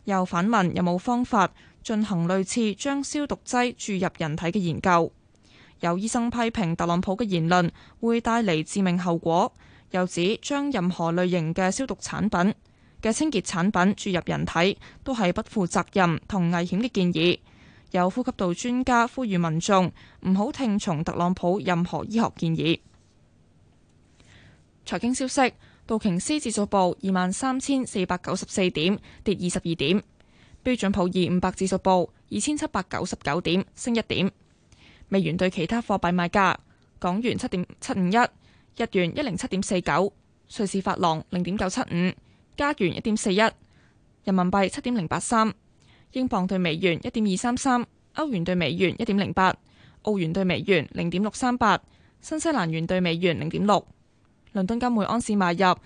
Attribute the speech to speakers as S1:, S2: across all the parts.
S1: 又反問有冇方法進行類似將消毒劑注入人體嘅研究。有醫生批評特朗普嘅言論會帶嚟致命後果，又指將任何類型嘅消毒產品嘅清潔產品注入人體都係不負責任同危險嘅建議。有呼吸道專家呼籲民眾唔好聽從特朗普任何醫學建議。財經消息，道瓊斯指數報23,494點，跌22點；標準普爾500指數報2,799點，升1點。美元對其他貨幣賣價：港元7.751，日元107.49，瑞士法郎0.975，加元1.41，人民幣7.083，英鎊對美元1.233，歐元對美元1.08，澳元對美元0.638，新西蘭元對美元0.6。倫敦金每安士買入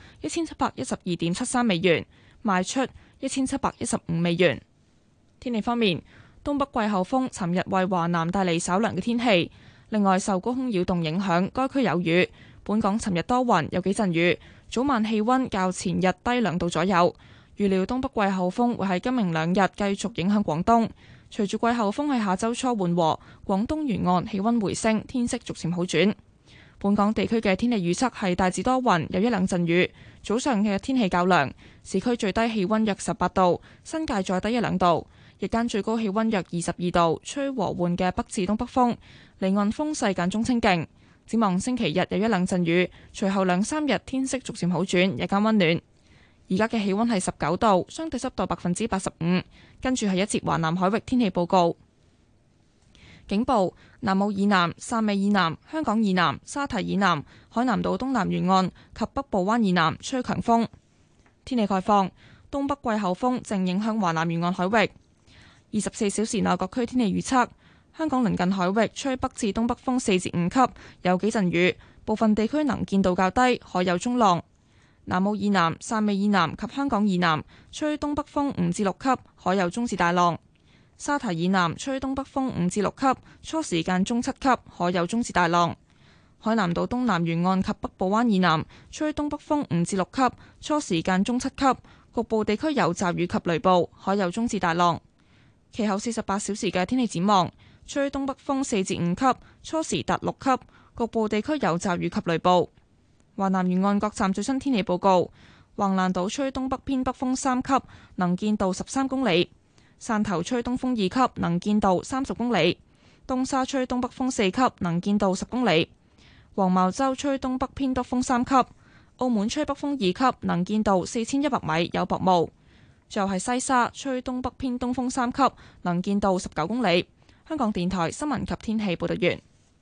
S1: 1712.73美元，賣出1715美元。天氣方面，東北季候風尋日為華南帶嚟稍涼嘅天氣，另外受高空擾動影響，該區有雨。本港尋日多雲，有幾陣雨，早晚氣溫較前日低2度左右。預料東北季候風會喺今明兩日繼續影響廣東，隨住季候風喺下周初緩和，廣東沿岸氣溫回升，天色逐漸好轉。本港地區嘅天氣預測係大致多雲，有1-2陣雨，早上嘅天氣較涼，市區最低氣溫約18度，新界再低1-2度。日間最高氣溫約22度，吹和緩嘅北至東北風，離岸風勢間中清勁。展望星期日有1-2陣雨，隨後2-3日天色逐漸好轉，日間溫暖。而家嘅氣溫係19度，相對濕度85%。跟住係一節華南海域天氣報告。警報：南澳以南、汕尾以南、香港以南、沙堤以南、海南島東南沿岸及北部灣以南吹強風。天氣概況：東北季候風正影響華南沿岸海域。24小時內各區天氣預測：香港鄰近海域吹北至東北風4至5級，有幾陣雨，部分地區能見度較低，海有中浪。南澳以南、汕尾以南及香港以南吹東北風5至6級，海有中至大浪。沙堤以南吹東北風5至6級，初時間中7級，海有中至大浪。海南島東南沿岸及北部灣以南吹東北風5至6級，初時間中7級，局部地區有驟雨及雷暴，海有中至大浪。其後48小時嘅天氣展望，吹東北風4至5級，初時達6級，局部地區有驟雨及雷暴。華南沿岸各站最新天氣報告：橫瀾島吹東北偏北風3級，能見度13公里；汕頭吹東風2級，能見度30公里；東沙吹東北風4級，能見度10公里；黃茅洲吹東北偏北風3級；澳門吹北風2級，能見度4100米，有薄霧。最後係西沙吹東北偏東風3級，能見度19公里。香港電台新聞及天氣報道完。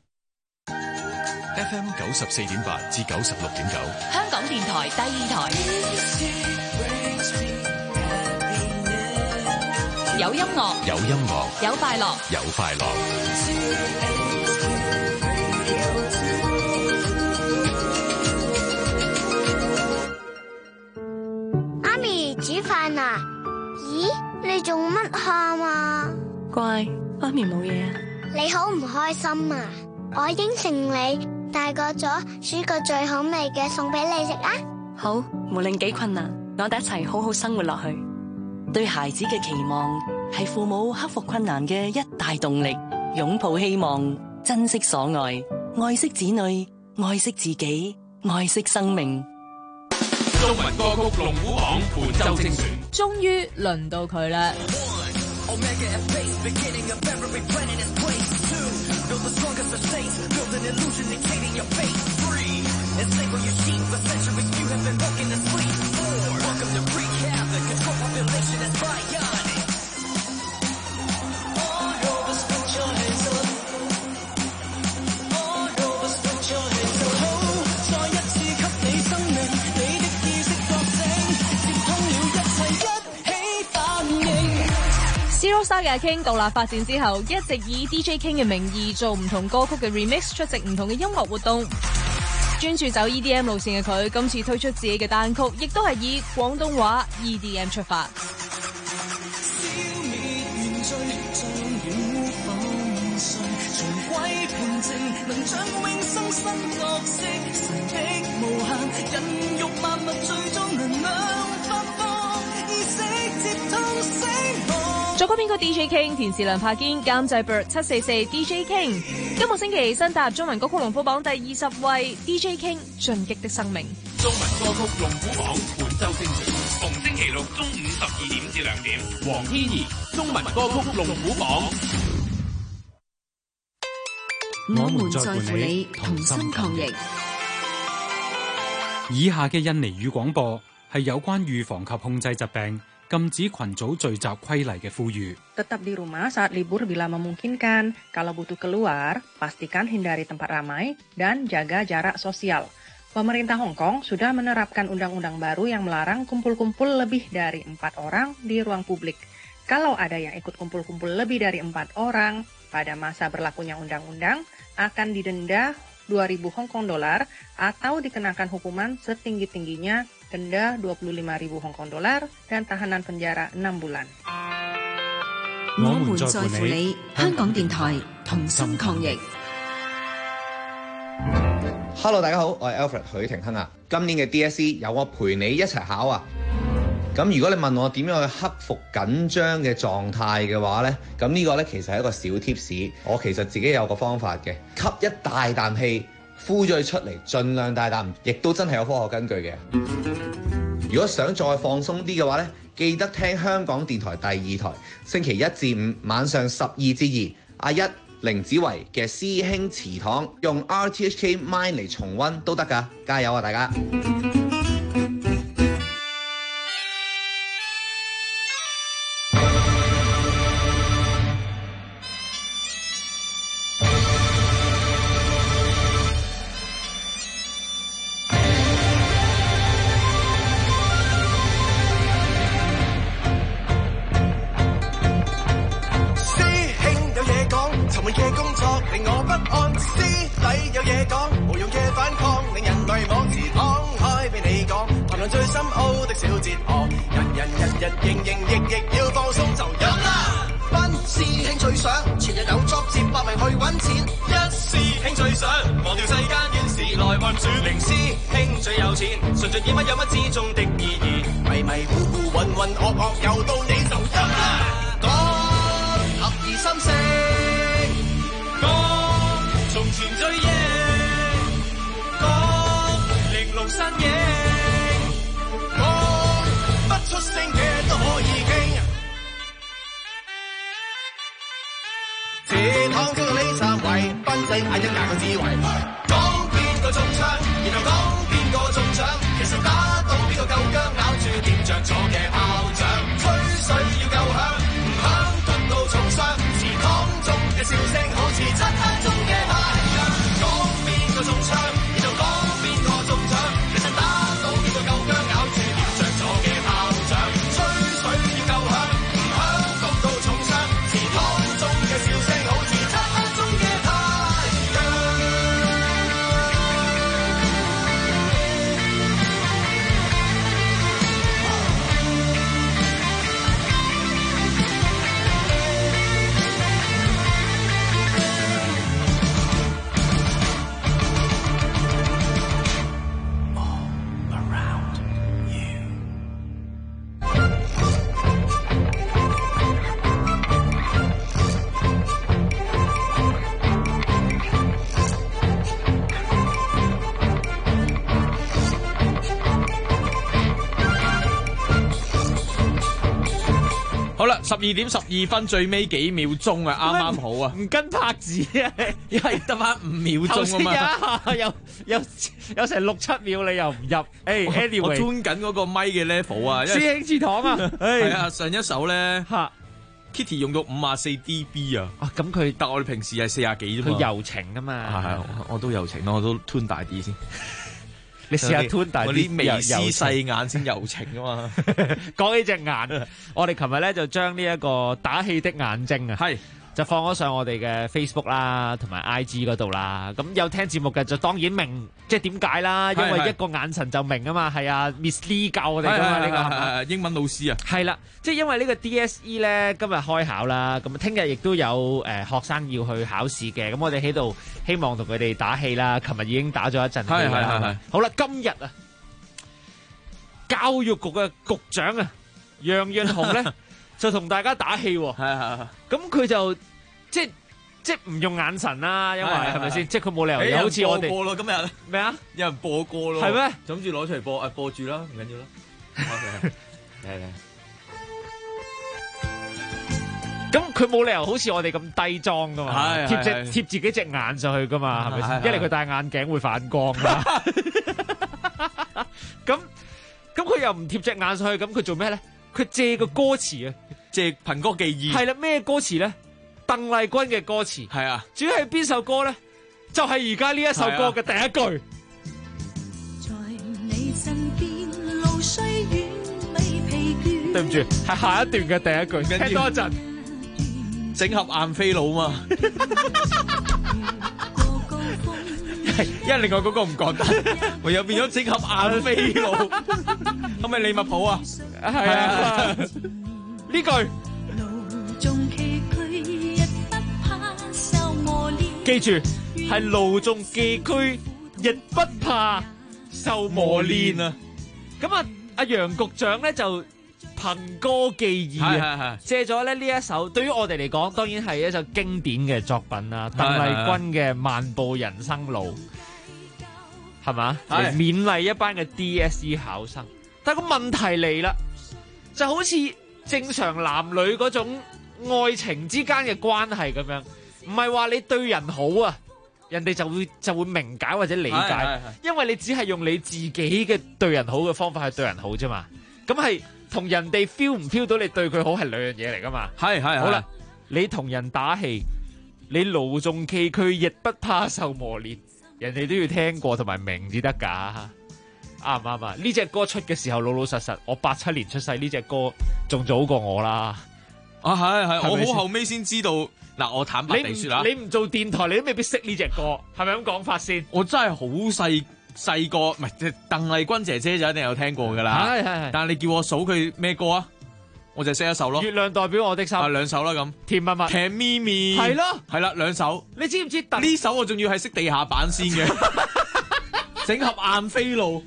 S2: FM 94.8至96.9，
S3: 香港電台第2台。有音樂，
S2: 有音樂，
S3: 有快樂，
S2: 有快樂。
S4: 媽咪煮飯啊？咦，你做乜喊啊？
S5: 乖，媽咪冇嘢啊。
S4: 你好唔開心啊？我應承你，大個咗煮個最好味嘅餸俾你食啊！
S5: 好，無論幾困難，我哋一齊好好生活落去。
S6: 對孩子嘅期望係父母克服困難嘅一大動力，擁抱希望，珍惜所愛，愛惜子女，愛惜自己，愛惜生命。
S7: 中文歌曲龍虎榜本周精選，
S8: 終於輪到佢啦！Zero Star 嘅 King 獨立發展之後，一直以 DJ King 嘅名義做唔同歌曲嘅 remix， 出席唔同嘅音樂活動。專注走 EDM 路線嘅佢，今次推出自己嘅單曲，亦都係以廣東話 EDM 出發。
S9: 人欲萬物最終能量發放，意識接通
S8: 編曲 DJ King， 填詞梁柏堅，監製 Bird 744 DJ King。今個星期新踏入中文歌曲龍虎榜第20位 DJ King 進擊的生命。
S7: 中文歌曲龍虎榜本周精選，逢星期六中午12點至2點。黃天怡中文歌曲龍虎榜。
S9: 我們在乎你，同心抗疫。
S10: 以下嘅印尼語廣播係有關預防及控制疾病、禁止群組聚集規例嘅呼籲。
S11: Tetap di rumah saat libur bila memungkinkan. Kalau butuh keluar, pastikan hindari tempat ramai dan jaga jarak sosial. Pemerintah Hong Kong sudah menerapkan undang-undang baru yang melarang kumpul-kumpul lebih dari 4 orang di ruang publik. Kalau ada yang ikut kumpul-kumpul lebih dari 4 orang pada masa berlakunya undang-undang, akan didenda 2.000 Hong Kong Dollar atau dikenakan hukuman setinggi-tingginya denda 25.000 Hong Kong Dollar dan tahanan penjara 6 bulan.
S9: 我們在乎你，香港電台同心抗疫。
S12: Hello， 大家好，我係 Alfred 許廷鏗啊。今年嘅 DSE 有我陪你一齊考啊。咁如果你問我點樣去克服緊張嘅狀態嘅話呢，咁呢個呢其實係一個小 tips。我其實自己有個方法嘅，吸一大啖氣，呼咗佢出嚟，盡量大啖，亦都真係有科學根據嘅。如果想再放鬆啲嘅話呢，記得聽香港電台第2台，星期1至5晚上12至2，阿一凌子維嘅師兄祠堂，用 RTHK Mine 嚟重溫都得㗎，加油啊大家！
S13: 12點12分最尾幾秒鐘啊，啱啱好啊！
S14: 唔跟拍子啊，
S13: 因為得翻5秒鐘啊嘛，
S14: 有成6-7秒你又唔入。anyway，
S13: 我 tune 緊嗰個咪嘅 level 啊，
S14: 師兄祠堂啊，
S13: 係啊，上一首咧 Kitty 用到54 dB 啊，
S14: 咁佢
S13: 但我哋平時係40幾啫嘛，
S14: 佢柔情啊嘛，
S13: 係我都柔情咯，我都 tune 大啲先。
S14: 你試下 tune 大啲，
S13: 我啲微絲細眼先柔情啊嘛。
S14: 講起隻眼，我哋琴日咧就將呢一個打氣的眼睛啊，係就放咗上我哋嘅 Facebook 啦，同埋 IG 嗰度啦。咁有聽節目嘅就當然明，即係點解啦？因為一個眼神就明啊嘛。係啊 ，Miss Lee 教我哋噶嘛呢個係咪？
S13: 英文老師啊。係
S14: 啦，即係因為呢個 DSE 咧今日開考啦，咁聽日亦都有學生要去考試嘅。咁我哋喺度希望同佢哋打氣啦。琴日已經打咗一陣氣啦。係。好啦，今日啊，教育局嘅局長啊，楊潤雄咧。 就同大家打氣喎。咁佢就即係唔用眼神啦，因為係咪先？即係佢冇理由好似我哋
S13: 播咯，今日
S14: 咩啊？
S13: 有人播過咯，
S14: 係咩？
S13: 就諗住攞出嚟播，播住啦，唔緊要啦。嚟。
S14: 咁佢冇理由好似我哋咁低裝噶嘛，貼自己隻眼上去噶嘛，係咪先？一嚟佢戴眼鏡會反光噶。咁佢又唔貼隻眼上去，咁佢做咩咧？佢借個歌詞啊，
S13: 借憑歌寄意。
S14: 係啦，咩歌詞咧？鄧麗君嘅歌詞。
S13: 係啊。
S14: 主要係邊首歌咧？就係而家呢一首歌嘅第一句。
S15: 在你身邊路雖遠未疲倦。
S14: 對唔住，係下一段嘅第一句，聽多一陣。
S13: 整合晏飛佬嘛，因為另外嗰個唔覺得，唯有變咗整合晏飛佬，係咪利物浦啊？
S14: 係啊，呢句記住係路縱崎嶇，亦不怕受磨練啊！咁啊，阿楊局長咧就憑歌寄意啊，借咗咧呢一首，對於我哋嚟講，當然係一首經典嘅作品啦。鄧麗君嘅《漫步人生路》係嘛，嚟勉勵一班嘅 DSE 考生。但係個問題嚟啦，就好似正常男女嗰種愛情之間嘅關係咁樣，唔係話你對人好啊，人哋就會明解或者理解，因為你只係用你自己嘅對人好嘅方法去對人好啫嘛。咁係。同人哋 feel 唔 feel 到你對佢好係兩樣嘢嚟噶嘛？係好啦，你同人打氣，你路縱崎嶇亦不怕受磨練，人哋都要聽過同埋明至得噶，啱唔啱啊？呢隻歌出嘅時候老老實實，我87年出世，呢隻歌仲早過我啦。
S13: 啊係，我好後尾先知道。嗱，我坦白地說啦，
S14: 你唔做電台，你都未必識呢隻歌，係咪咁講法先？
S13: 我真係好細個，唔係鄧麗君姐姐就一定有聽過噶啦，係。但係你叫我數佢咩歌啊？我就識一首咯。月
S14: 亮代表我的心。
S13: 兩首啦咁。
S14: 甜蜜蜜。
S13: 甜咪咪。
S14: 係咯。
S13: 係啦，兩首。
S14: 你知唔知
S13: 呢首我仲要係識地下版先嘅。整合晏飛路。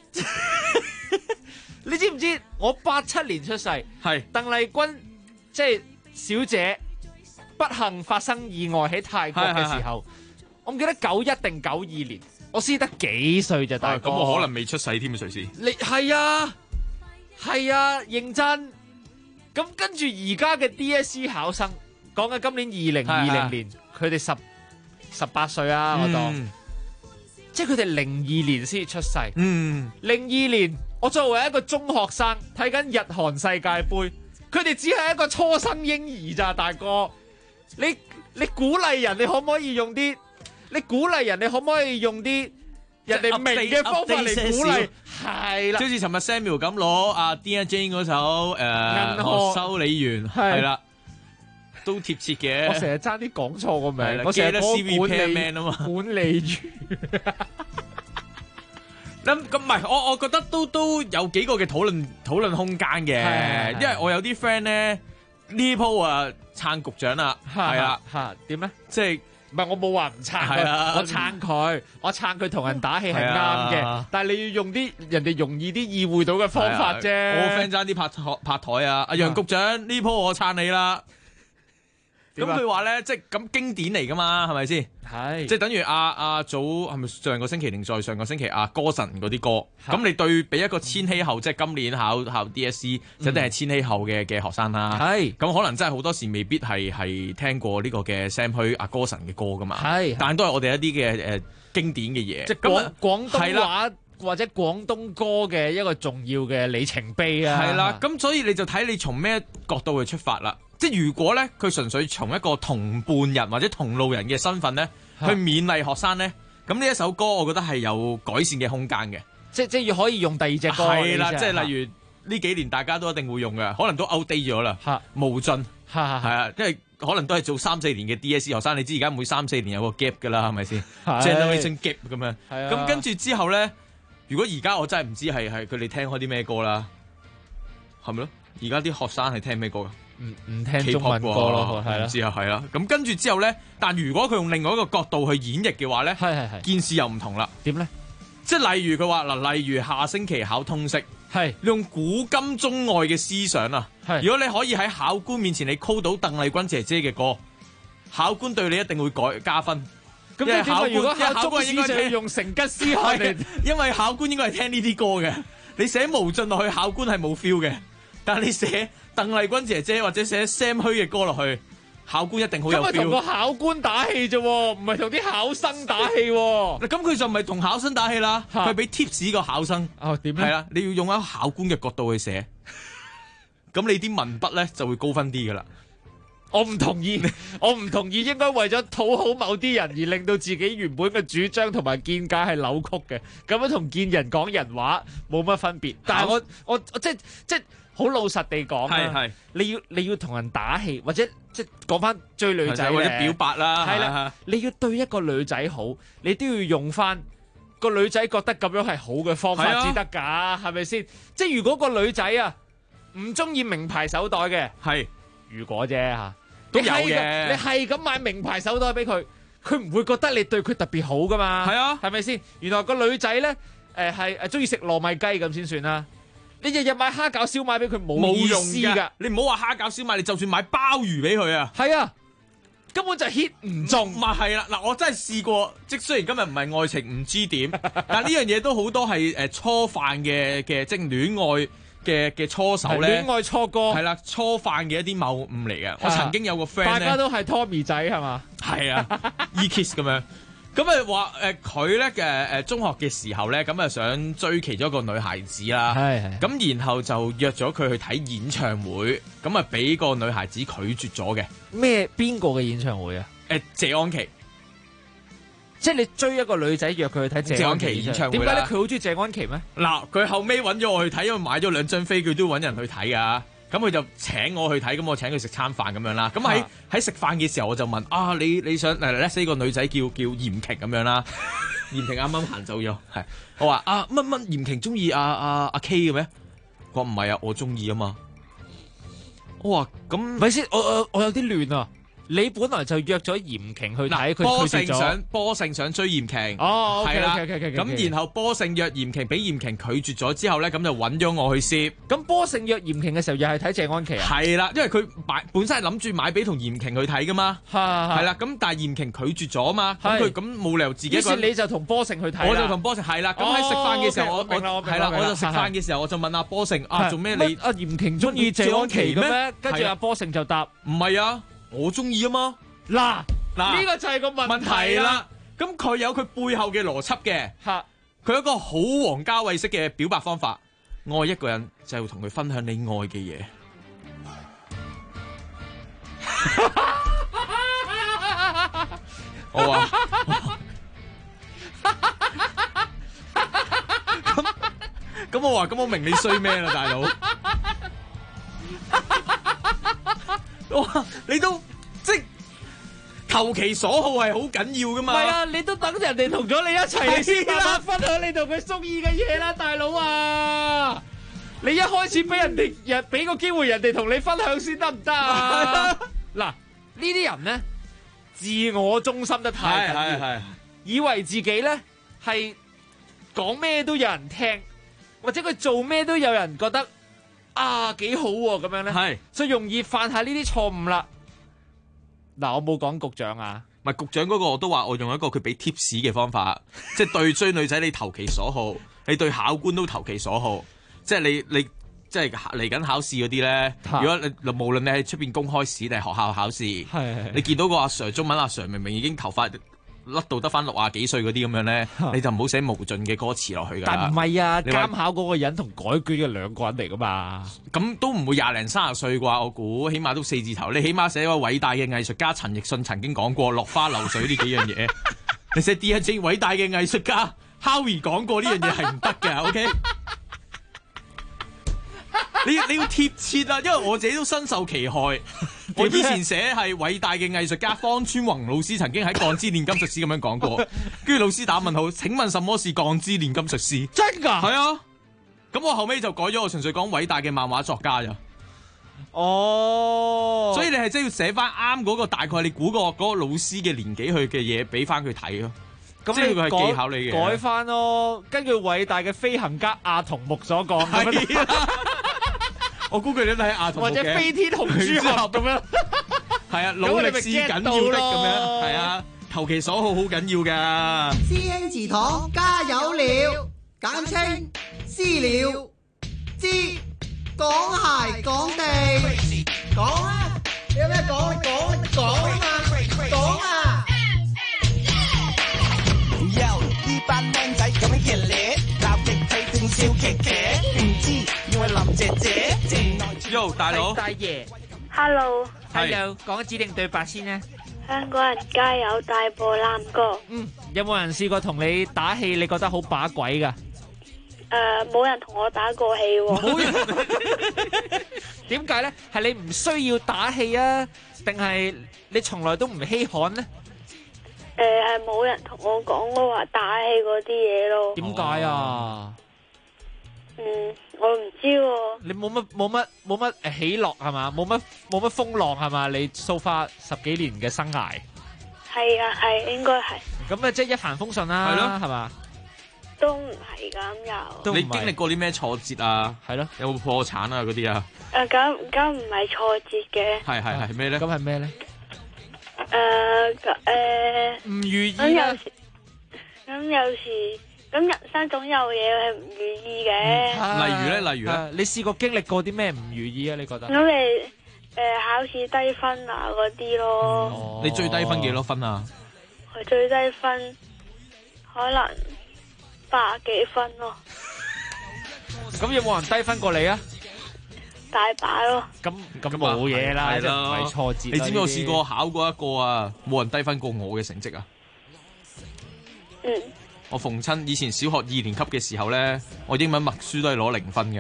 S14: 你知唔知我87年出世？係。鄧麗君即係小姐不幸發生意外喺泰國嘅時候，我唔記得91定92年。我先得幾歲咋，大哥？
S13: 咁我可能未出世添，隨時。
S14: 你係啊，認真。咁跟住而家嘅 DSE 考生，講緊今年2020年，佢哋18歲啊，我當，即係佢哋02年先出世。02年，我作為一個中學生睇緊日韓世界盃，佢哋只係一個初生嬰兒咋，大哥。你鼓勵人，你可唔可以用啲？你鼓勵人，你可唔可以用啲人哋明嘅方法嚟鼓勵？係啦，
S13: 好似尋日 Samuel 咁攞阿 Dear Jane 嗰首學修理員係啦，都貼切嘅。
S14: 我成日爭啲講錯個名，
S13: 我成日講管理員。咁唔係，我覺得都有幾個嘅討論空間嘅，因為我有啲 friend 咧呢鋪啊撐局長啦，係啦
S14: 嚇點咧？
S13: 即係。
S14: 唔係我冇話唔撐佢，我撐佢同人打氣係啱嘅，但係你要用啲人哋容易啲意會到嘅方法啫。
S13: 我 friend 爭啲拍台啊！阿楊局長呢鋪我撐你啦。咁佢話咧，即係咁經典嚟噶嘛，係咪先？係，即係等於阿早係咪上個星期定再上個星期歌神嗰啲歌？咁你對比一個千禧後，即係今年考 DSE，就一定係千禧後嘅學生啦。係，咁可能真係好多時未必係聽過呢個嘅 Sam 許歌神嘅歌噶嘛。係，但係都係我哋一啲嘅經典嘅嘢。即係
S14: 廣東話或者廣東歌嘅一個重要嘅里程碑啊。
S13: 係啦，咁所以你就睇你從咩角度去出發啦。即係如果咧，佢純粹從一個同伴人或者同路人嘅身份咧，去勉勵學生咧，咁呢一首歌，我覺得係有改善嘅空間嘅。即係要可以用第二隻歌。係啦，即係例如呢幾年大家都一定會用嘅，可能都 outdate 咗啦。無盡係啊，因為可能都係做3-4年嘅 DSE 學生，你知而家每3-4年有個 gap 㗎啦，係咪先 ？Generation gap 咁樣。咁跟住之後咧，如果而家我真係唔知係佢哋聽開啲咩歌啦，係咪咯？而家啲學生係聽咩歌㗎？
S14: 唔聽中文歌咯，係啦，
S13: 之後係啦，咁跟住之後咧，但如果佢用另外一個角度去演繹嘅話咧，件事又唔同啦。點咧？即係例如佢話嗱，例如下星期考通識，
S14: 係
S13: 你用古今中外嘅思想啊。如果你可以喺考官面前你 call 到鄧麗君姐姐嘅歌，考官對你一定會加分。
S14: 咁你點解如果考中史就要用成吉思汗嚟？
S13: 因為考官應該係聽呢啲歌嘅。你寫無盡落去，考官係冇 feel 嘅。但係你寫鄧麗君姐姐或者寫 Sam 虛嘅歌落去，考官一定好有 feel。咁係同個
S14: 考官打氣啫，唔係同啲考生打氣。
S13: 咁佢就唔係同考生打氣啦，佢俾 tips 個考生。
S14: 點咧？
S13: 係啦，你要用一個考官嘅角度去寫，咁你啲文筆咧就會高分啲噶啦。
S14: 我唔同意，我唔同意，應該為咗討好某啲人而令到自己原本嘅主張同埋見解係扭曲嘅，咁樣同見人講人話冇乜分別。但係我即係好老實地講啊，你要同人打氣，或者即係講翻追女仔
S13: 或者表白啦，
S14: 係啦，你要對一個女仔好，你都要用翻個女仔覺得咁樣係好嘅方法至得㗎，係咪先？即係如果個女仔啊唔中意名牌手袋嘅，
S13: 係。
S14: 如果啫嚇，
S13: 都有嘅。
S14: 你係咁買名牌手袋俾佢，佢唔會覺得你對佢特別好噶嘛？
S13: 係啊，
S14: 係咪先？原來個女仔咧，係中意食糯米雞咁先算啦。你日日買蝦餃燒賣俾佢冇意思㗎。
S13: 你唔好話蝦餃燒賣，你就算買鮑魚俾佢啊，
S14: 係啊，根本就 hit 唔中。
S13: 咪係啦，嗱，我真係試過，即雖然今日唔係愛情唔知點，但呢樣嘢都好多係初犯嘅即係戀愛嘅初手咧，
S14: 戀愛初哥
S13: 係啦，初犯嘅一啲謬誤嚟嘅。我曾經有個 friend
S14: 大家都係 Tommy 仔係嘛？
S13: 係啊，E-Kiss 咁樣。咁啊話佢咧嘅中學嘅時候咧，咁啊想追其中一個女孩子啦。
S14: 係。
S13: 咁然後就約咗佢去睇演唱會，咁啊俾個女孩子拒絕咗嘅。
S14: 邊個嘅演唱會啊？
S13: 謝安琪。
S14: 即係你追一個女仔約佢去睇謝安琪演唱會，點解咧？佢好中意謝安琪咩？
S13: 嗱，佢後尾揾咗我去睇，因為買咗2張飛，佢都揾人去睇噶。咁佢就請我去睇，咁我請佢食餐飯咁樣啦。咁喺食飯嘅時候，我就問啊，你想let's say個女仔叫嚴瓊咁樣啦。嚴瓊啱啱行走咗，係我話乜嚴瓊中意阿 K 嘅咩？佢話唔係啊，我中意啊嘛。我話咁
S14: 咪先，我有啲亂啊。你本來就約咗嚴瓊去睇，佢拒絕咗。
S13: 波勝想追嚴瓊，
S14: 哦，
S13: 係啦。
S14: 咁
S13: 然後波勝約嚴瓊，俾嚴瓊拒絕咗之後咧，咁就揾咗我去攝。
S14: 咁波勝約嚴瓊嘅時候，又係睇謝安琪啊？
S13: 係啦，因為佢本身係諗住買俾同嚴瓊去睇噶嘛。係啦，咁但係嚴瓊拒絕咗啊嘛。咁佢咁冇理由自己。於是
S14: 你就同波勝去睇。
S13: 我就同波勝係啦。咁喺食飯嘅時候，我就食飯嘅時候，我就問阿波勝做咩你
S14: 阿嚴瓊中意謝安琪嘅咩？跟住阿波勝就答
S13: 唔係啊。我中意啊嘛，
S14: 嗱，呢個就係個問題啦。
S13: 咁佢有佢背後嘅邏輯嘅，佢有一個好王家衛式嘅表白方法。愛一個人就係同佢分享你愛嘅嘢。我話咁我話咁我明你衰咩啦，大佬。哇！你都即係投其所好係好緊要噶嘛？
S14: 係啊，你都等人哋同咗你一齊，你先慢慢分享你同佢中意嘅嘢啦，大佬啊！你一開始俾人哋俾個機會人哋同你分享先得唔得啊？嗱，呢啲人咧自我中心得太緊要，以為自己咧係講咩都有人聽，或者佢做咩都有人覺得。幾好喎，咁樣咧，係，所以容易犯下呢啲錯誤啦。嗱，我冇講局長啊，
S13: 唔係局長嗰個，我都話我用一個佢俾 tips 嘅方法，即係對追女仔你投其所好，你對考官都投其所好，即係你即係嚟緊考試嗰啲咧。如果你無論你喺出邊公開試定係學校考試，你見到個阿 Sir 中文阿 Sir 明明已經頭髮甩到得翻60幾歲嗰啲咁樣咧，你就唔好寫無盡嘅歌詞落去㗎。
S14: 但唔係啊，監考嗰個人同改卷嘅兩個人嚟㗎嘛。
S13: 咁都唔會20零30歲啩？我估起碼都4字頭。你起碼寫一位偉大嘅藝術家陳奕迅曾經講過落花流水呢幾樣嘢。你寫 DJ 偉大嘅藝術家 Howie 講過呢樣嘢係唔得嘅。OK， 你要貼切啊，因為我自己都身受其害。我以前寫係偉大嘅藝術家方川宏老師曾經喺鋼之煉金術師咁樣講過，跟住老師打問號，請問什麼是鋼之煉金術師？
S14: 真㗎？
S13: 係啊，咁我後尾就改咗，我純粹講偉大嘅漫畫作家咋。
S14: 哦，
S13: 所以你係真係要寫翻啱嗰個大概你估個嗰個老師嘅年紀去嘅嘢俾翻佢睇咯。
S14: 咁
S13: 即係佢係技巧嚟嘅，
S14: 改翻咯。根據偉大嘅飛行家阿童木所講，
S13: 我估佢哋都係阿童木嘅，
S14: 或者飛天紅豬俠咁樣。
S13: 係啊，努力是緊要的咁樣，係啊，投其所好好緊要噶。
S16: 師兄祠堂加油了，簡稱私了，知講鞋講地，講啊！你有咩講？你講啊嘛，講啊！呢班僆仔咁樣熱烈，鬧極睇正笑騎騎，唔知要係林姐姐。
S13: Yo， 大佬，
S14: 大爺
S17: ，Hello，
S14: 講指定對白先啦。
S17: 香港人加油，大步攬過。
S14: 有冇人試過同你打氣？你覺得好把鬼噶？
S17: 冇人同我打過氣喎。冇
S14: 人？點解咧？係你唔需要打氣啊？定係你從來都唔稀罕呢？
S17: 係冇人同我講過話打氣嗰啲嘢咯。
S14: 點解啊？
S17: 我唔知喎。
S14: 你冇乜喜樂係嘛？冇乜風浪係嘛？你 so far 10幾年嘅生涯。
S17: 係啊，係應該係。咁
S14: 即係一帆風順啦，係咯，係嘛？
S17: 都唔係咁又。
S13: 你經歷過啲咩挫折啊？
S14: 係咯，
S13: 有冇破產啊嗰啲啊？
S17: 咁唔係挫折嘅。
S13: 係咩咧？
S14: 咁係咩咧？唔如意啊！
S17: 咁有時人生總有嘢係唔如意嘅。
S13: 例如咧，
S14: 你試過經歷過啲咩唔如意啊？你覺得？
S17: 咁你考試低分啊嗰啲咯。
S13: 你最低分幾多分啊？
S17: 我最低分可能80幾分咯。
S14: 咁有冇人低分過你啊？
S17: 大把咯。
S14: 咁冇嘢啦，係咯，唔係挫折。
S13: 你知唔知我試過考過一個啊，冇人低分過我嘅成績啊？我逢親以前小學2年級嘅時候咧，我英文默書都係攞0分嘅。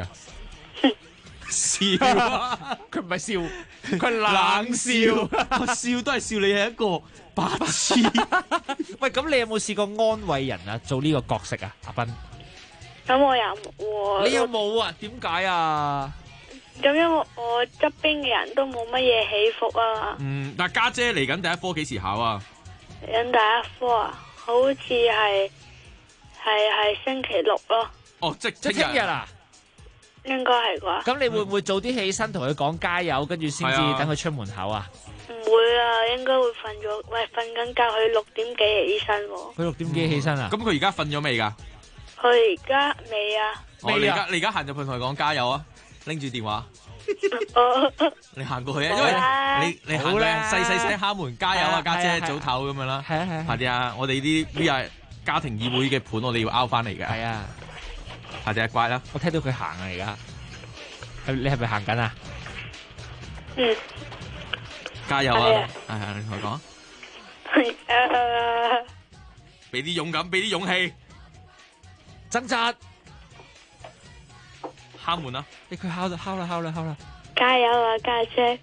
S13: 笑啊！
S14: 佢唔係笑，佢冷笑。
S13: 我笑都係笑你係一個白痴。
S14: 喂，咁你有冇試過安慰人啊？做呢個角色啊，阿斌？
S17: 咁我又冇。
S14: 你有冇啊？點解啊？
S17: 咁因為我側邊嘅人都冇乜嘢起伏啊。
S13: 但家姐嚟緊第一科幾時考啊？
S17: 嚟緊第一科啊，好似係星期6咯。
S13: 哦，即
S14: 聽日啊？
S17: 應該係啩？
S14: 咁你會唔會早啲起身同佢講加油，跟住先至等佢出門口啊？
S17: 唔會啊，應該會瞓緊覺，佢6點幾起身喎。
S14: 佢6點幾起身啊？
S13: 咁佢而家瞓咗未㗎？
S17: 佢而家未啊。
S13: 你而家行入去同佢講加油啊！拎住電話。你行過去啊，因為你行過細聲敲門，加油啊，家姐早唞咁樣啦。係。快啲啊！我哋啲 VR 家庭議會嘅盤，我哋要拗翻嚟㗎。係啊。快啲啊，乖啦！
S14: 我聽到佢行啊，而家。你係咪行緊啊？
S13: 加油啊！係，你同佢講。俾啲勇敢，俾啲勇氣，
S14: 掙扎。
S13: 敲門啊！
S14: 佢敲啦！
S17: 加油啊，家姐！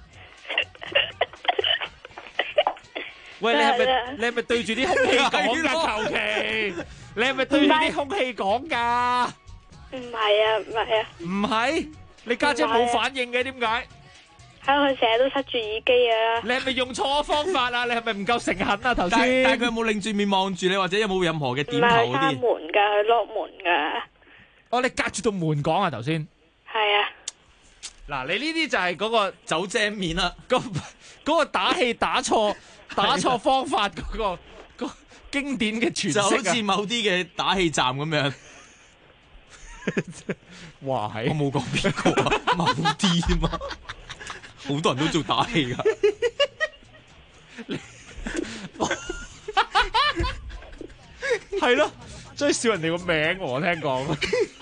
S14: 喂，你係咪對住啲空氣講噶？求其，你係咪對住啲空氣講噶？
S17: 唔係啊。
S14: 唔係，你家姐冇反應嘅，點解？
S17: 佢成日都塞住耳機啊！
S14: 你係咪用錯方法啊？你係咪唔夠誠懇啊？頭先，
S13: 但係佢有冇擰住面望住你，或者有冇任何嘅點頭嗰啲？
S17: 唔係開門㗎，佢落門㗎。
S14: 哦，你隔住道門講啊！頭先
S17: 係啊。
S14: 嗱，你呢啲就係嗰個
S13: 走正面啦，
S14: 嗰個打氣打錯方法嗰個經典嘅詮釋
S13: 就好似某啲嘅打氣站咁樣。
S14: 哇！
S13: 我冇講邊個啊，某啲啊嘛，好多人都做打氣噶。
S14: 係咯，追笑人哋個名我聽講。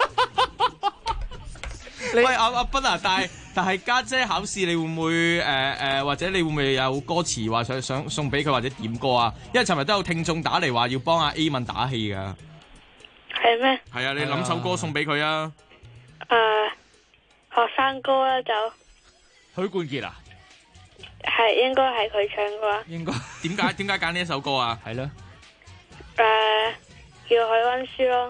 S13: 喂，阿斌啊，但係家姐考試你會唔會或者你會唔會有歌詞話想送俾佢或者點歌啊？因為尋日都有聽眾打嚟話要幫阿 A 文打氣噶。
S17: 係咩？
S13: 係啊，你諗首歌送俾佢啊。
S17: 學生歌啦就。
S14: 許冠傑啊？
S17: 係，應該係佢唱噶。
S14: 應該。
S13: 點解揀呢一首歌啊？
S14: 係咯。
S17: 叫佢溫書咯。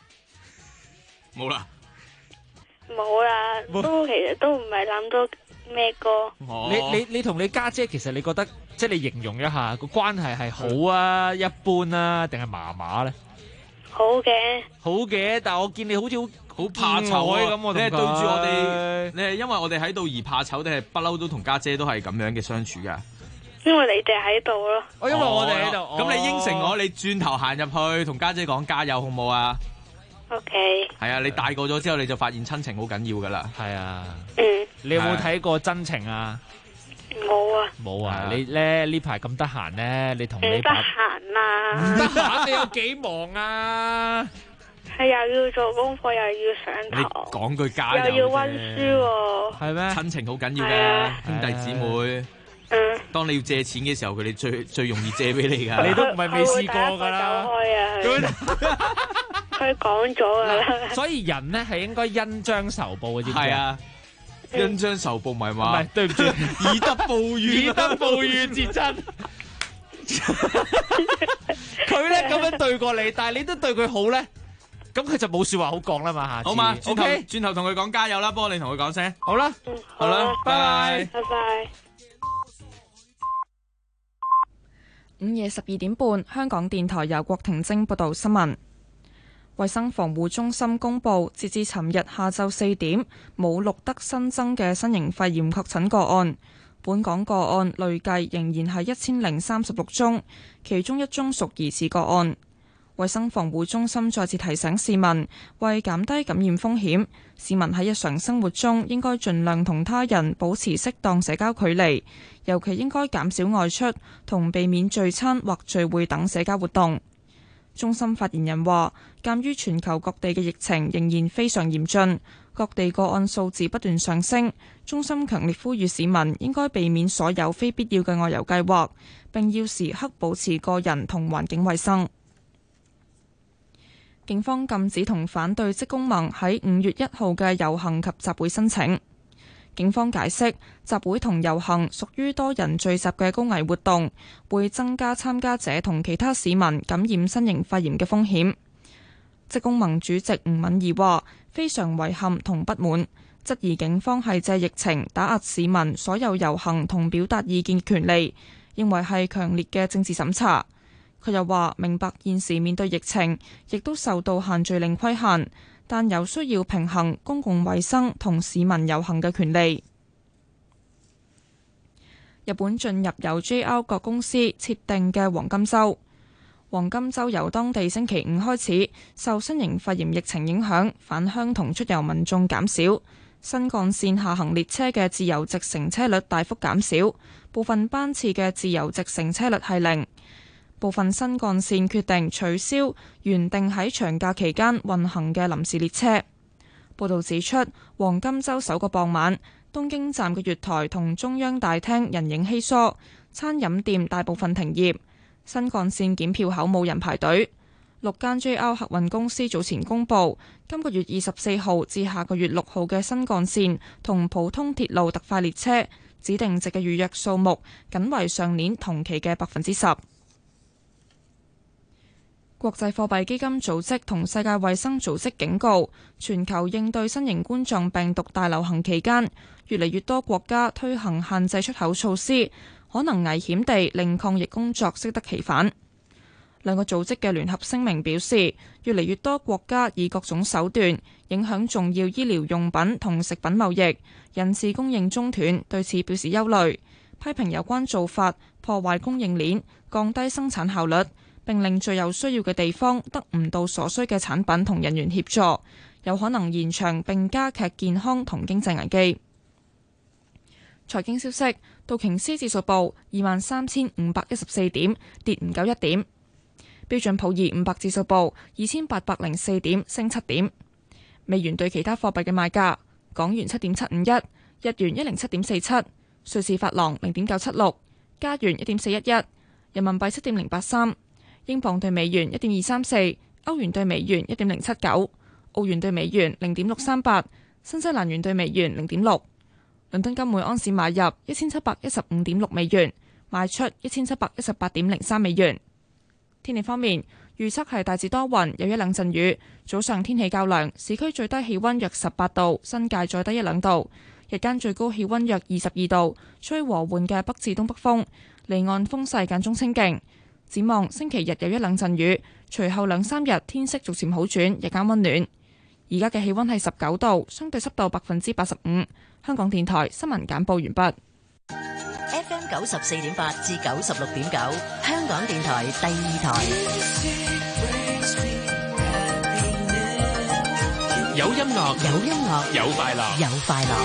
S17: 冇啦，都其實都唔係諗多咩歌？
S14: 你同你家姐其實你覺得即係你形容一下個關係係好啊、一般啊，定係麻麻咧？
S17: 好嘅，
S14: 好嘅，但係我見你好似好
S13: 怕醜
S14: 咁，
S13: 你係對住我哋，你係因為我哋喺度而怕醜，定係不嬲都同家姐都係咁樣嘅相處㗎？
S17: 因為你哋喺度咯。
S14: 因為我哋喺度。
S13: 咁你應承我，你轉頭行入去同家姐講加油，好唔好啊
S17: ？OK。
S13: 係啊，你大個咗之後，你就發現親情好緊要噶啦。
S14: 係啊。
S17: 嗯。
S14: 你有冇睇過真情啊？
S17: 冇啊。
S14: 冇啊！你咧呢排咁得閒咧，你同你
S17: 唔得閒啊！
S14: 唔得閒，你有幾忙啊？
S17: 係又要做功課，又要上堂。
S13: 你講句加油啫。
S17: 又要溫書喎。
S14: 係咩？親
S13: 情好緊要嘅，兄弟姊妹。當你要借錢嘅時候，佢哋最容易借俾你噶。
S14: 你都唔係未試過噶啦。
S17: 佢講咗噶啦。
S14: 所以人咧係應該恩將仇報嘅，知唔知
S13: 係啊，恩將仇報唔係嘛？
S14: 唔係，對唔住，
S13: 以德報怨，
S14: 以德報怨至真。佢咧咁樣對過你，但係你都對佢好咧，咁佢就冇說話好講啦嘛。下次
S13: 好嘛
S14: ，OK，
S13: 轉頭同佢講加油啦，幫你同佢講聲。
S14: 好啦，
S13: 好啦，拜拜，
S17: 拜拜。
S1: 午夜12點半，香港電台由郭婷晶報道新聞。衛生防護中心公布，截至尋日下晝4點，冇錄得新增嘅新型肺炎確診個案。本港個案累計仍然係1036宗，其中1宗屬疑似個案。衛生防護中心再次提醒市民，為減低感染風險，市民喺日常生活中應該盡量同他人保持適當社交距離，尤其應該減少外出同避免聚餐或聚會等社交活動。中心發言人話，鑑於全球各地嘅疫情仍然非常嚴峻，各地個案數字不斷上升，中心強烈呼籲市民應該避免所有非必要嘅外遊計劃，並要時刻保持個人同環境衛生。警方禁止同反對職工盟喺5月1號嘅遊行及集會申請。警方解釋，集會同遊行屬於多人聚集嘅高危活動，會增加參加者同其他市民感染新型肺炎嘅風險。職工盟主席吳敏儀話：非常遺憾同不滿，質疑警方係借疫情打壓市民所有遊行同表達意見權利，認為係強烈嘅政治審查。佢又話：明白現時面對疫情，亦都受到限聚令規限，但有需要平衡公共衛生同市民遊行嘅權利。日本進入由 JR 各公司設定嘅黃金週，黃金週由當地星期5開始，受新型肺炎疫情影響，返鄉同出遊民眾減少，新幹線下行列車嘅自由席乘車率大幅減少，部分班次嘅自由席乘車率係0。部分新幹線決定取消原定喺長假期間運行嘅臨時列車。報導指出，黃金週首個傍晚，東京站嘅月台同中央大廳人影稀疏，餐飲店大部分停業，新幹線檢票口冇人排隊。6間 JR 客運公司早前公佈，今個月24號至下個月6號嘅新幹線同普通鐵路特快列車指定席嘅預約數目，僅為上年同期嘅10%。國際貨幣基金組織同世界衛生組織警告，全球應對新型冠狀病毒大流行期間，越嚟越多國家推行限制出口措施，可能危險地令抗疫工作適得其反。兩個組織嘅聯合聲明表示，越嚟越多國家以各種手段影響重要醫療用品同食品貿易，引致供應中斷，對此表示憂慮，批評有關做法破壞供應鏈，降低生產效率，並令最有需要嘅地方得唔到所需嘅產品同人員協助，有可能延長並加劇健康同經濟危機。財經消息，道瓊斯指數報23,514點，跌唔夠1點。標準普爾500指數報2804點，升7點。美元對其他貨幣嘅賣價：港元7.751，日元107.47，瑞士法郎0.976，加元1.411，人民幣7.083。英鎊對美元1.234，歐元對美元1.079，澳元對美元0.638，新西蘭元對美元0.6。倫敦金每安士買入1715.6美元，賣出1718.03美元。天氣方面，預測係大致多雲，有一兩陣雨。早上天氣較涼，市區最低氣溫約18度，新界再低1-2度。 日間最高氣溫約22度，吹和緩嘅北至東北風，離岸風勢間中清勁。展望星期日有一兩陣雨，隨後兩三日天色逐漸好轉，日間溫暖。而家嘅氣溫係19度，相對濕度85%。香港電台新聞簡報完畢。
S6: FM 94.8至96.9，香港電台第二台。
S7: 有音樂，
S6: 有音樂，
S7: 有快樂，
S6: 有快樂。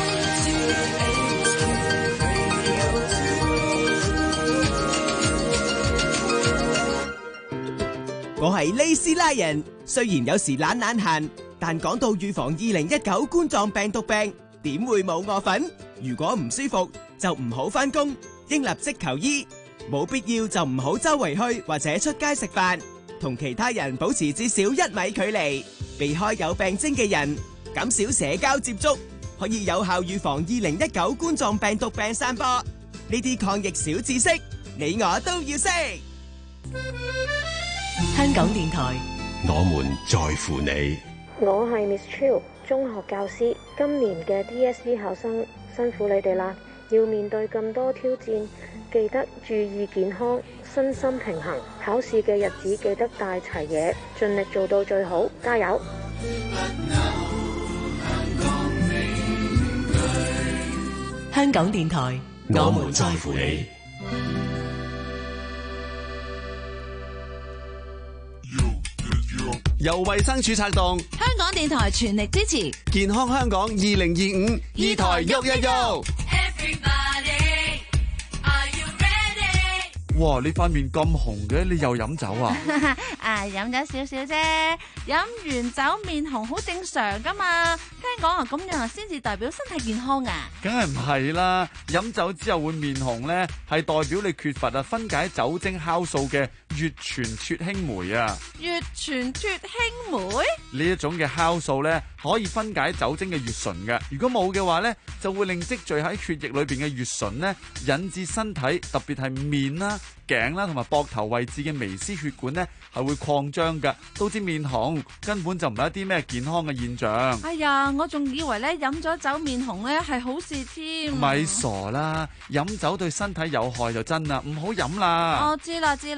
S18: 我係利斯拉人，雖然有時懶閒，但講到預防2019冠狀病毒病，點會冇我份？如果唔舒服就唔好返工，應立即求醫。冇必要就唔好周圍去或者出街食飯，同其他人保持至少1米距離，避開有病徵嘅人，減少社交接觸，可以有效預防2019冠狀病毒病散播。呢啲抗疫小知識，你我都要識。
S6: 香港電台，
S2: 我們在乎你。
S19: 我係 Miss Chiu， 中學教師。今年嘅 DSE 考生辛苦你哋啦，要面對咁多挑戰，記得注意健康，身心平衡。考試嘅日子記得帶齊嘢，盡力做到最好，加油！
S6: 香港電台，
S2: 我們在乎你。
S20: 由衛生署策動，
S3: 香港電台全力支持
S20: 健康香港2025，二台喐一喐。哇！你塊面咁紅嘅，你又飲酒啊？
S21: 飲咗少少啫，飲完酒面紅好正常噶嘛。聽講咁樣先至代表身體健康啊？
S20: 梗係唔係啦，飲酒之後會面紅咧，係代表你缺乏分解酒精酵素嘅乙醛脫氫酶啊。
S21: 乙醛脫氫酶
S20: 呢一種嘅酵素咧，可以分解酒精嘅乙醇嘅。如果冇嘅話咧，就會令積聚喺血液裏邊嘅乙醇咧，引致身體特別係面啦、頸啦同埋膊頭位置嘅微絲血管咧，係會擴張噶，導致面紅，根本就唔係一啲咩健康嘅現象。
S21: 哎呀，我仲以為咧飲咗酒面紅咧係好事添。
S20: 咪傻啦，飲酒對身體有害就真啦，唔好飲啦。
S21: 我知啦。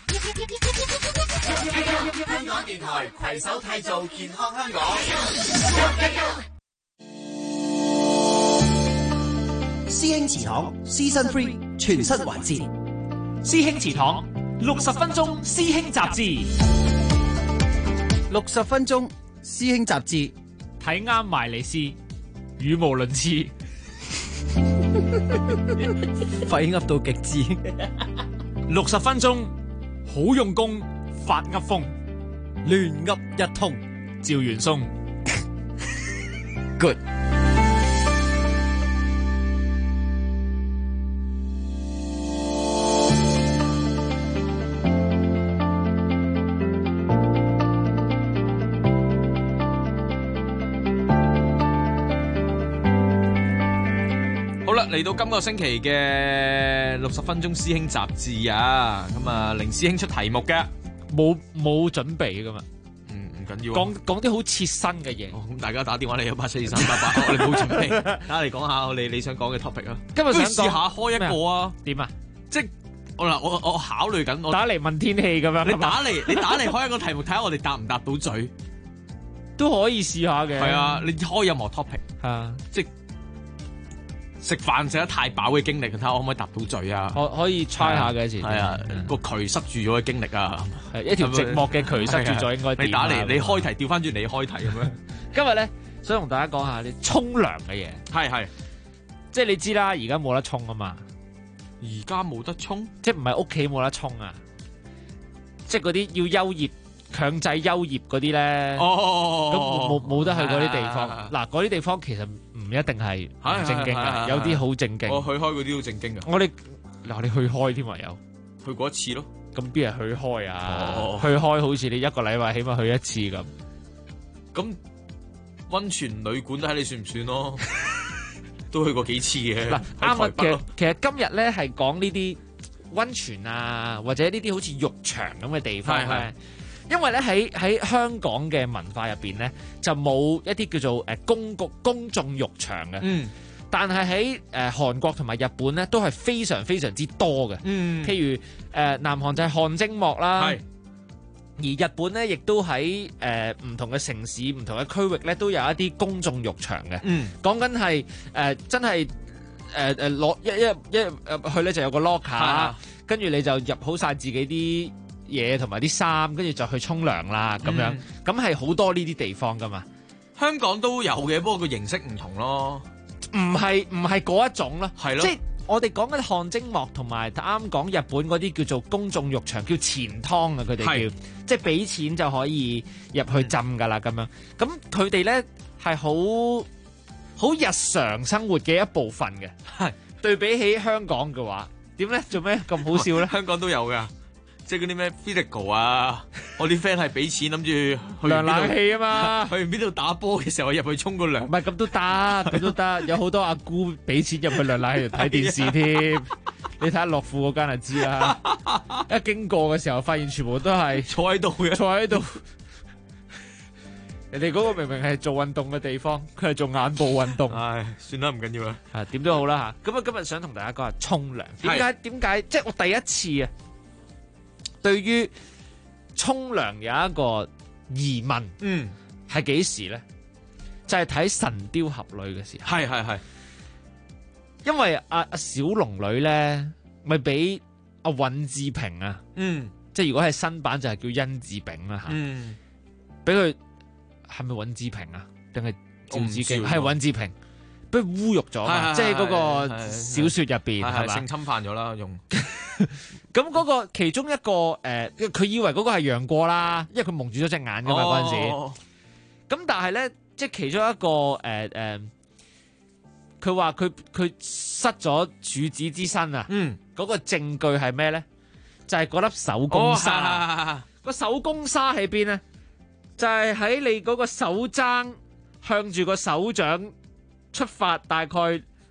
S7: 香港電台攜手締造健康香港。
S16: 師兄祠堂 Season 3全新環節，
S22: 師兄祠堂60分鐘師兄雜誌
S16: ，60分鐘師兄雜誌，
S22: 睇啱埋你試，語無倫次，
S16: 廢噏到極致。
S22: 60分鐘好用功，發噏風，
S16: 亂噏一通，
S22: 趙元松。
S16: Good。
S13: 嚟到今個星期嘅60分鐘師兄雜誌啊，咁啊凌師兄出題目嘅，
S14: 冇準備噶嘛，
S13: 唔緊要，
S14: 講啲好切身嘅嘢。
S13: 咁大家打電話嚟1872388，我哋冇準備，打嚟講下你想講嘅 topic 啊。
S14: 今日想
S13: 試下開一個啊？點啊？即係我考慮緊，我
S14: 打嚟問天氣咁樣。
S13: 你打嚟開一個題目，睇下我哋答唔答到嘴，
S14: 都可以試下嘅。
S13: 係啊，你開任何 topic 啊，即係。食飯食得太飽嘅經歷，睇下可唔可以答到嘴啊？
S14: 可以 try 下嘅前。
S13: 係啊，個渠塞住咗嘅經歷啊，
S14: 一條寂寞嘅渠塞住咗應該點？
S13: 你打嚟，你開題調翻轉，你開題咁樣。
S14: 今日咧想同大家講下啲沖涼嘅嘢。係，即係你知啦，而家冇得沖啊嘛。
S13: 而家冇得沖，
S14: 即係唔係屋企冇得沖啊？即係嗰啲要休業、強制休業嗰啲咧。咁冇得去嗰啲地方。嗱，嗰啲地方其實。唔一定係唔正經嘅，有啲好正經。
S13: 我去開嗰啲好正經嘅。
S14: 我哋去開添啊，有
S13: 去過一次咯。
S14: 咁邊係去開啊？去開好似你一個禮拜起碼去一次咁。
S13: 咁溫泉旅館都睇你算唔算咯？都去過幾次嘅。嗱，
S14: 啱啊。其實今日咧係講呢啲溫泉啊，或者呢啲好似浴場咁嘅地方咧。因為咧喺香港嘅文化入邊咧，就冇一啲叫做公眾浴場嘅。 但係喺韓國同埋日本咧都係非常非常之多嘅。譬如南韓就係汗蒸幕啦，而日本咧亦都喺唔同嘅城市、唔同嘅區域咧都有一啲公眾浴場嘅。講緊係真係攞一去咧就有個 locker，跟住你就入好晒自己啲嘢同埋啲衫，跟住就去沖涼啦咁樣。咁係好多呢啲地方噶嘛。
S13: 香港都有嘅，不過個形式唔同咯。
S14: 唔係嗰一種咯，
S13: 係咯，
S14: 即係我哋講緊汗蒸幕同埋啱講日本嗰啲叫做公眾浴場，叫錢湯啊，佢哋叫，即係俾錢就可以入去浸㗎啦咁樣。咁佢哋咧係好日常生活嘅一部分嘅。係對比起香港嘅話，點咧？做咩咁好笑咧？
S13: 香港都有㗎。即係嗰啲咩 physical 啊，我啲 friend 係俾錢諗住去
S14: 涼冷氣啊嘛，
S13: 去邊度打波嘅時候入去沖個涼，
S14: 唔係咁都得，咁都得，有好多阿姑俾錢入去涼冷氣度睇電視添。你睇下樂富嗰間就知啦，一經過嘅時候發現全部都係
S13: 坐喺度嘅，
S14: 坐喺度。人哋嗰個明明係做運動嘅地方，佢係做眼部運動。
S13: 唉，算啦，唔緊要啦。
S14: 係點都好啦嚇。咁啊，今日想同大家講下沖涼。點解？即係我第一次啊！對於沖涼有一個疑問，係幾時咧？就係睇《神雕俠侶》嘅時候。
S13: 係，
S14: 因為阿小龍女咧，咪俾阿尹志平啊，即係如果係新版就係叫甄志炳啦嚇，俾佢係咪尹志平啊？定係趙子敬？係尹志平，俾佢侮辱咗，即係嗰個小説入邊係嘛？
S13: 性侵犯咗啦，用。
S14: 咁嗰個其中一個佢以為嗰個係楊過啦，因為佢蒙住咗隻眼㗎嘛嗰陣時。咁但係咧，即係其中一個佢話佢失咗處子之身啊。嗰個證據係咩咧？就係嗰粒手工沙。個手工沙喺邊咧？就係喺你嗰個手踭向住個手掌出發大概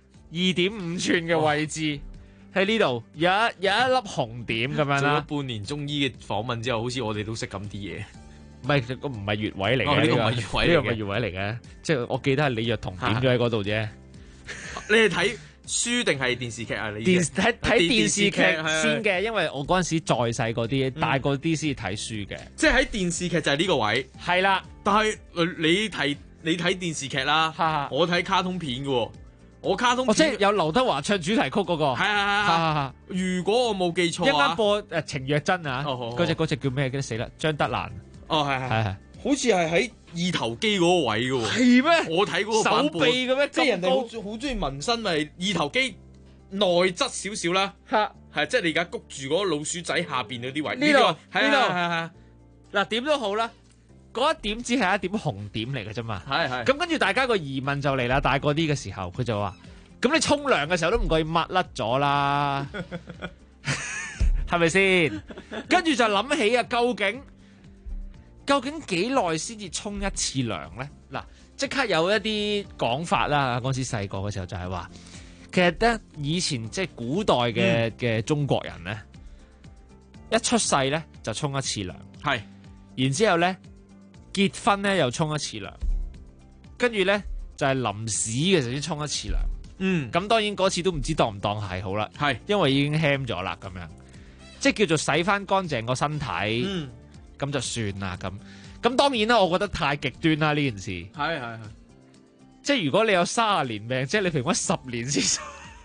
S14: 2.5寸嘅位置。喺呢度有一粒紅點咁樣啦。
S13: 做咗半年中醫嘅訪問之後，好似我哋都識咁啲嘢。
S14: 唔係穴位嚟嘅，
S13: 呢個唔係穴位嚟嘅，
S14: 呢個唔係穴位嚟嘅。即係我記得係李若彤點咗喺嗰度啫。
S13: 你係睇書定係電視劇啊？你
S14: 睇電視劇先嘅，因為我嗰陣時再細嗰啲，大個啲先睇書嘅。
S13: 即係喺電視劇就係呢個位。
S14: 係啦，
S13: 但係你睇電視劇啦，我睇卡通片嘅喎。我卡通片
S14: 即係有劉德華唱主題曲嗰個。
S13: 係。如果我冇記錯
S14: 一間播程若真啊，嗰隻叫咩？記得死啦，張德蘭。係。
S13: 好似係喺二頭肌嗰個位嘅喎。
S14: 係咩？
S13: 我睇嗰個版本。
S14: 手臂嘅咩？
S13: 即係人哋好中意紋身，咪二頭肌內側少少啦。係即係你而家谷住嗰個老鼠仔下邊嗰啲位。
S14: 呢度。
S13: 係。
S14: 嗱，點都好啦。嗰一點只係一點紅點嚟嘅啫嘛，
S13: 係。咁
S14: 跟住大家個疑問就嚟啦，大個啲嘅時候，佢就話：咁你沖涼嘅時候都唔該抹甩咗啦，係咪先？跟住就諗起啊，究竟幾耐先至沖一次涼咧？嗱，即刻有一啲講法啦。嗰時細個嘅時候就係話，其實咧以前即係古代嘅中國人咧，一出世咧就沖一次涼，
S13: 係，
S14: 然之後咧。結婚咧又沖一次涼，跟住咧就係臨屎嘅時候先沖一次涼。咁當然嗰次都唔知當唔當係好啦，係因為已經輕咗啦，咁樣即係叫做洗翻乾淨個身體，咁就算啦。咁當然啦，我覺得太極端啦呢件事。
S13: 係，
S14: 即係如果你有30年命，即係你平均10年先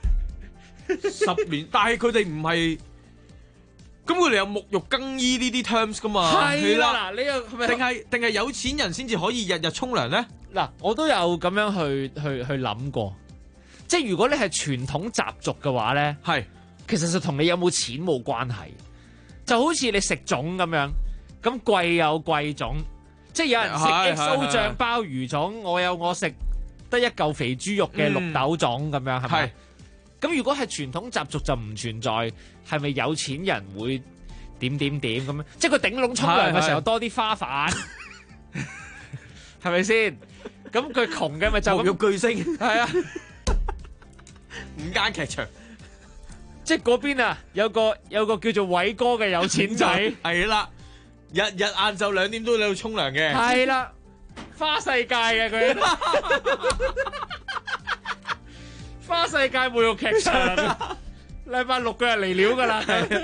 S13: 10年，但係佢哋唔係。咁佢哋有沐浴更衣呢啲 terms 噶嘛？
S14: 係啦，嗱，你又係咪
S13: 定係有錢人先至可以日日沖涼咧？
S14: 嗱，我都有咁樣去諗過，即係如果你係傳統習俗嘅話咧，
S13: 係
S14: 其實就同你有冇錢冇關係，就好似你食粽咁樣，咁貴有貴粽，即係有人食 XO 醬鮑魚粽，我食得一嚿肥豬肉嘅綠豆粽咁樣，係咪？咁如果係傳統習俗就唔存在，係咪有錢人會點咁樣？即係佢頂籠沖涼嘅時候多啲花瓣，係咪先？咁佢窮嘅咪就
S13: 沐浴巨星，
S14: 係啊
S13: ，5間劇場，
S14: 即係嗰邊啊，有個叫做偉哥嘅有錢仔，
S13: 係啦，日晏晝2點都喺度沖涼嘅，
S14: 係啦，花世界嘅佢。 花世界沐浴劇場，禮拜六嘅嚟料㗎啦。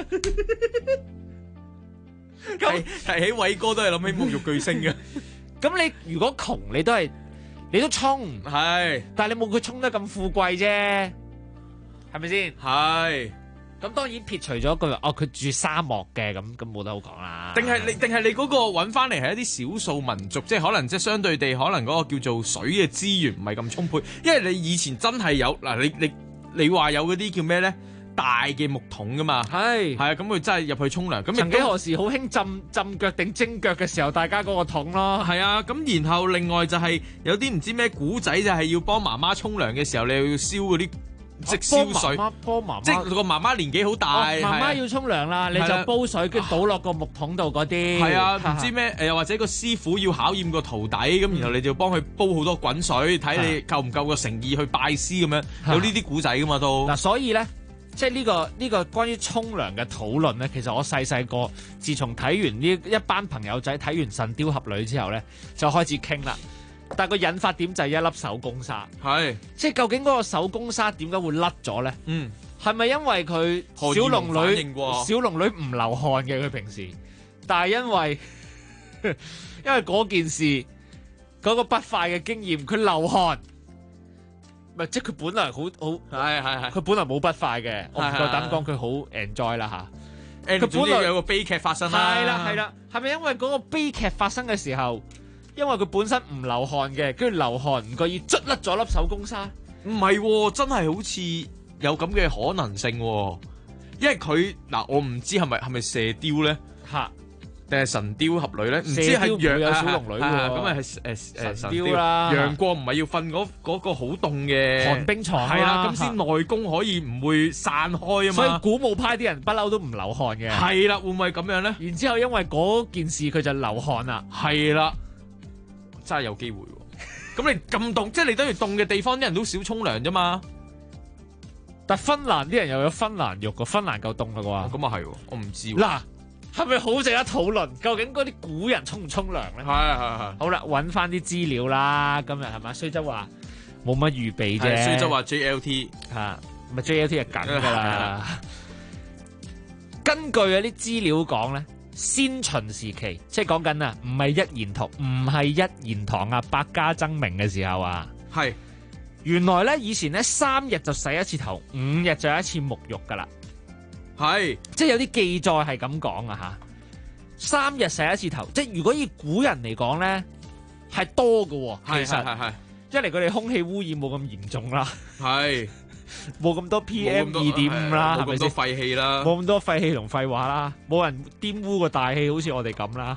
S13: 提起偉哥都係諗起沐浴巨星嘅。
S14: 咁你如果窮，你都沖，
S13: 係，
S14: 但係你冇佢沖得咁富貴啫，係咪先？
S13: 係。
S14: 咁當然撇除咗佢佢住沙漠嘅，咁冇得好講啦。
S13: 定係你嗰個揾翻嚟係一啲少數民族，即係可能即係相對地，可能嗰個叫做水嘅資源唔係咁充沛，因為你以前真係有嗱，你話有嗰啲叫咩咧？大嘅木桶噶嘛，係啊，咁佢真係入去沖涼。咁
S14: 曾幾何時好興浸腳定蒸腳嘅時候，大家嗰個桶咯。
S13: 係啊，咁然後另外就係有啲唔知咩古仔，就係要幫媽媽沖涼嘅時候，你要燒嗰啲即燒水。
S14: 幫媽媽，
S13: 即係個媽媽年紀好大，
S14: 媽媽要沖涼啦，你就煲水，跟住倒落個木桶度嗰啲。
S13: 係啊，唔知咩又或者個師傅要考驗個徒弟，咁然後你就幫佢煲好多滾水，睇你夠唔夠個誠意去拜師咁樣，有呢啲古仔噶嘛都。
S14: 嗱，所以咧。即係呢個關於沖涼嘅討論咧，其實我細個自從睇完呢一班朋友仔睇完《神雕俠侶》之後咧，就開始傾啦。但係個引發點就係一粒手工沙，係即係究竟嗰個手工沙點解會甩咗咧？係咪因為佢小龍女唔流汗嘅佢平時，但係因為嗰件事嗰個不快嘅經驗，佢流汗。即係佢本來好，係佢本來冇不快嘅，我唔夠膽講佢好 enjoy 啦嚇。
S13: 佢本來有個悲劇發生啦，
S14: 係啦，係咪因為嗰個悲劇發生嘅時候，因為佢本身唔流汗嘅，跟住流汗唔覺意捽甩咗粒手工沙？
S13: 唔係喎，真係好似有咁嘅可能性喎，因為佢嗱，我唔知係咪射雕咧嚇。定係神雕俠侶咧？唔知係有小龍女喎，咁啊係神雕啦。楊過唔係要瞓嗰個好凍嘅
S14: 寒冰床
S13: 係啦，咁先內功可以唔會散開啊嘛。
S14: 所以古武派啲人不嬲都唔流汗嘅。
S13: 係啦，會唔會咁樣咧？
S14: 然之後因為嗰件事佢就流汗啦。
S13: 係啦，真係有機會喎。咁你咁凍，即係你等於凍嘅地方啲人都少沖涼啫嘛。
S14: 但芬蘭啲人又有芬蘭浴㗎，芬蘭夠凍啦啩？
S13: 咁啊係，我唔知。
S14: 嗱。係咪好值得討論？究竟嗰啲古人沖唔沖涼咧？
S13: 係。好
S14: 啦，揾翻啲資料啦。今日係咪？雖則話冇乜預備啫。
S13: 雖則話 JLT
S14: 嚇，咪 JLT 係緊㗎啦。根據嗰啲資料講咧，先秦時期，即係講緊啊，唔係一言堂啊，百家爭鳴嘅時候啊。係。原來咧，以前咧3日就洗一次頭，5日就有一次沐浴㗎啦。係，即係有啲記載係咁講啊嚇，3日洗一次頭，即係如果以古人嚟講咧，係多嘅喎。其實係，一嚟佢哋空氣污染冇咁嚴重啦，係冇咁多 PM2.5啦，
S13: 冇咁多廢氣啦，
S14: 冇咁多廢氣同廢話啦，冇人玷污個大氣，好似我哋咁啦。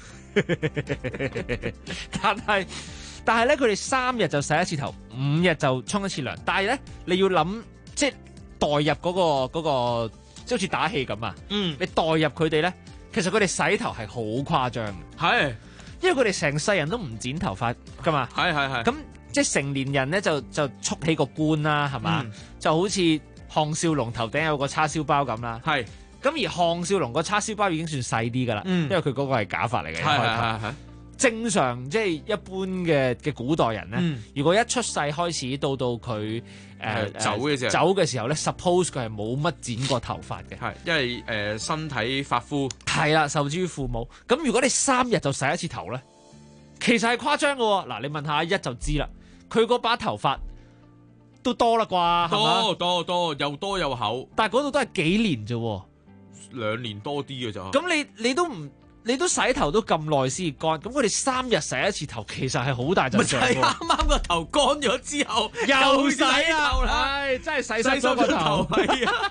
S14: 但係咧，佢哋3日就洗一次頭，5日就沖一次涼。但係咧，你要諗即係代入嗰個。即好似打氣咁啊！你代入佢哋咧，其實佢哋洗頭係好誇張嘅，係，因為佢哋成世人都唔剪頭髮噶嘛，係。咁即係成年人咧就束起個冠啦，係嘛？就好似項少龍頭頂有個叉燒包咁啦，係。咁而項少龍個叉燒包已經算細啲噶啦，因為佢嗰個係假髮嚟嘅，係。正常即係一般嘅古代人咧，如果一出世開始到佢走嘅時候咧 ，suppose 佢係冇乜剪過頭髮嘅，係
S13: 因為身體髮膚
S14: 係啦，受之於父母。咁如果你3日就洗一次頭咧，其實係誇張嘅喎。嗱，你問下阿一就知啦，佢嗰把頭髮都多啦啩，
S13: 多又多又厚，
S14: 但係嗰度都係幾年啫
S13: ，2年多啲嘅咋。
S14: 咁你都洗頭都咁耐先乾，咁佢哋3日洗一次頭，其實係好大陣仗。咪就係啱啱個頭乾咗之後，又洗頭啦，唉，真係洗濕咗個頭。係啊，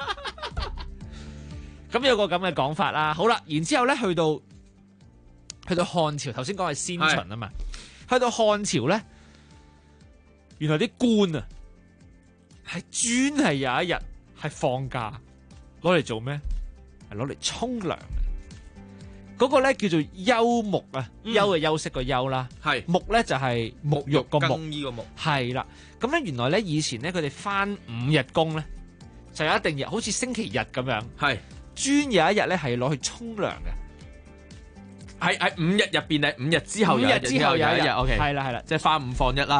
S14: 咁有個咁嘅講法啦。好啦，然之後咧去到漢朝，頭先講係先秦啊嘛，去到漢朝咧，原來啲官啊係專係有一日係放假，攞嚟做咩？係攞嚟沖涼。嗰個咧叫做休沐啊，休係休息個休啦，係沐咧就係沐浴個沐，
S13: 更衣個沐，
S14: 係啦。咁咧原來咧以前咧佢哋返5日工咧，就有一定日，好似星期日咁樣，係專有一日咧係攞去沖涼嘅。
S13: 喺5日入邊係5日之後有一日，OK，係啦，
S14: 係啦，
S13: 即係返5放1啦。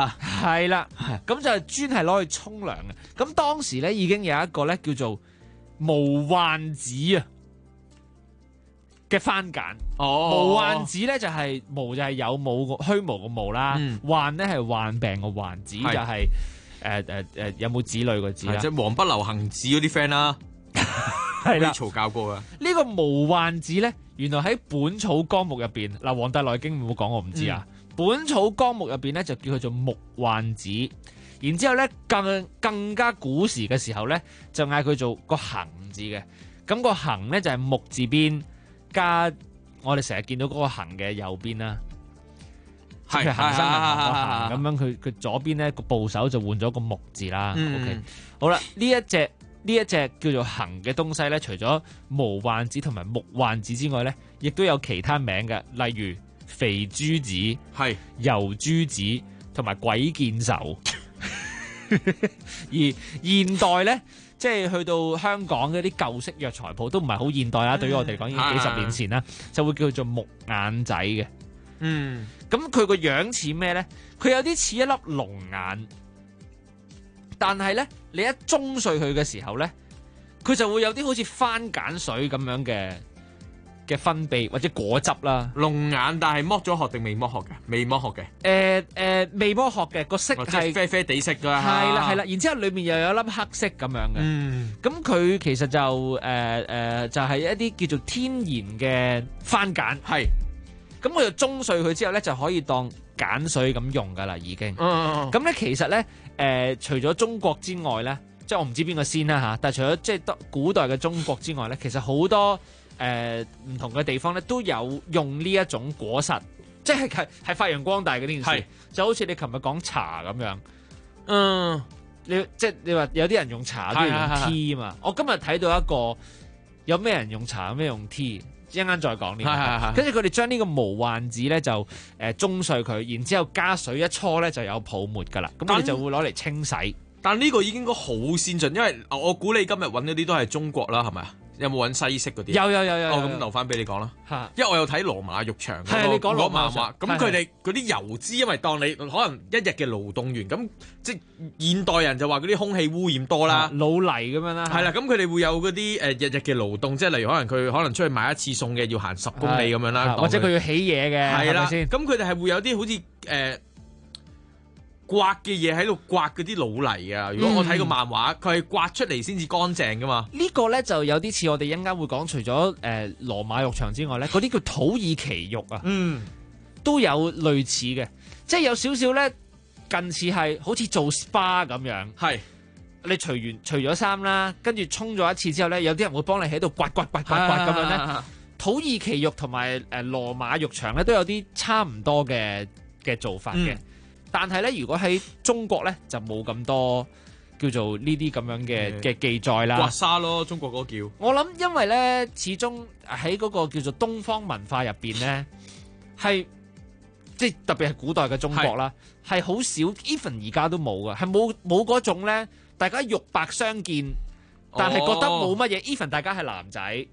S14: 係啦，咁就專係攞去沖涼嘅。咁當時咧已經有一個咧叫做無患子啊嘅番簡。無患子咧就係無就係有冇虛無個無啦，患咧係患病個患，子就係有冇子女個子啦。
S13: 即係黃不流行子嗰啲 friend 啦，係啦，曹教過啊。
S14: 呢個無患子咧，原來喺《本草綱目》入邊嗱，《黃帝內經》冇講我唔知啊。本草綱目入邊咧就叫佢做木患子，然之後咧更加古時嘅時候咧就嗌佢做個行字嘅，咁個行咧就係木字邊加我哋成日見到嗰個行嘅右邊啦，係行生行個行咁樣，佢左邊咧個部首就換咗個木字啦。OK， 好啦，呢一隻叫做行嘅東西咧，除咗無患子同埋木患子之外咧，亦都有其他名嘅，例如肥豬子、油豬子同埋鬼見愁。而現代咧，即係去到香港嗰啲舊式藥材鋪都唔係好現代啦。對於我哋嚟講已經幾十年前啦，就會叫做木眼仔嘅。咁佢個樣似咩咧？佢有啲似一粒龍眼，但係咧你一舂碎佢嘅時候咧，佢就會有啲好似番鹼水咁樣嘅分泌或者果汁啦。
S13: 龍眼，但係剝咗殼定未剝殼嘅？未剝殼嘅。
S14: 未剝殼嘅，個色係
S13: 啡啡地色㗎。
S14: 係啦，然之後裏面又有一粒黑色咁樣嘅。咁佢其實就就係一啲叫做天然嘅番鹼。係。咁我就舂碎佢之後咧，就可以當鹼水咁用㗎啦，已經。咁咧其實咧除咗中國之外咧，即係我唔知邊個先啦嚇，但係除咗即係古代嘅中國之外咧，其實好多唔同嘅地方咧都有用呢一種果實，即係發揚光大嘅呢件事，就好似你琴日講茶咁樣。你話有啲人用茶都要用 tea 啊嘛。我今日睇到一個有咩人用茶，有咩用 tea， 一陣間再講呢個。跟住佢哋將呢個無患子咧就舂碎佢，然之後加水一搓咧就有泡沫㗎啦。咁我哋就會攞嚟清洗。
S13: 但呢個已經應該好先進，因為我估你今日揾嗰啲都係中國啦，係咪啊？有冇揾西式嗰啲？有。咁留翻俾你講啦。因為我有睇羅馬浴場嗰個漫畫，咁佢哋嗰啲油脂，因為當你可能一日嘅勞動員，咁即係現代人就話嗰啲空氣污染多啦，
S14: 老泥咁樣啦。
S13: 係啦，咁佢哋會有嗰啲日日嘅勞動，即係例如可能佢出去買一次餸嘅要行10公里咁樣啦，
S14: 或者佢要起嘢嘅，係啦先。
S13: 咁佢哋係會有啲好似刮嘅嘢喺度刮嗰啲老泥啊！如果我睇個漫畫，佢係刮出嚟先至乾淨噶嘛。
S14: 呢個咧就有啲似我哋一陣間會講，除咗羅馬浴場之外咧，嗰啲叫土耳其浴啊，都有類似嘅，即係有少少咧近似係好似做 SPA 咁樣。係你除咗衫啦，跟住沖咗一次之後咧，有啲人會幫你喺度刮咁樣咧。土耳其浴同埋羅馬浴場咧都有啲差唔多嘅做法嘅。但係咧，如果喺中國咧，就冇咁多叫做呢啲咁樣嘅記載啦。
S13: 刮痧咯，中國嗰個叫。
S14: 我諗，因為咧，始終喺嗰個叫做東方文化入邊咧，係即係特別係古代嘅中國啦，係好少 even 而家都冇嘅，係冇嗰種咧，大家肉白相見，但係覺得冇乜嘢。even 大家係男仔。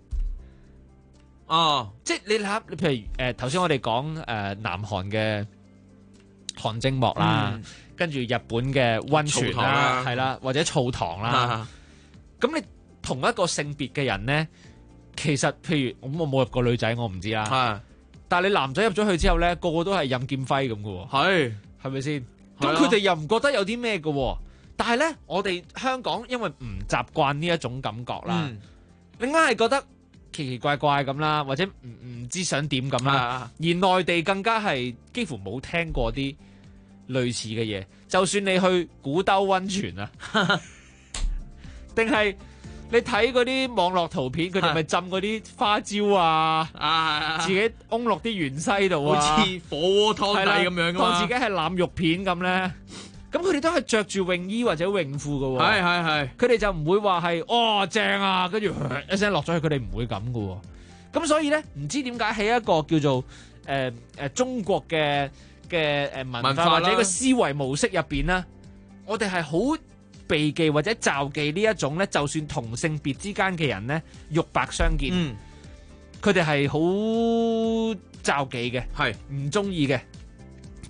S14: 即係你諗，你譬如頭先我哋講南韓嘅汗蒸幕啦，跟住日本嘅溫泉啦，係啦，或者澡堂啦。咁你同一個性別嘅人咧，其實譬如我冇入過女仔，我唔知啦。但係你男仔入咗去之後咧，個個都係任劍輝咁嘅喎。係咪先？咁佢哋又唔覺得有啲咩嘅喎？但係咧，我哋香港因為唔習慣呢一種感覺啦，你硬係覺得奇奇怪怪咁啦，或者唔知想點咁啦。而內地更加係幾乎冇聽過啲類似嘅嘢。就算你去古兜溫泉啊，定係你睇嗰啲網絡圖片，佢哋咪浸嗰啲花椒啊，自己㧬落啲芫茜度啊，
S13: 好似火鍋湯底咁樣噶嘛，
S14: 當自己係腩肉片咁咧。咁佢哋都係着住泳衣或者泳褲噶喎，係，佢哋就唔會話係正啊，跟住一聲落咗去，佢哋唔會咁噶喎。咁所以咧，唔知點解喺一個叫做中國嘅文化或者個思維模式入邊咧，我哋係好避忌或者罩忌呢一種咧，就算同性別之間嘅人咧，肉白相見，佢哋係好罩忌嘅，係唔中意嘅。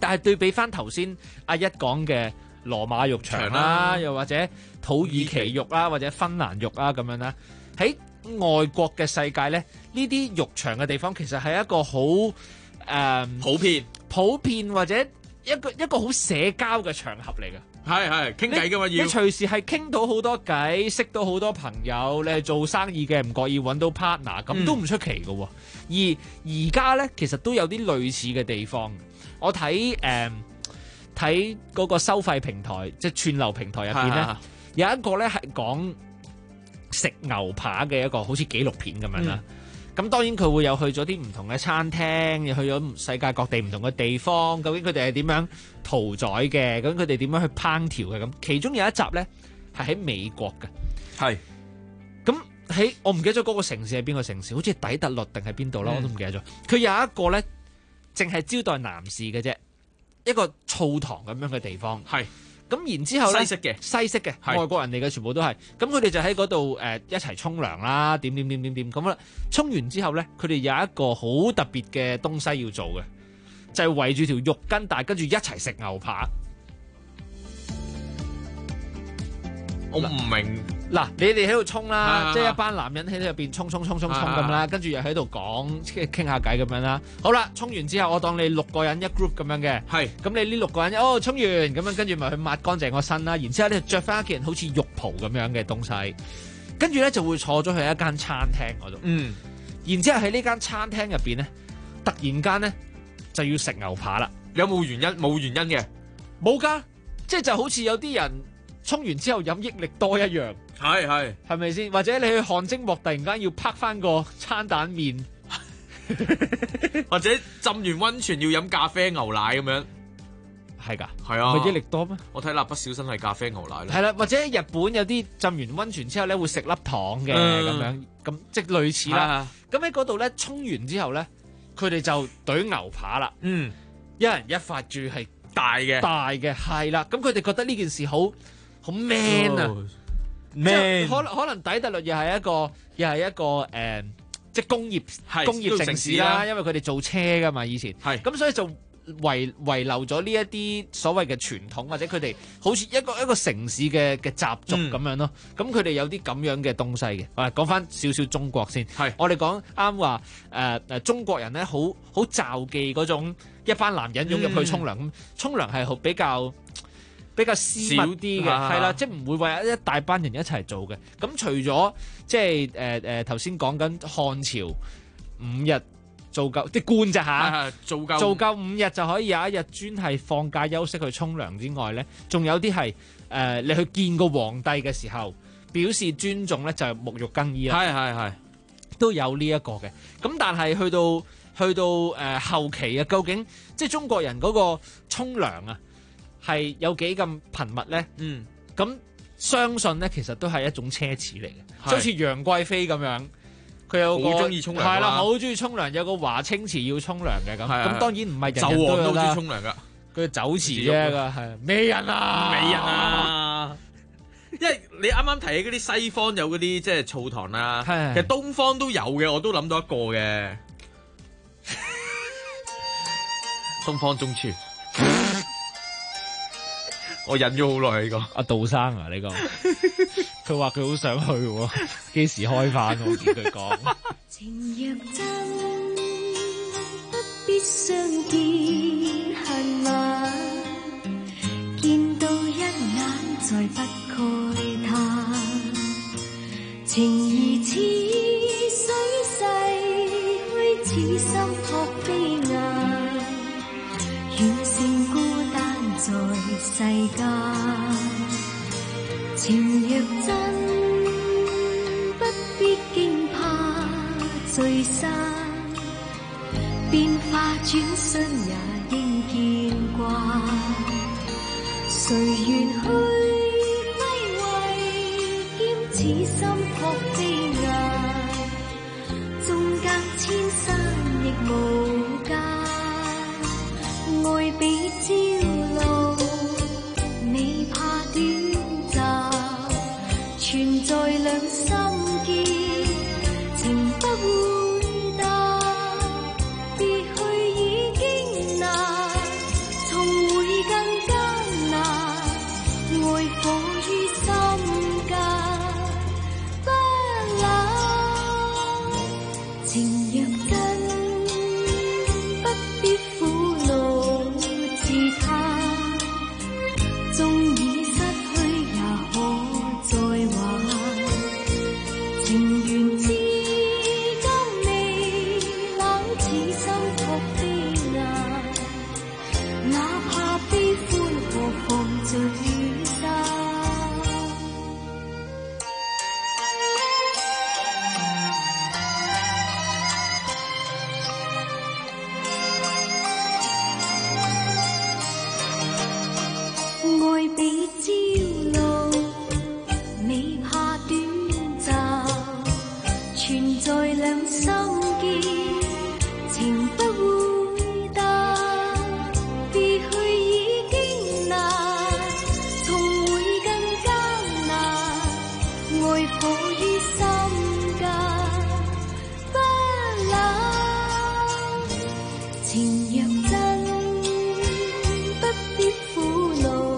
S14: 但係對比翻頭先阿一講嘅羅馬浴場啦，又或者土耳其浴啦，或者芬蘭浴啊咁樣啦，喺外國嘅世界咧，呢啲浴場嘅地方其實係一個好普遍或者一個好社交嘅場合嚟嘅。
S13: 係傾偈㗎嘛，要
S14: 你隨時係傾到好多偈，識到好多朋友，你係做生意嘅唔覺意揾到 partner， 咁都唔出奇嘅。而家咧其實都有啲類似嘅地方。我睇嗰個收費平台，即係串流平台入邊咧，有一個咧係講食牛扒嘅一個好似紀錄片咁樣啦。咁當然佢會有去咗啲唔同嘅餐廳，又去咗世界各地唔同嘅地方。究竟佢哋係點樣屠宰嘅？究竟佢哋點樣去烹調嘅？咁其中有一集咧係喺美國嘅，係咁喺我唔記得咗嗰個城市係邊個城市，好似底特律定係邊度啦，我都唔記得咗。佢有一個咧淨係招待男士嘅啫，一個澡堂咁樣嘅地方。係咁然之後咧，西式嘅外國人嚟嘅，全部都係。咁佢哋就喺嗰度一齊沖涼啦，點咁啦。沖完之後咧，佢哋有一個好特別嘅東西要做嘅，就係圍住條浴巾帶，跟住一齊食牛扒。
S13: 我唔明
S14: 嗱，你哋喺度沖啦，即係一班男人喺入邊沖咁啦，跟住又喺度講傾下偈咁樣啦。好啦，沖完之後，我當你6個人一 group 咁樣嘅，係咁你呢6個人沖完咁樣，跟住咪去抹乾淨個身啦。然之後咧着翻一件好似浴袍咁樣嘅東西，跟住咧就會坐咗去一間餐廳嗰度。然之後喺呢間餐廳入邊咧，突然間咧就要食牛扒啦。
S13: 有冇原因？冇原因嘅，
S14: 冇㗎，即係就好似有啲人沖完之後飲益力多一樣，係咪先？或者你去汗蒸幕突然間要拍翻個餐蛋麵，
S13: 或者浸完溫泉要飲咖啡牛奶咁樣，
S14: 係㗎，
S13: 係啊，
S14: 咪益力多咩？
S13: 我睇蠟筆小新係咖啡牛奶啦，
S14: 係啦，或者日本有啲浸完溫泉之後咧會食粒糖嘅咁樣，咁即係類似啦。咁喺嗰度咧沖完之後咧，佢哋就懟牛扒啦，一人一塊住係大嘅，係啦。咁佢哋覺得呢件事好 man 啊 ，man 可能底特律又係一個即係工業城市啦，因為佢哋做車噶嘛以前，咁所以就遺留咗呢一啲所謂嘅傳統，或者佢哋好似一個城市嘅習俗咁樣咯。咁佢哋有啲咁樣嘅東西嘅。講翻少少中國先，我哋講啱話中國人咧好罩忌嗰種一班男人湧入去沖涼，咁沖涼係比較私密啲嘅，係啦，即係唔會話一大班人一齊做嘅。咁除咗即係頭先講緊漢朝5日做夠啲官咋嚇，做夠5日就可以有一日專係放假休息去沖涼之外咧，仲有啲係你去見個皇帝嘅時候表示尊重咧，就係沐浴更衣啦，係都有呢一個嘅。咁但係去到後期啊，究竟即係中國人嗰個沖涼啊係有幾咁頻密咧？咁相信咧其實都係一種奢侈嚟嘅，就好似楊貴妃咁樣。佢有個好中意沖涼，係啦，好中意沖涼。有個華清池要沖涼嘅咁，咁當然唔係人人都有啦。紂王都中意沖涼噶，佢酒池啫，係美人啊！
S13: 因為你啱啱提起嗰啲西方有嗰啲即係澡堂啊，其實東方都有嘅，我都諗到一個嘅東方中廚。我忍咗好耐呢個
S14: 阿杜生啊，呢個佢話佢好想去喎，幾時開返？我見佢講。
S15: 情若真，不必相見恨晚，見到一眼再不慨嘆。情如似水逝去，此心撲飛雁，遠勝孤單在世間。情若真，不必驚怕聚散，變化轉身也應見慣。誰願去歸位，兼此心撲飛雁，縱隔千山亦無間，愛比朝露，未怕短暫，存在兩心結，情不會淡，別去已經難，從情緣之間未冷似心托的牙，哪怕悲歡何妨聚散。愛比朝露，未怕短暫，存在兩心間，情不會淡。別去已經難，重會更艱難。愛火於心間，不冷。情若真，不必苦惱。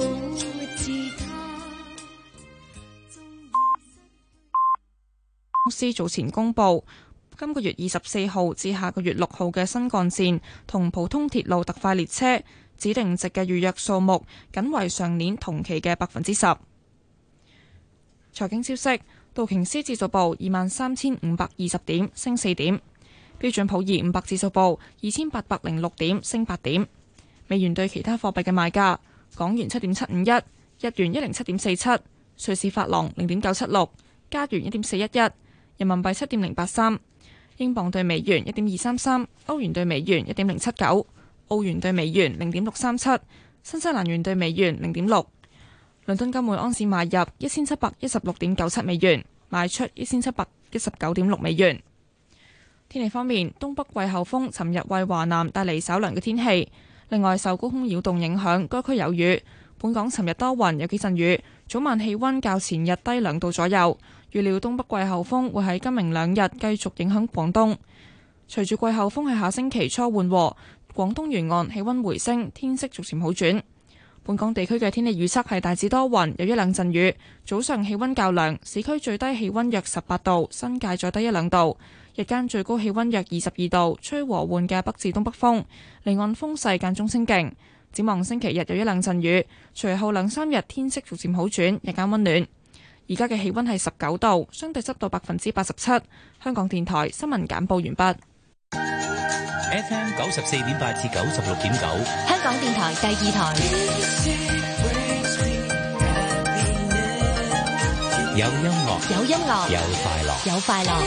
S1: 公司早前公布，今個月24號至下個月6號嘅新幹線同普通鐵路特快列車指定席嘅預約數目，僅為上年同期嘅10%。財經消息，道瓊斯指數報23,520點，升4點；標準普爾500指數報2806點，升8點。美元對其他貨幣嘅賣價：港元7.751，日元107.47，瑞士法郎0.976，加元1.411。人民幣7.083，英鎊對美元1.233，歐元對美元1.079，澳元對美元0.637，新西蘭元對美元0.6。倫敦金每盎司買入1716.97美元，賣出1719.6美元。天氣方面，東北季候風尋日為華南帶嚟稍涼嘅天氣，另外受高空擾動影響，該區有雨。本港尋日多雲，有幾陣雨，早晚氣溫較前日低2度左右。預料東北季候風會喺今明兩日繼續影響廣東。隨住季候風喺下星期初緩和，廣東沿岸氣溫回升，天色逐漸好轉。本港地區嘅天氣預測係大致多雲，有一兩陣雨。早上氣溫較涼，市區最低氣溫約18度，新界再低1-2度。日間最高氣溫約22度，吹和緩嘅北至東北風，離岸風勢間中清勁。展望星期日有一兩陣雨，隨後2-3日天色逐漸好轉，日間溫暖。而家嘅氣溫係19度，相對濕度87%。香港電台新聞簡報完畢。
S2: FM 94.8至96.9，
S3: 香港電台第2台。
S2: 有音樂，
S3: 有音樂，
S2: 有快樂，
S3: 有快樂。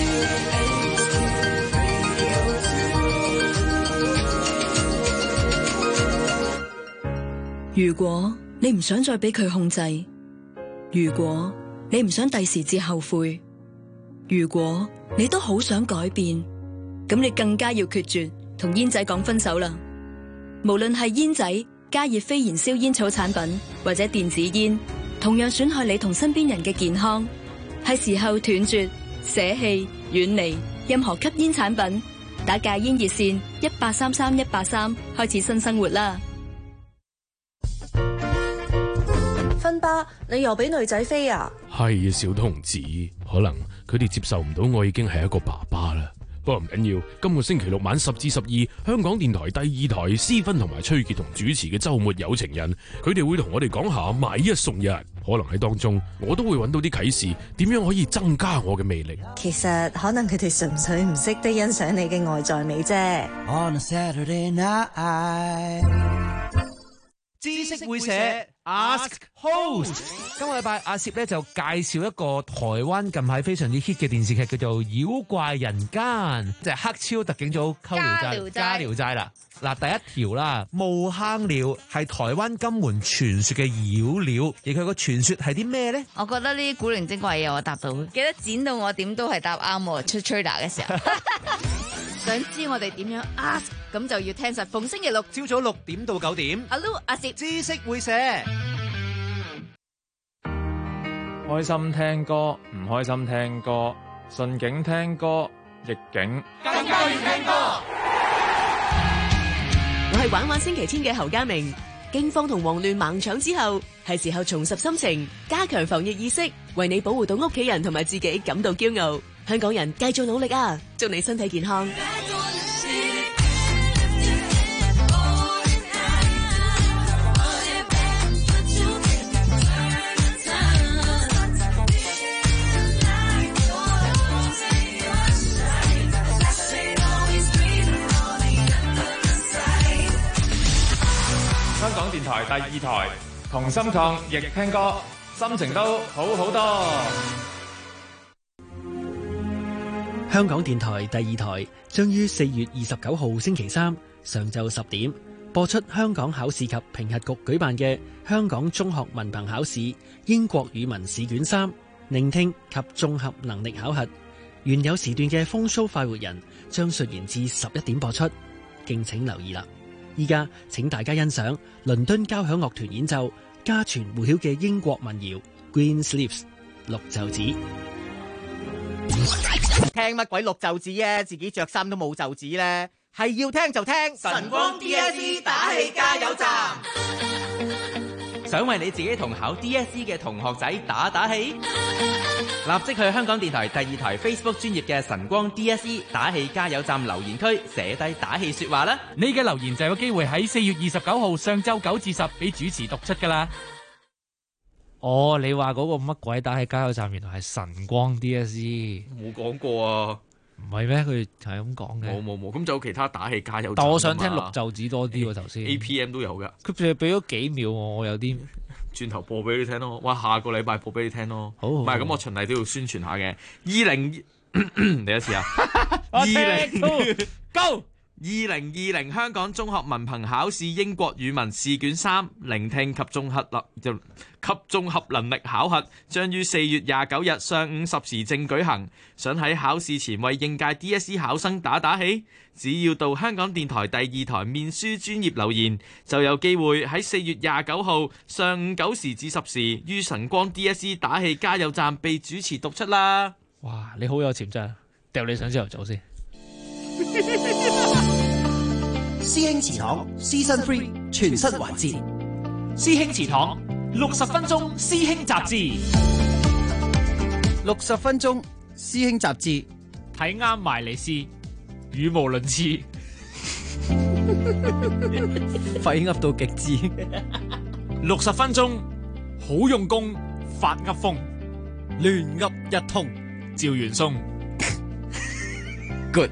S6: 如果你唔想再俾佢控制，如果你唔想第時至後悔，如果你都好想改變，咁你更加要決絕同煙仔講分手啦。無論係煙仔、加熱非燃燒煙草產品或者電子煙，同樣損害你同身邊人嘅健康。係時候斷絕、捨棄、遠離任何吸煙產品。打戒煙熱線1833-183開始新生活啦。
S4: 芬巴，你又俾女仔飛啊？
S5: 係啊，小同志，可能佢哋接受唔到我已經係一個爸爸啦。不過唔緊要，今個星期6晚10至12，香港電台第2台思芬同埋崔潔同主持嘅週末有情人，佢哋會同我哋講下買一送一，可能喺當中我都會揾到啲啟示，點樣可以增加我嘅魅力。
S4: 其實可能佢哋純粹唔識得欣賞你嘅外在美啫。On a Saturday night，
S14: 知識會社 Ask Host， 今個禮拜阿攝咧就介紹一個台灣近排非常之 hit 嘅電視劇，叫做《妖怪人間》，就係黑超特警組溝加聊齋啦。嗱，第一條啦，冒坑鳥係台灣金門傳說嘅妖鳥，而佢個傳說係啲咩咧？
S21: 我覺得呢啲古靈精怪嘢我答到，記得剪到我點都係答啱喎。出 trader 嘅時候，想知我哋點樣 ask， 咁就要聽實逢星期六
S14: 朝早6點到9點。
S21: 阿 Lu 阿攝
S14: 知識會社，
S23: 開心聽歌，唔開心聽歌，順境聽歌，逆境
S7: 更加要聽歌。
S24: 我係玩玩星期天嘅侯家明。驚慌同慌亂猛搶之後，係時候重拾心情，加強防疫意識，為你保護到屋企人同埋自己感到驕傲。香港人繼續努力啊！祝你身體健康。
S23: 第二台，同心抗疫聽歌，心情都好好多。
S8: 香港電台第二台將於4月29號星期三上晝10點播出香港考試及評核局舉辦嘅香港中學文憑考試英國語文試卷3聆聽及綜合能力考核。原有時段嘅風騷快活人將順延至11點播出，敬請留意啦。依家請大家欣賞倫敦交響樂團演奏家傳戶曉嘅英國民謠 Green Sleeves 綠袖子。
S16: 聽乜鬼綠袖子啊？自己着衫都冇袖子咧，係要聽就聽晨光 DSE 打氣加油站。
S9: 想為你自己同考 DSE 嘅同學仔打打氣，立即去香港電台第二台 Facebook 專頁嘅晨光 DSE 打氣加油站留言區寫低打氣說話啦！
S10: 你嘅留言就有機會喺4月29號上晝9至10俾主持讀出噶啦。
S14: 哦，你話嗰個乜鬼打氣加油站原來係晨光 DSE，
S13: 冇講過啊，
S14: 唔係咩？佢係咁講嘅。
S13: 冇，咁就有其他打氣加油站。
S14: 但我想聽綠袖子多啲喎，頭先。
S13: APM 都有噶。
S14: 佢淨係俾咗幾秒我有啲
S13: 轉頭播俾你聽咯。哇，下個禮拜播俾你聽咯。
S14: 好，
S13: 唔係咁，我循例都要宣傳下嘅。你一次啊！2020香港中學文憑考試英國語文試卷3聆聽及綜合能力考核將於4月29日上午10時正舉行。想喺考試前為應屆 DSE 考生打打氣，只要到香港電台第二台面書專頁留言，就有機會喺4月29號上午9時至10時於晨光 DSE 打氣加油站被主持讀出啦！
S14: 哇，你好有潛質，掉你上朝頭早先。
S16: 師兄祠堂 Season 3全新環節，
S22: 師兄祠堂60分鐘師兄雜誌
S16: ，60分鐘師兄雜誌，
S22: 睇啱埋嚟試，語無倫次，
S16: 廢噏到極致。
S22: 60分鐘好用功，發噏風，
S16: 亂噏一通，
S22: 趙元松。
S16: Good。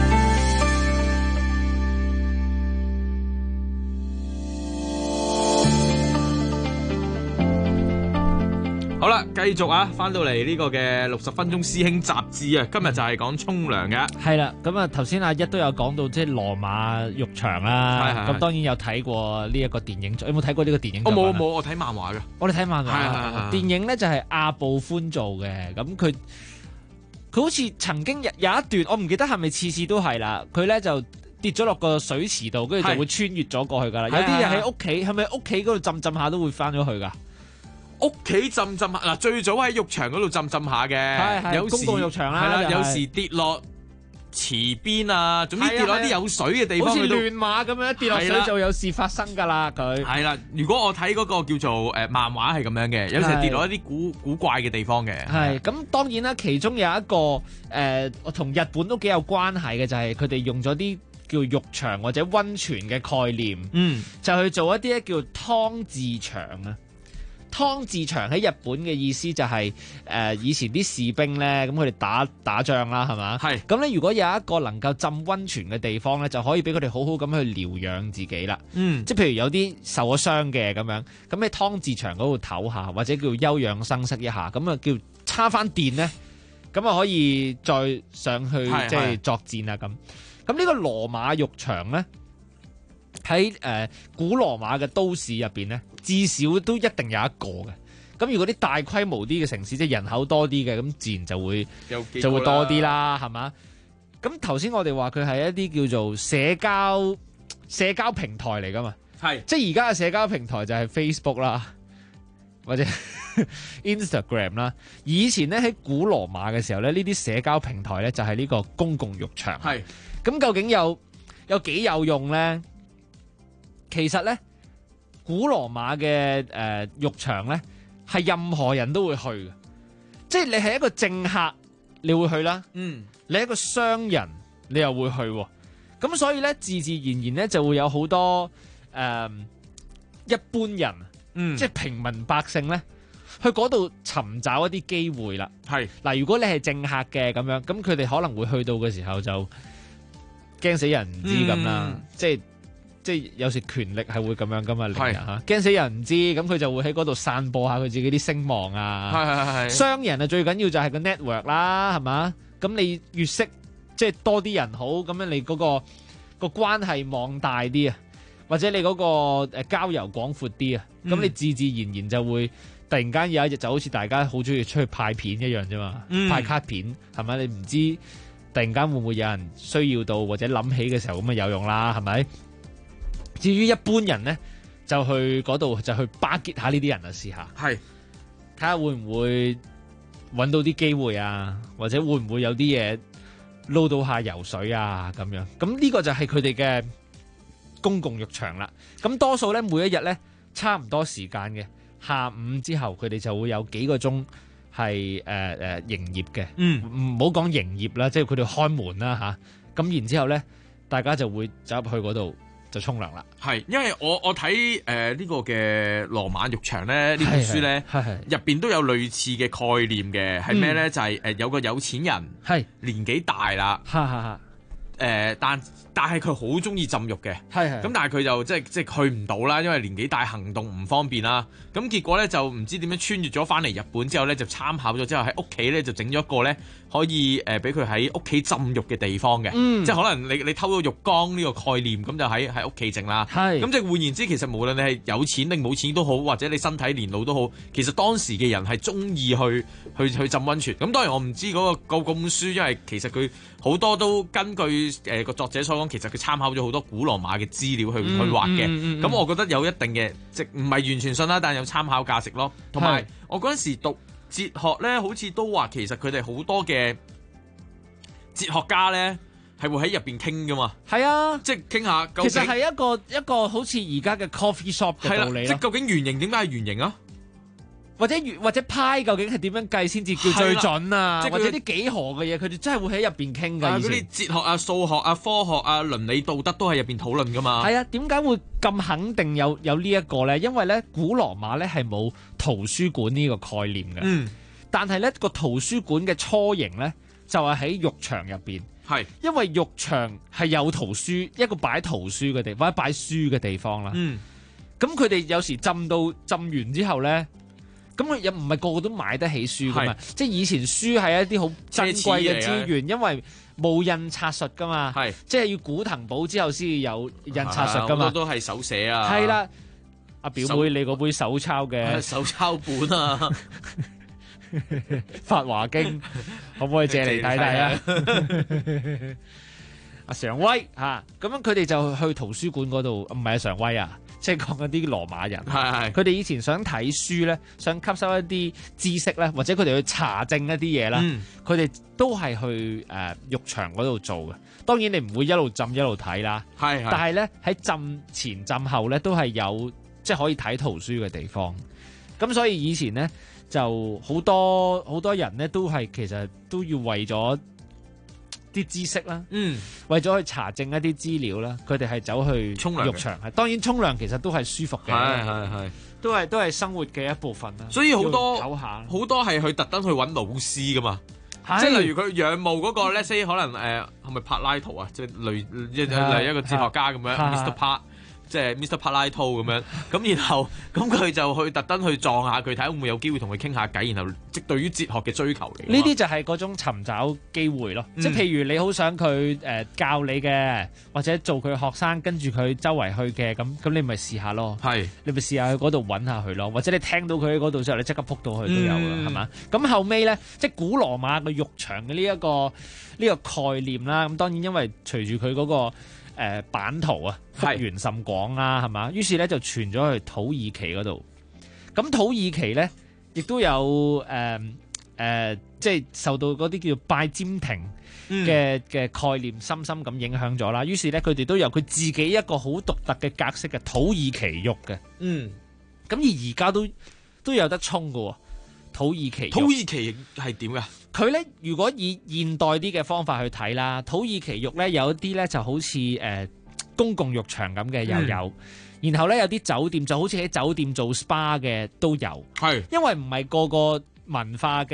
S13: 好啦，繼續啊，翻到嚟呢個嘅60分鐘師兄雜誌啊，今日就係講沖涼嘅。
S14: 係啦，咁啊頭先阿一都有講到即係羅馬浴場啦，咁當然有睇過呢一個電影，有冇睇過呢個電影？
S13: 我冇，我睇漫畫嘅。
S14: 我哋睇漫畫，電影咧就係阿部寬做嘅，咁佢好似曾經有一段，我唔記得係咪次次都係啦，佢咧就跌咗落個水池度，跟住就會穿越咗過去噶啦。有啲人喺屋企，係咪屋企嗰度浸下都會翻咗去噶？
S13: 屋企浸下嗱，最早喺浴場嗰度浸下嘅，有時
S14: 公共浴場啦，
S13: 係啦，有時跌落池邊啊，總之跌落啲有水嘅地方，
S14: 好似亂馬咁樣跌落水就有事發生噶啦。佢
S13: 係啦，如果我睇嗰個叫做漫畫係咁樣嘅，有時跌落一啲古怪嘅地方嘅。
S14: 係咁，當然啦，其中有一個我同日本都幾有關係嘅，就係佢哋用咗啲叫浴場或者溫泉嘅概念，就去做一啲咧叫湯治場啊。湯治場喺日本嘅意思就係以前啲士兵咧，咁佢哋打仗啦，係嘛？係咁咧，如果有一個能夠浸溫泉嘅地方咧，就可以俾佢哋好好咁去療養自己啦。即係譬如有啲受咗傷嘅咁樣，咁喺湯治場嗰度唞下，或者叫休養生息一下，咁啊叫叉翻電咧，咁啊可以再上去即係作戰啊咁。咁呢個羅馬浴場咧，喺古羅馬嘅都市入邊咧，至少都一定有一個嘅。咁如果啲大規模啲嘅城市，即係人口多啲嘅，咁自然就會多啲啦，係嘛？咁頭先我哋話佢係一啲叫做社交平台嚟噶嘛，係即係而家嘅社交平台就係 Facebook 啦，或者Instagram 啦。以前咧喺古羅馬嘅時候咧，呢啲社交平台咧就係呢個公共浴場。係咁究竟有幾有用咧？其實咧，古羅馬嘅浴場咧係任何人都會去嘅，即係你係一個政客，你會去啦。你係一個商人，你又會去。咁所以咧，自然咧就會有好多一般人，即係平民百姓咧，去嗰度尋找一啲機會啦。係嗱，如果你係政客嘅咁樣，咁佢哋可能會去到嘅時候就驚死人唔知咁啦，即係。 即係有時權力係會咁樣噶嘛，令人嚇驚死人唔知，咁佢就會喺嗰度散播下佢自己啲聲望啊。商人啊最緊要就係個 network 啦，係嘛？咁你越識即係多啲人好，咁樣你嗰個關係網大啲啊，或者你嗰個交友廣闊啲啊，咁你自自然然就會突然間有一日就好似大家好中意出去派片一樣啫嘛，派卡片係咪？你唔知突然間會唔會有人需要到或者諗起嘅時候咁啊有用啦，係咪？至於一般人咧，就去嗰度就去巴結下呢啲人啊，試下，睇下會唔會揾到啲機會啊，或者會唔會有啲嘢撈到下游水啊咁樣。咁呢個就係佢哋嘅公共浴場啦。咁多數咧每一日咧差唔多時間嘅下午之後，佢哋就會有幾個鐘係營業嘅。唔好講營業啦，即係佢哋開門啦嚇。咁然之後咧，大家就會走入去嗰度。就沖涼啦，
S13: 係，因為我睇呢個嘅羅馬浴場咧呢本書咧，入邊都有類似嘅概念嘅，係咩咧？就係有個有錢人，年紀大啦，但係佢好中意浸浴嘅，咁但係佢就即係去唔到啦，因為年紀大行動唔方便啦。咁結果咧就唔知點樣穿越咗翻嚟日本之後咧，就參考咗之後喺屋企咧就整咗一個咧可以俾佢喺屋企浸浴嘅地方嘅，即係可能你偷咗浴缸呢個概念，咁就喺屋企整啦。咁即係換言之，其實無論你係有錢定冇錢都好，或者你身體年老都好，其實當時嘅人係中意去浸温泉。咁當然我唔知嗰本書，因為其實佢好多都根據個作者所講，其實佢參考咗好多古羅馬嘅資料去畫嘅。咁我覺得有一定嘅，即唔係完全信啦，但係有參考價值咯。同埋我嗰陣時讀哲學咧，好似都話其實佢哋好多嘅哲學家咧係會喺入邊傾噶嘛。係啊，即係傾下究竟。其實係一個好似而家嘅 coffee shop 嘅道理咯。即係究竟圓形點解係圓形啊？或者派究竟係點樣計先至叫最準啊？或者啲幾何嘅嘢，佢哋真係會喺入邊傾㗎。嗰啲哲學啊、數學啊、科學啊、倫理道德都喺入邊討論㗎嘛。係啊，點解會咁肯定有呢一個咧？因為咧古羅馬咧係冇圖書館呢個概念嘅。但係咧個圖書館嘅雛形咧就係喺浴場入邊。係，因為浴場係有圖書，一個擺圖書嘅地方，或者擺書嘅地方啦。咁佢哋有時浸完之後咧。咁佢又唔係個個都買得起書噶嘛？即係以前書係一啲好珍貴嘅資源，因為冇印刷術噶嘛。即係要古騰堡之後先有印刷術噶嘛。好多都係手寫啊。係啦，阿表妹，你嗰杯手抄嘅手抄本啊，《法華經》可唔可以借嚟睇睇啊？阿常威嚇，咁樣佢哋就去圖書館嗰度，唔係阿常威啊。即係講嗰啲羅馬人，佢哋以前想睇書咧，想吸收一啲知識咧，或者佢哋去查證一啲嘢啦，佢哋都係去浴場嗰度做嘅。當然你唔會一路浸一路睇啦，但係咧喺浸前浸後咧都係有即係可以睇圖書嘅地方。咁所以以前咧就好多人咧都係其實都要為咗啲知識啦，為咗去查證一啲資料啦，佢哋係走去沖涼浴場。係當然沖涼其實都係舒服嘅，都係生活嘅一部分啦。所以好多係去特登去揾老師噶嘛，即係例如佢仰慕嗰個let's say可能係咪柏拉圖啊，即係類一個哲學家咁樣 Mr. Park。即係 Mr. 柏拉圖咁樣，咁然後咁佢就去特登去撞下佢，睇會唔會有機會同佢傾下偈，然後即對於哲學嘅追求嚟。呢啲就係嗰種尋找機會咯，即係譬如你好想佢教你嘅，或者做佢學生跟住佢周圍去嘅，咁你咪試下咯。係，你咪試下去嗰度揾下佢咯，或者你聽到佢喺嗰度之後，你即刻撲到去都有啦，係嘛？咁後尾咧，即係古羅馬嘅浴場嘅呢一個概念啦。咁當然因為隨住佢嗰個版圖啊，幅員甚廣啦，係嘛？於是咧就傳咗去土耳其嗰度。咁土耳其咧，亦都有即係受到嗰啲叫做拜占庭嘅概念深深咁影響咗啦。於是咧，佢哋都有佢自己一個好獨特嘅格式嘅土耳其浴嘅。咁而家都有得沖㗎喎。土耳其係點㗎？佢咧如果以現代啲嘅方法去睇啦，土耳其浴咧有一啲咧就好似公共浴場咁嘅又有，然後咧有啲酒店就好似喺酒店做 SPA 嘅都有。係，因為唔係個個文化嘅人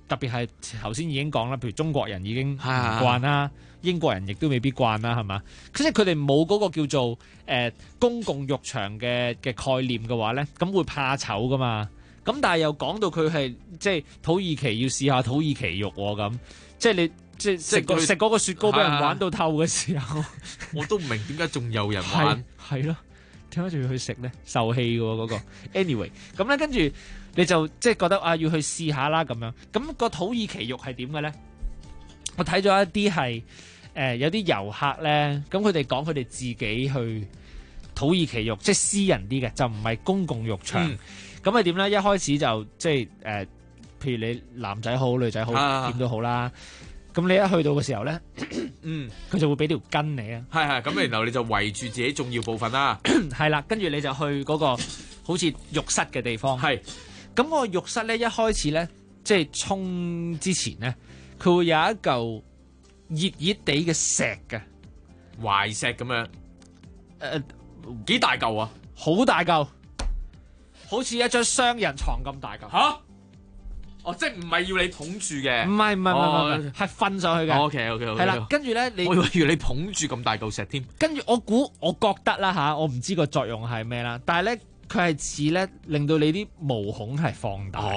S14: 特別係頭先已經講啦，譬如中國人已經唔慣啦，英國人亦都未必慣啦，係嘛？即係佢哋冇嗰個叫做公共浴場嘅概念嘅話咧，咁會怕醜噶嘛。咁但係又講到佢係即係土耳其要試下土耳其浴喎，咁即係你即係食嗰個雪糕俾人玩到透嘅時候，
S13: 我都唔明點解仲有人玩。
S14: 係咯，點解仲要去食咧？受氣嘅喎嗰個。anyway， 咁咧跟住你就即係覺得要去試下啦咁樣。咁個土耳其浴係點嘅咧？我睇咗一啲係有啲遊客咧，咁佢哋講佢哋自己去土耳其浴，即係私人啲嘅，就唔係公共浴場。咁係點咧？一開始就即係譬如你男仔好女仔好點都好啦。咁你一去到嘅時候咧，佢就會俾條巾你啊。
S13: 係咁，然後你就圍住自己重要部分啦。
S14: 係啦，跟住你就去嗰個好似浴室嘅地方。係咁，個浴室咧一開始咧，即係沖之前咧，佢會有一嚿熱熱地嘅石嘅
S13: 懷石咁樣。幾大嚿啊？
S14: 好大嚿，好似一張雙人床咁大嚿。
S13: 吓？即係唔係要你捧住嘅？
S14: 唔係，係瞓上去嘅。
S13: OK。
S14: 係啦，跟住咧，
S13: 我以為要你捧住咁大嚿石添。
S14: 跟住我覺得啦吓，我唔知個作用係咩啦，但係咧佢係似咧令到你啲毛孔係放大。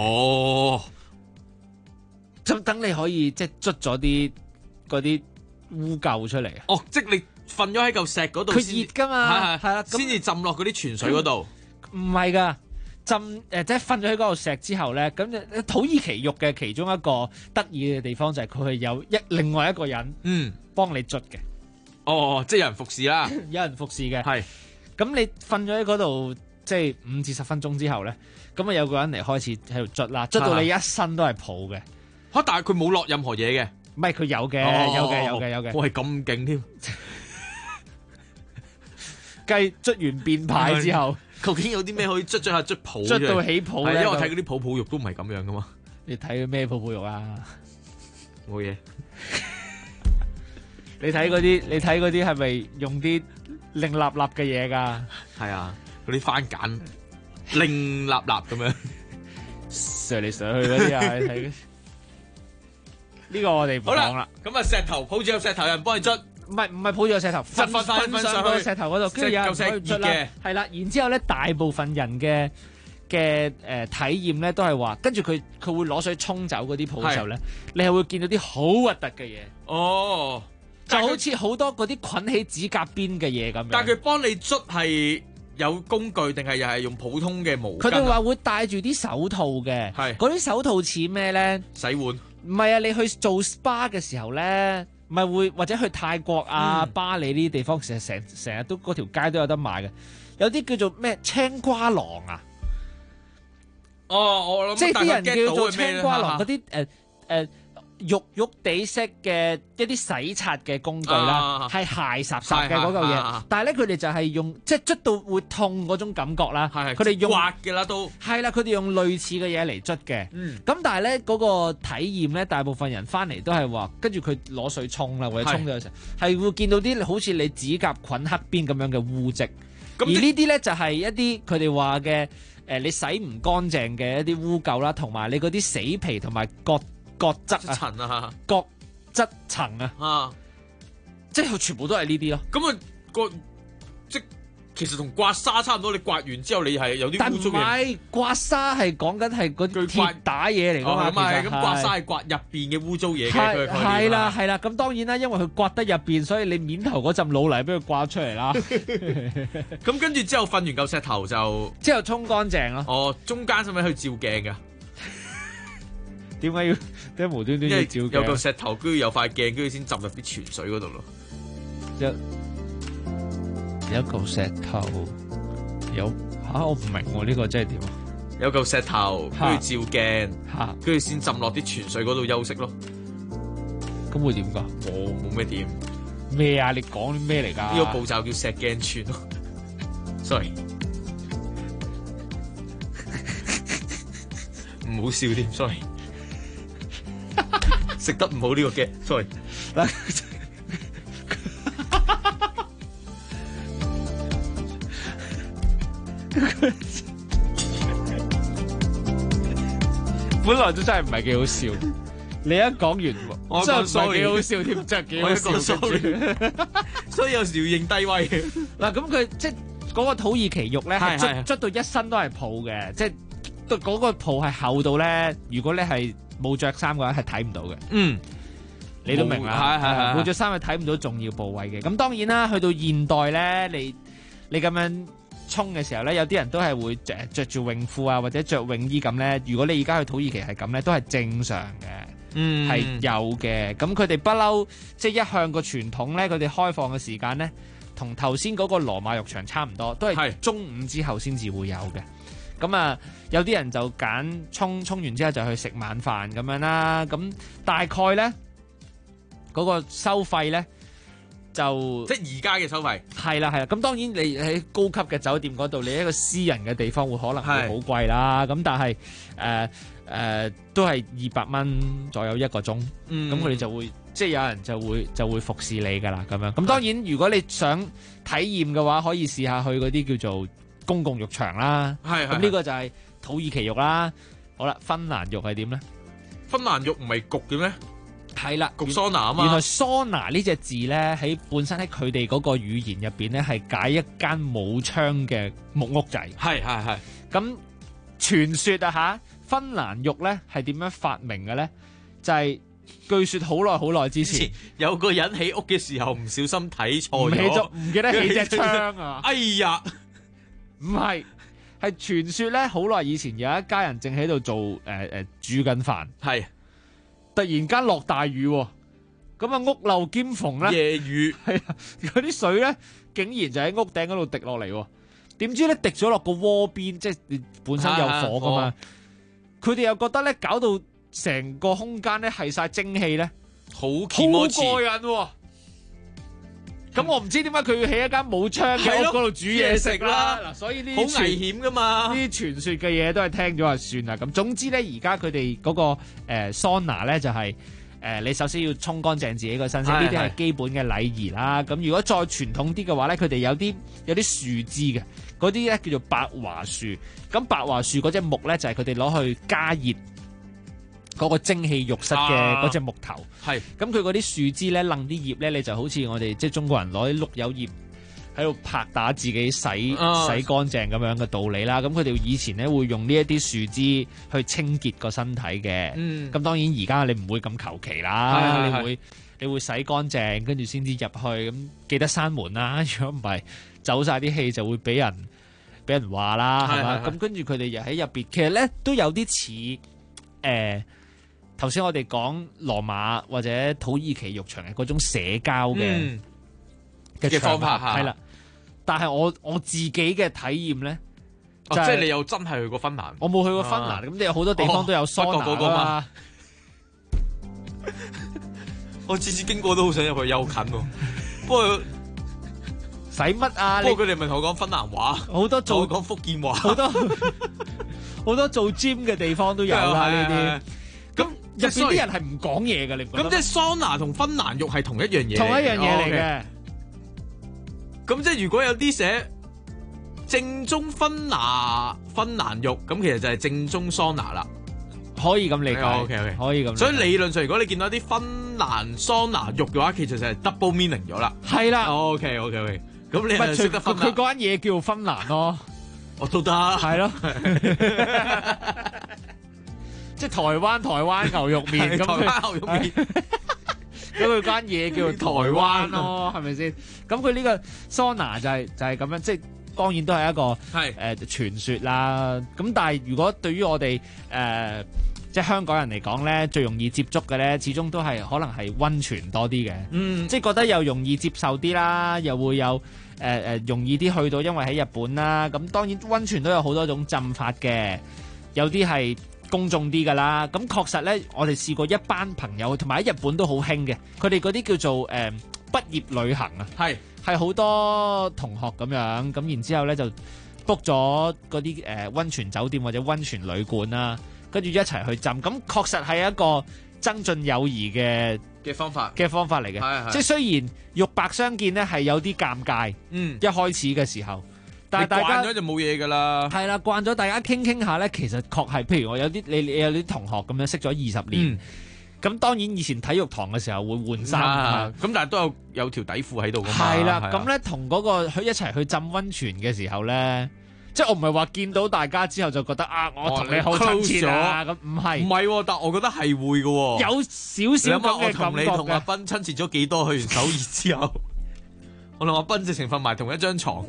S14: 咁等你可以即係捽咗啲嗰啲污垢出嚟。
S13: 即係你瞓咗喺嚿石嗰度，
S14: 佢熱噶嘛，係啦，
S13: 先至浸落嗰啲泉水嗰度。
S14: 唔係噶。即係瞓咗喺嗰個石之後咧，咁土耳其浴嘅其中一個得意嘅地方就係佢係有另外一個人幫你捽嘅。
S13: 即係有人服侍啦，
S14: 有人服侍嘅。
S13: 係
S14: 咁你瞓咗喺嗰度，即係5至10分鐘之後咧，咁有個人嚟開始喺度捽啦，捽到你一身都係泡嘅。
S13: 但係佢冇落任何嘢嘅。
S14: 唔係，佢有嘅，有嘅。
S13: 我係咁勁添。
S14: 繼捽完變態之後。
S13: 究竟有啲咩可以捽下捽泡？
S14: 捽到起泡咧，
S13: 因為我睇嗰啲泡泡浴都唔係咁樣噶嘛。
S14: 你睇咩泡泡浴啊？
S13: 冇嘢。
S14: 你睇嗰啲係咪用啲擰立立嘅嘢㗎？
S13: 係啊，嗰啲番梘擰立立咁樣
S14: 上嚟上去嗰啲啊！你睇呢個我哋唔講啦。
S13: 咁啊，石頭抱住個石頭，有人幫你捽。
S14: 唔係抱住個石頭，瞓上個石頭嗰度，跟住有人可以捽啦。係啦，然之後咧，大部分人嘅體驗咧都係話，跟住佢會攞水沖走嗰啲泡嘅時候咧，你係會見到啲好核突嘅嘢。就好似好多嗰啲捆起指甲邊嘅嘢咁樣。
S13: 但係佢幫你捽係有工具定係又係用普通嘅毛巾？
S14: 佢哋話會戴住啲手套嘅。係嗰啲手套似咩咧？
S13: 洗碗？唔
S14: 係啊，你去做 SPA 嘅時候咧。咪會或者去泰國啊、巴黎呢啲地方，成日都嗰條街都有得賣嘅。有啲叫做咩青瓜囊啊？
S13: 我諗
S14: 即係啲人叫做青瓜囊嗰啲肉地式嘅一啲洗刷嘅工具啦，係鞋濕濕嘅嗰嚿嘢。但係咧，佢哋就係用即係捽到會痛嗰種感覺啦。佢哋用
S13: 刮嘅啦都
S14: 係啦，佢哋用類似嘅嘢嚟捽嘅。咁但係咧嗰個體驗咧，大部分人翻嚟都係話，跟住佢攞水沖啦，或者沖咗嘅時候，係會見到啲好似你指甲捆黑邊咁樣嘅污漬。而呢啲咧就係一啲佢哋話嘅你洗唔乾淨嘅一啲污垢啦，同埋你嗰啲死皮同埋角質
S13: 層啊，
S14: 角質層啊，即係全部都係呢啲咯。
S13: 咁即其實同刮痧差唔多，你刮完之後你係有啲污糟嘢。但唔係
S14: 刮痧係講緊係嗰啲鐵打嘢嚟㗎嘛。
S13: 咁刮痧係刮入邊嘅污糟嘢嘅。
S14: 係啦。咁當然啦，因為佢刮得入邊，所以你面頭嗰陣老泥俾佢刮出嚟啦。
S13: 咁跟住之後瞓完嚿石頭就
S14: 之後沖乾淨咯。
S13: 中間使唔使去照鏡㗎？
S14: 點解無端端要照鏡？
S13: 有嚿石頭，跟住有塊鏡，跟住先浸入啲泉水嗰度咯。
S14: 有嚿石頭，我唔明喎，呢個真係點啊？
S13: 有嚿石頭，跟住照鏡，跟住先浸落啲泉水嗰度休息咯。
S14: 咁會點㗎？
S13: 冇咩點。
S14: 咩啊？你講啲咩嚟㗎？
S13: 呢個步驟叫石鏡泉咯。Sorry， 唔好笑添。Sorry。食得唔好呢個嘅 ，sorry。
S14: 本來都真係唔係幾好笑。 你一講完，
S13: 我
S14: 真係
S13: 講
S14: 唔係幾好笑添，真係幾好笑。
S13: 我一講所以有時要認低威。
S14: 嗱，咁佢即係嗰個土耳其肉咧，係
S13: 係
S14: 捽到一身都係泡嘅，即係嗰個泡係厚到咧，如果你係冇着衫嘅話，係睇唔到嘅。
S13: 嗯。
S14: 你都明啦，
S13: 係
S14: 冇着衫係睇唔到重要部位嘅。咁當然啦，去到現代咧，你咁樣沖嘅時候咧，有啲人都係會着住泳褲啊，或者着泳衣咁咧。如果你而家去土耳其係咁咧，都係正常嘅，係有嘅。咁佢哋不嬲，即係一向個傳統咧，佢哋開放嘅時間咧，同頭先嗰個羅馬浴場差唔多，都係中午之後先至會有嘅。咁啊，有啲人就揀沖完之後就去食晚飯咁樣啦。咁大概咧。嗰個收費咧就
S13: 即係而家嘅收費
S14: 係啦。咁當然你喺高級嘅酒店嗰度，你一個私人嘅地方會可能會好貴啦。咁但係都係200蚊左右一個鐘。咁佢哋就會即係有人就會服侍你噶啦咁樣。咁當然如果你想體驗嘅話，可以試下去嗰啲叫做公共浴場啦。咁呢個就係土耳其浴啦。好啦，芬蘭浴係點咧？
S13: 芬蘭浴唔係焗嘅咩？
S14: 係啦，
S13: 焗桑拿啊嘛。
S14: 原來桑拿呢隻字咧，本身喺佢哋嗰個語言入邊咧，係解一間冇窗嘅木屋仔。
S13: 係。
S14: 咁傳說啊嚇，芬蘭浴咧係點樣發明嘅咧？就係據說好耐之前，
S13: 有個人起屋嘅時候唔小心睇錯咗，
S14: 唔記得起隻窗啊！
S13: 哎呀，
S14: 唔係傳說咧，好耐以前有一家人正喺度做煮緊飯，
S13: 係。
S14: 突然間落大雨，咁啊屋漏兼逢咧，
S13: 夜雨
S14: 係啊，嗰啲水咧竟然就喺屋頂嗰度滴落嚟，點知咧滴咗落個鍋邊，即係本身有火噶嘛，佢哋又覺得咧搞到成個空間咧係晒蒸氣咧，
S13: 好過
S14: 癮。咁我唔知點解佢要起一間冇窗嘅屋嗰度煮嘢食啦。嗱，所以呢啲
S13: 好危險噶嘛，
S14: 呢啲傳說嘅嘢都係聽咗就算啦。咁總之咧，而家佢哋嗰個桑拿咧就係你首先要沖乾淨自己個身先，呢啲係基本嘅禮儀啦。咁如果再傳統啲嘅話咧，佢哋有啲樹枝嘅，嗰啲咧叫做白樺樹。咁白樺樹嗰隻木咧就係佢哋攞去加熱嗰個蒸汽浴室嘅嗰隻木頭，咁佢嗰啲樹枝咧，掕啲葉咧，你就好似我哋即係中國人攞啲碌柚葉喺度拍打自己洗乾淨咁樣嘅道理啦。咁佢哋以前咧會用呢一啲樹枝去清潔個身體嘅。咁當然而家你唔會咁求其啦，你會洗乾淨跟住先至入去，咁記得閂門啦。如果唔係走晒啲氣就會俾人話啦，係嘛？咁跟住佢哋又喺入邊，其實咧都有啲似頭先我哋講羅馬或者土耳其浴場嘅嗰種社交嘅
S13: 方法
S14: 係啦，但係我自己嘅體驗咧，
S13: 即係你又真係去過芬蘭？
S14: 我冇去過芬蘭，咁你有好多地方都有桑拿啦。
S13: 我次次經過都好想入去，又近喎。不過
S14: 使乜啊？
S13: 不過佢哋咪同我講芬蘭話，
S14: 好多做
S13: 講福建話，
S14: 好多做 gym 嘅地方都有啦呢啲。咁入邊啲人係唔講嘢嘅，你唔覺得？
S13: 咁即係桑拿同芬蘭浴係同一樣嘢，
S14: 同一樣嘢嚟嘅。
S13: 咁即係如果有啲寫正宗芬蘭浴，咁其實就係正宗桑拿啦。
S14: 可以咁理解。
S13: OK，
S14: 可以咁。
S13: 所以理論上，如果你見到啲芬蘭桑拿浴嘅話，其實就係 double meaning 咗啦。
S14: 係啦。
S13: OK。咁你係識得芬蘭？
S14: 佢嗰間嘢叫芬蘭咯。
S13: 我都得。係
S14: 咯。即係台灣牛肉麵，咁
S13: 台灣牛肉麵，
S14: 咁佢間嘢叫台灣咯，係咪先？咁佢呢個桑拿就係咁樣，即係當然都係一個傳說啦。咁但係如果對於我哋即係香港人嚟講咧，最容易接觸嘅咧，始終都係可能係溫泉多啲嘅。即係覺得又容易接受啲啦，又會有容易啲去到，因為喺日本啦。咁當然溫泉都有好多種浸法嘅，有啲係公眾啲噶啦，咁確實咧，我哋試過一班朋友，同埋喺日本都好興嘅，佢哋嗰啲叫做畢業旅行啊，係好多同學咁樣，咁然之後咧就 book 咗嗰啲溫泉酒店或者溫泉旅館啦，跟住一齊去浸，咁確實係一個增進友誼嘅方法嚟嘅，即係雖然肉白相見咧係有啲尷尬，一開始嘅時候。但係大家慣
S13: 咗就冇嘢噶啦，
S14: 係啦，慣咗大家傾下咧，其實確係，譬如我有啲你有啲同學咁樣識咗20年， 咁當然以前體育堂嘅時候會換衫，
S13: 咁但係都有條底褲喺度㗎嘛。
S14: 係啦，咁咧同嗰個佢一齊去浸溫泉嘅時候咧，即係我唔係話見到大家之後就覺得我同你好親切啊，咁唔係，
S13: 但我覺得係會嘅，
S14: 有少少咁嘅感覺嘅。
S13: 你同阿斌親切咗幾多？去完首爾之後，我同阿斌直情瞓埋同一張床。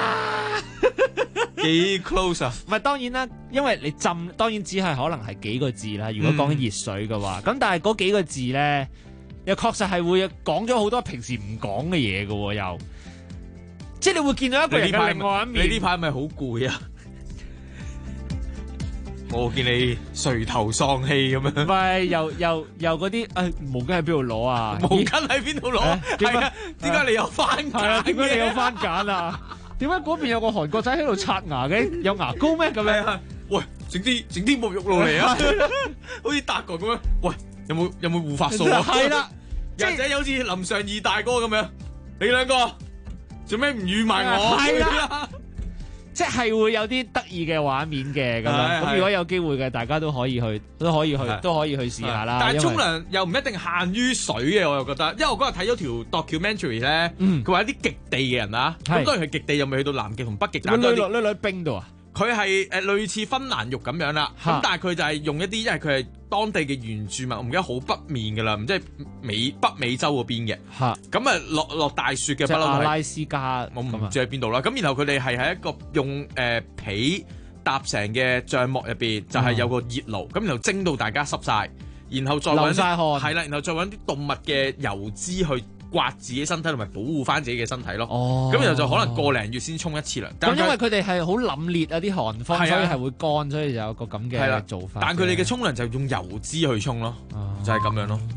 S13: 幾 close 啊！
S14: 唔係當然啦，因為你浸當然只係可能係幾個字啦。如果講緊熱水嘅話，咁但係嗰幾個字咧，又確實係會講咗好多平時唔講嘅嘢嘅喎，又即係你會見到一個人嘅另外一面。
S13: 你呢排咪好攰啊？我見你垂頭喪氣咁樣。
S14: 唔係又嗰啲毛巾喺邊度攞啊？
S13: 毛巾喺邊度攞？係啊，點解你有番梘？
S14: 點解你有番梘啊？點解嗰邊有個韓國仔喺度刷牙嘅？有牙膏咩咁樣？
S13: 喂，整啲沐浴露嚟啊！好似達哥咁樣。喂，有冇護髮素啊？
S14: 係啦，
S13: 或者好似林尚義大哥咁樣，你兩個做咩唔預埋我？
S14: 係啦，即係會有啲得意嘅畫面嘅咁樣。咁如果有機會嘅，大家都可以去試下啦。
S13: 但係沖涼又唔一定限於水嘅，我又覺得，因為我嗰日睇咗條 documentary 咧，佢話有啲極地嘅人啊，咁當然係極地又未去到南極同北極，但係
S14: 匿喺冰度啊。
S13: 佢係類似芬蘭浴咁樣啦，咁但係佢就係用一啲，因為佢係當地嘅原住民，我唔記得好北面㗎啦，唔知係北美洲嗰邊嘅，咁啊落大雪嘅，
S14: 即係阿拉斯加，
S13: 我唔知喺邊度啦。咁然後佢哋係喺一個用被搭成嘅帳幕入邊，就係有個熱爐，咁然後蒸到大家濕晒，然後再
S14: 流晒汗，
S13: 係啦，然後再揾啲動物嘅油脂去刮自己身體同埋保護翻自己嘅身體咯。咁然後就可能個零月先沖一次涼。
S14: 咁因為佢哋係好凜冽啊啲寒風，所以係會乾，所以就有個咁嘅做法。
S13: 但佢哋嘅沖涼就用油脂去沖咯，就係咁樣咯。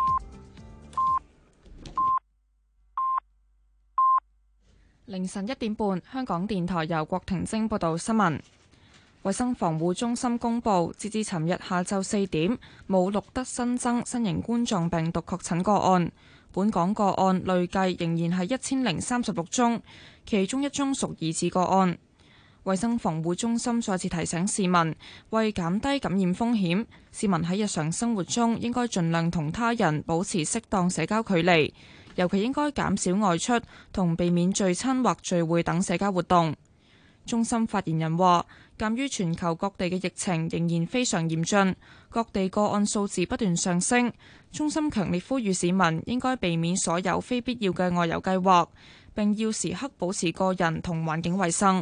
S1: 凌晨1點半，香港電台由郭婷晶報道新聞。衛生防護中心公布，截至尋日下晝4點，冇錄得新增新型冠狀病毒確診個案。本港個案累計仍然係1036宗，其中1宗屬疑似個案。衛生防護中心再次提醒市民，為減低感染風險，市民喺日常生活中應該盡量同他人保持適當社交距離，尤其應該減少外出同避免聚餐或聚會等社交活動。中心發言人話，鑑於全球各地嘅疫情仍然非常嚴峻，各地個案數字不斷上升，中心強烈呼籲市民應該避免所有非必要嘅外遊計劃，並要時刻保持個人同環境衛生。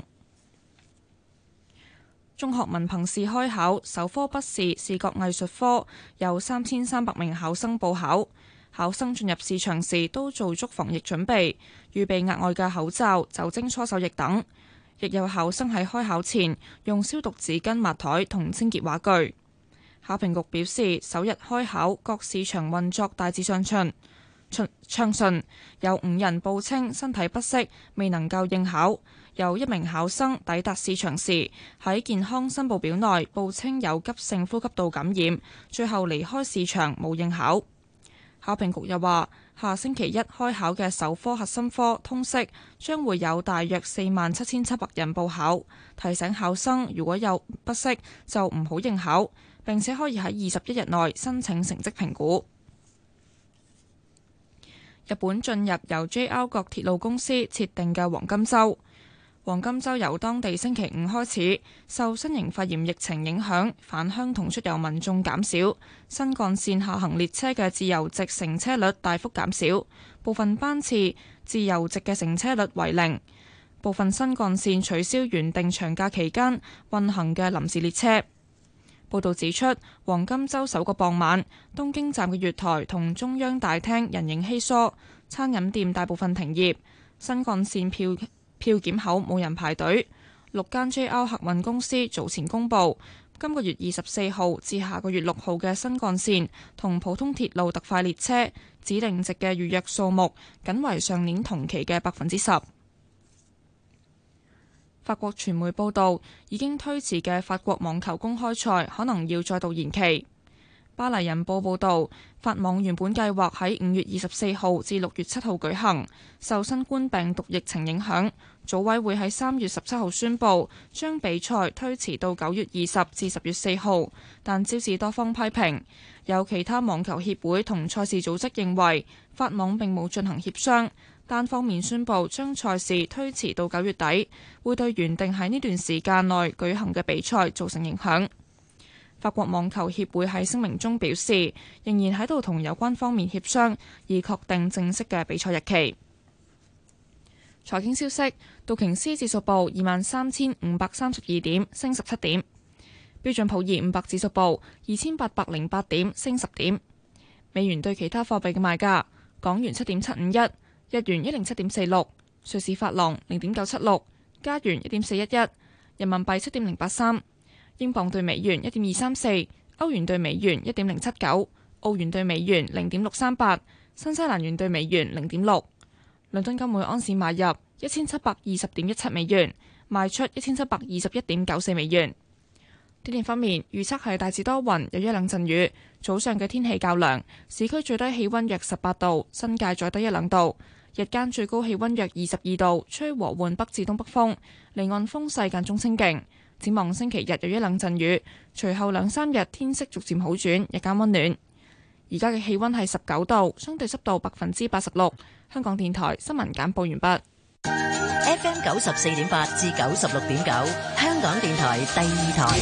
S1: 中學文憑試開考，首科筆試視覺藝術科有3300名考生報考，考生進入試場時都做足防疫準備，預備額外嘅口罩、酒精搓手液等。亦有考生喺開考前用消毒紙巾抹台同清潔畫具。考評局表示，首日開考各試場運作大致暢順，有5人報稱身體不適未能夠應考，有1名考生抵達試場時喺健康申報表內報稱有急性呼吸道感染，最後離開試場冇應考。考評局又話，下星期一開考嘅首科核心科通識將會有大約47700人報考，提醒考生如果有不適就唔好應考，並且可以喺21日內申請成績評估。日本進入由 JR 各鐵路公司設定嘅黃金週。黃金週由當地星期5開始，受新型肺炎疫情影響，返鄉同出遊民眾減少，新幹線下行列車嘅自由席乘車率大幅減少，部分班次自由席嘅乘車率為0，部分新幹線取消原定長假期間運行嘅臨時列車。報導指出，黃金週首個傍晚，東京站嘅月台同中央大廳人影稀疏，餐飲店大部分停業，新幹線票檢口冇人排隊。6間 JR 客運公司早前公佈，今個月24號至下個月6號嘅新幹線同普通鐵路特快列車指定席嘅預約數目，僅為上年同期嘅10%。法國傳媒報道，已經推遲嘅法國網球公開賽可能要再度延期。巴黎人報報導，法網原本計劃喺5月24號至6月7號舉行，受新冠病毒疫情影響，組委會喺3月17號宣布將比賽推遲到9月20至10月4號，但招致多方批評， 有其他網球協會同賽事組織認為法網並冇進行協商，單方面宣布將賽事推遲到9月底，會對原定喺呢段時間內舉行嘅比賽造成影響。法國網球協會喺聲明中表示，仍然喺度同有關方面協商，以確定正式嘅比賽日期。財經消息，道瓊斯指數報23,532點，升17點；標準普爾500指數報2,808點，升10點。美元對其他貨幣嘅賣價：港元7.751，日元107.46，瑞士法郎0.976，加元1.411，人民幣7.083，英鎊對美元1.234，歐元對美元1.079，澳元對美元0.638，新西蘭元對美元0.6。倫敦金每盎司買入1720.17美元，賣出1721.94美元。天氣方面，預測係大致多雲，有一兩陣雨。早上嘅天氣較涼，市區最低氣溫約18度，新界再低1-2度。日間最高氣溫約22度，吹和緩北至東北風，離岸風勢間中清勁。展望星期日有一兩陣雨，隨後2-3日天色逐漸好轉，日間溫暖。而家嘅氣溫係19度，相對濕度86%。香港電台新聞簡報完畢。
S3: FM 94.8至96.9，香港電台第二台。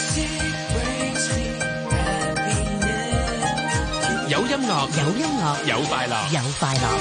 S7: 有音樂，
S3: 有音樂，
S7: 有快樂，
S3: 有快樂。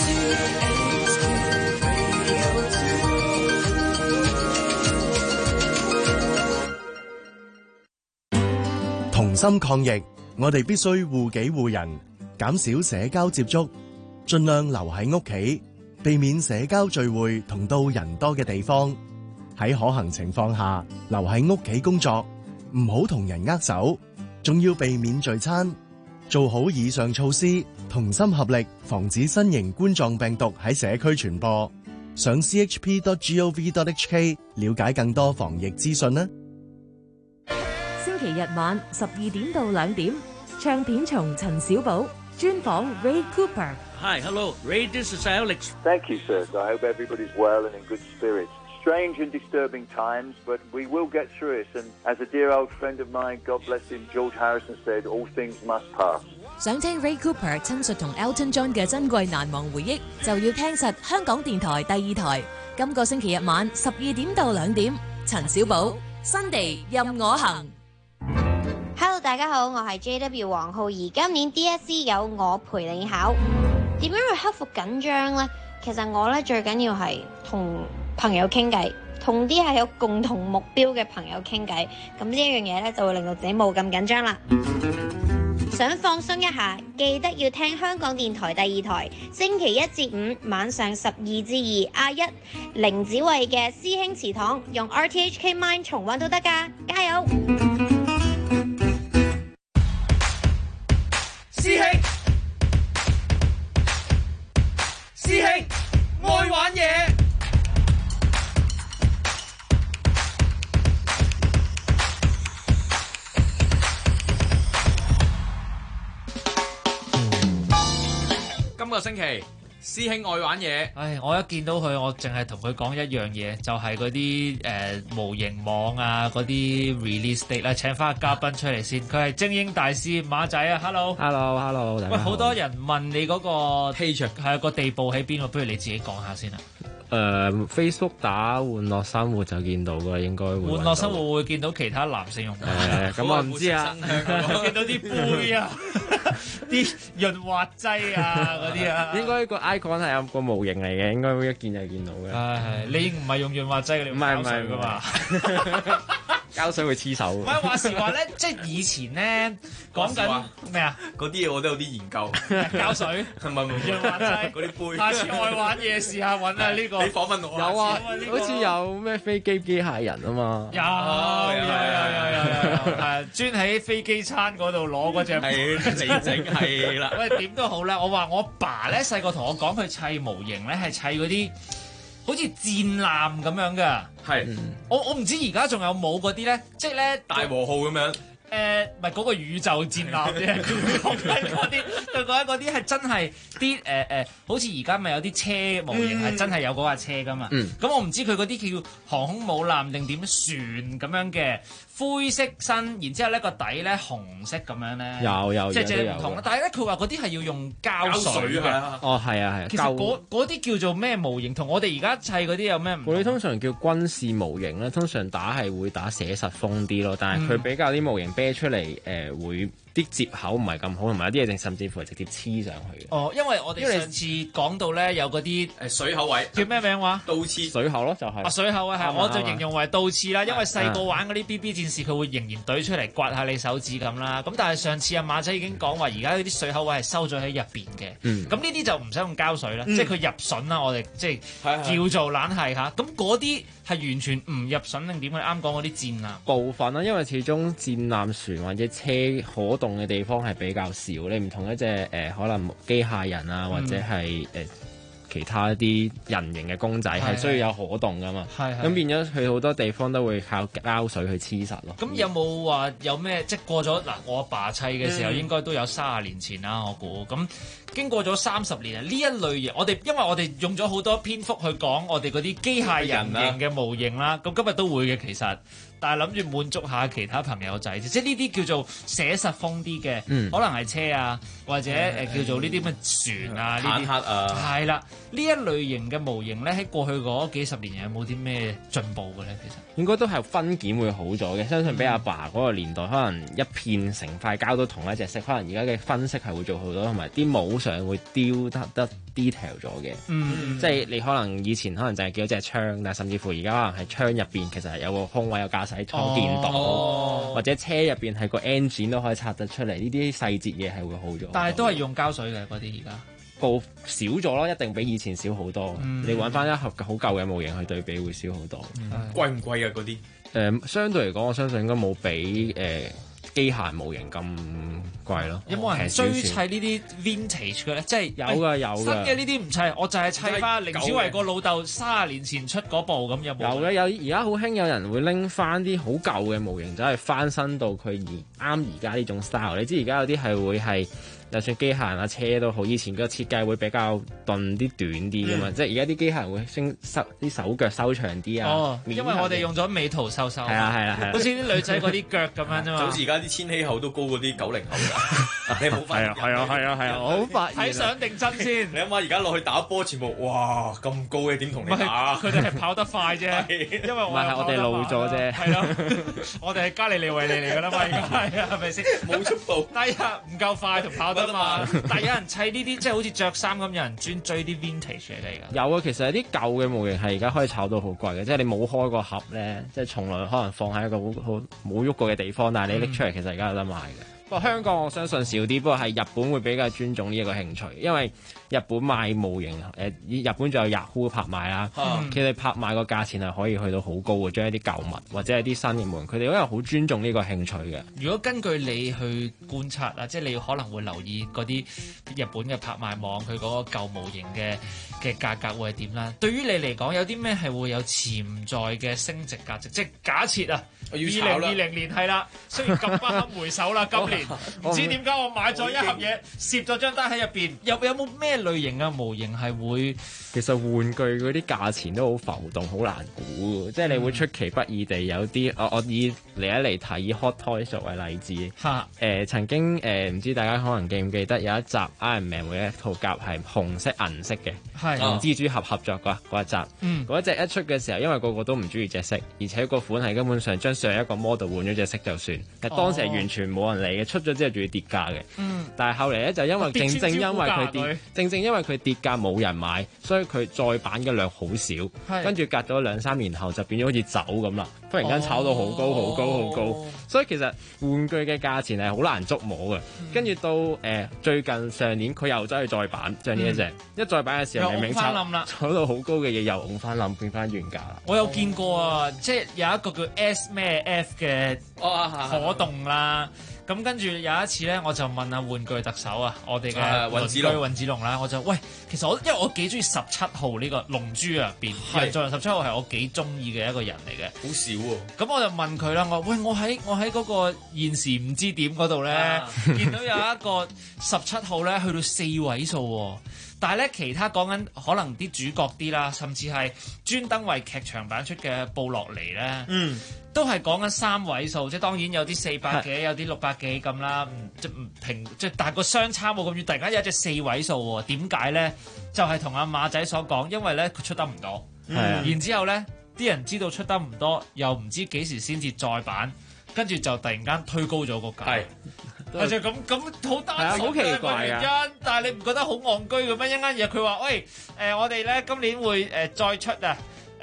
S11: 同心抗疫，我哋必須護己護人，減少社交接觸，盡量留喺屋企，避免社交聚會同到人多嘅地方。喺可行情況下，留喺屋企工作，唔好同人握手，仲要避免聚餐。做好以上措施，同心合力，防止新型冠狀病毒喺社區傳播。上 chp.gov.hk 了解更多防疫資訊啦。
S12: 星期日晚12點到2點，唱片蟲陳小寶專訪 Ray Cooper。
S17: Hi, hello, Ray, this is Alex.
S18: Thank you, sir. I hope everybody's well and in good spirits. Strange and disturbing times, but we will get through it. And as a dear old friend of mine, God bless him, George Harrison said, all things must pass.
S12: 想聽 Ray Cooper 親述同 Elton John 嘅珍貴難忘回憶，就要聽實香港電台第二台。今個星期日晚12點到2點，陳小寶新地任我行。
S25: Hello， 大家好，我係 JW 黃浩兒。今年 DSE 有我陪你考，點樣去克服緊張呢？其實我咧最緊要係同朋友傾偈，同啲係有共同目標嘅朋友傾偈，咁呢一樣嘢咧就會令到自己冇咁緊張啦。想放鬆一下，記得要聽香港電台第二台，星期1至5晚上12至2，阿一凌子慧嘅師兄祠堂，用 RTHK Mine 重溫都得㗎，加油！
S7: 師兄，師兄，愛玩嘢。
S13: 今個星期，師兄愛玩嘢。
S14: 唉，我一見到佢，我淨係同佢講一樣嘢，就係嗰啲模型網啊，嗰啲 release date 啦，請翻個嘉賓出嚟先。佢係精英大師馬仔啊 ，hello，hello，大家好。喂，好多人問你嗰個 page 係個地步喺邊喎？不如你自己講下先啦。
S26: Facebook 打玩樂生活就見到㗎，應該會。
S14: 玩樂生活會見到其他男性用家。
S26: 咁我唔知啊。
S14: 見到啲杯啊，啲潤滑劑啊嗰啲啊。
S26: 應該個 icon 係有個模型嚟嘅，應該會一見就見到嘅。
S14: 係你唔係用潤滑劑，你用膠水㗎嘛？
S26: 膠水會黐手。
S14: 唔係話時話咧，即係以前咧講緊咩啊？
S13: 嗰啲嘢我都有啲研究。
S14: 膠水
S13: 唔係
S14: 潤滑劑
S13: 嗰啲杯。
S14: 下次愛玩嘢試下揾下呢個。
S13: 你訪問我
S26: 有啊，好似有咩飛機機械人啊嘛。
S14: 有，係專喺飛機餐嗰度攞嗰隻。
S13: 係你整係啦。
S14: 喂，點都好咧，我話我爸咧細個同我講佢砌模型咧係砌嗰啲好似戰艦咁樣㗎。
S13: 係。
S14: 我唔知而家仲有冇嗰啲咧，即係咧
S13: 大和號咁樣。
S14: 唔係嗰個宇宙戰艦啫，佢講緊嗰啲係真係啲好似而家咪有啲車模型係真係有嗰架車噶嘛。咁我唔知佢嗰啲叫航空母艦定點船咁樣嘅灰色身，然之後咧個底咧紅色咁樣咧。
S26: 有
S14: 即係唔同啦。但係咧佢話嗰啲係要用膠水嘅。
S26: 哦，係啊。
S14: 其實嗰啲叫做咩模型？同我哋而家砌嗰啲有咩唔同？
S26: 嗰啲通常叫軍事模型啦，通常打係會打寫實風啲咯，但係佢比較啲模型啤出嚟會啲接口唔係咁好，同埋有啲嘢甚至乎係直接黐上去嘅。
S14: 哦，因為我哋上次講到咧有嗰啲
S13: 水口位
S14: 叫咩名話？
S13: 倒刺
S26: 水口咯，就係。
S14: 水口啊，係我就形容為倒刺啦，因為細個玩嗰啲 BB 戰士佢會仍然懟出嚟刮下你手指咁啦。咁但係上次阿馬仔已經講話，而家嗰啲水口位係收咗喺入邊嘅。咁呢啲就唔使用膠水啦，即係佢入筍啦，我哋即係叫做懶係嚇。咁嗰啲係完全唔入筍定點？佢啱講嗰啲戰艦
S26: 部分啦，因為始終戰艦船或者車可動嘅地方係比較少，你唔同一隻可能機械人啊，或者係其他一啲人形嘅公仔係需要有可動噶嘛。咁變咗佢好多地方都會靠膠水去黐實咯。
S14: 咁有冇話有咩即係過咗嗱？我阿爸砌嘅時候應該都有30年前啦，我估咁。經過咗30年啊，呢一類型因為我哋用咗好多篇幅去講我哋嗰啲機械人形嘅模型啦，咁今日都會嘅其實，但係諗住滿足下其他朋友仔，即係呢啲叫做寫實風啲嘅，可能係車啊，或者叫做呢啲咩船啊，
S13: 坦克啊，
S14: 係啦，呢一類型嘅模型咧喺過去嗰幾十年有冇啲咩進步嘅咧？其實
S26: 應該都係分件會好咗嘅，相信比阿爸嗰個年代可能一片成塊膠都同一隻色，可能而家嘅分析係會做好多，同埋啲模上會雕得 detail 咗嘅。即係你可能以前可能就係叫隻槍，但係甚至乎而家可能係槍入邊其實係有個空位有駕駛艙見到，或者車入邊係個 engine 都可以拆得出嚟，呢啲細節嘢係會好咗。
S14: 但係都係用膠水嘅嗰啲而家。
S26: 少咗咯，一定比以前少好多。你揾翻一盒好舊嘅模型去對比，會少好多。
S13: 貴唔貴啊？嗰啲
S26: 相對嚟講，我相信應該冇比機械模型咁貴咯。
S14: 有冇人追砌呢啲 vintage 嘅咧？即係
S26: 有㗎。
S14: 新嘅呢啲唔砌，我就係砌翻凌子維個老豆30年前出嗰部咁有冇？
S26: 有嘅，而家好興有人會拎翻啲好舊嘅模型，走去翻新到佢啱而家呢種 style。你知而家有啲係會係。就算機械人啊車都好，以前個設計會比較鈍啲短啲噶嘛，即係而家啲機械人會啲手腳收長啲啊。
S14: 因為我哋用咗美圖秀秀。
S26: 係啊，
S14: 好似啲女仔嗰啲腳咁樣啫嘛。
S13: 就好似而家啲千禧後都高過啲90後㗎。你冇發現？
S26: 係啊，我好發現。
S14: 睇相定真先？
S13: 你諗下而家落去打波，全部哇咁高嘅點同你打？
S14: 佢哋係跑得快啫，因為
S26: 我哋老咗啫。
S14: 係咯，我哋係加利利維利嚟㗎啦嘛，而家係啊，係咪先？
S13: 冇速度，
S14: 但係唔夠快同跑得嘛。但係有人砌呢啲，即係好似着衫咁，有人專追啲 vintage 嚟㗎。
S26: 有啊，其實有啲舊嘅模型係而家可以炒到好貴嘅，即係你冇開個盒咧，即係從來可能放喺一個好冇喐過嘅地方，但係你拎出嚟其實而家有得賣嘅。不過香港我相信少啲，不過係日本會比較尊重呢一個興趣，因為日本賣模型日本仲有 Yahoo 拍賣啦，佢哋拍賣個價錢係可以去到好高嘅，將一啲舊物或者係啲新嘅模型，佢哋因為好尊重呢個興趣嘅。
S14: 如果根據你去觀察啊，即係你可能會留意嗰啲日本嘅拍賣網，佢嗰個舊模型嘅價格會係點啦？對於你嚟講，有啲咩係會有潛在嘅升值價值？即係假設啊，2020年係啦，雖然咁不堪回首啦，今年唔知點解我買咗一盒嘢，攝咗張單喺入邊，有冇咩類型嘅模型係會？
S26: 其實玩具嗰啲價錢都好浮動，好難估，即係你會出其不意地有啲，我以嚟一嚟睇以 Hot Toys 作為例子。曾經唔知大家可能記唔記得有一集 Iron Man 會一套甲係紅色銀色嘅，同蜘蛛俠合作嗰一集。嗰一隻一出嘅時候，因為個個都唔中意隻色，而且個款係根本上將上一個 model 換咗隻色就算，但當時係完全冇人理嘅，出咗之後仲要跌價嘅。但係後嚟咧就因為正正因為佢跌價冇人買，所以佢再版嘅量好少，跟住隔咗2-3年後就變咗好似酒咁啦，忽然間炒到好高好高好高，所以其實玩具嘅價錢係好難捉摸嘅。跟住到最近上年佢又走去再版，將呢一隻一再版嘅時候，明明炒到好高嘅嘢又拱翻冧，變翻原價啦。
S14: 我有見過啊，即係有一個叫 S 咩 F 嘅可動啦。 咁跟住有一次咧，我就問下玩具特首啊，我哋嘅
S13: 雲子龍
S14: 雲子龍啦，我就喂，其實因為我幾中意17號呢個龍珠入邊，人造人17號係我幾中意嘅一個人嚟嘅，
S13: 好少喎。
S14: 咁我就問佢啦，我喺嗰個現時唔知點嗰度咧，見到有一個17號咧去到4位數喎。但係咧，其他講緊可能啲主角啲啦，甚至係專登為劇場版出嘅布洛尼咧，都係講緊3位數，即係當然有啲400幾，有啲600幾咁啦，即唔平，即係但係個相差冇咁遠，突然間有一隻4位數喎，點解咧？就係同阿馬仔所講，因為咧佢出得唔多，然之後咧啲人知道出得唔多，又唔知幾時先至再版，跟住就突然間推高咗個價。就咁好單純嘅原因，但係你唔覺得好戇居嘅咩？一間嘢佢話：喂，我哋咧今年會再出啊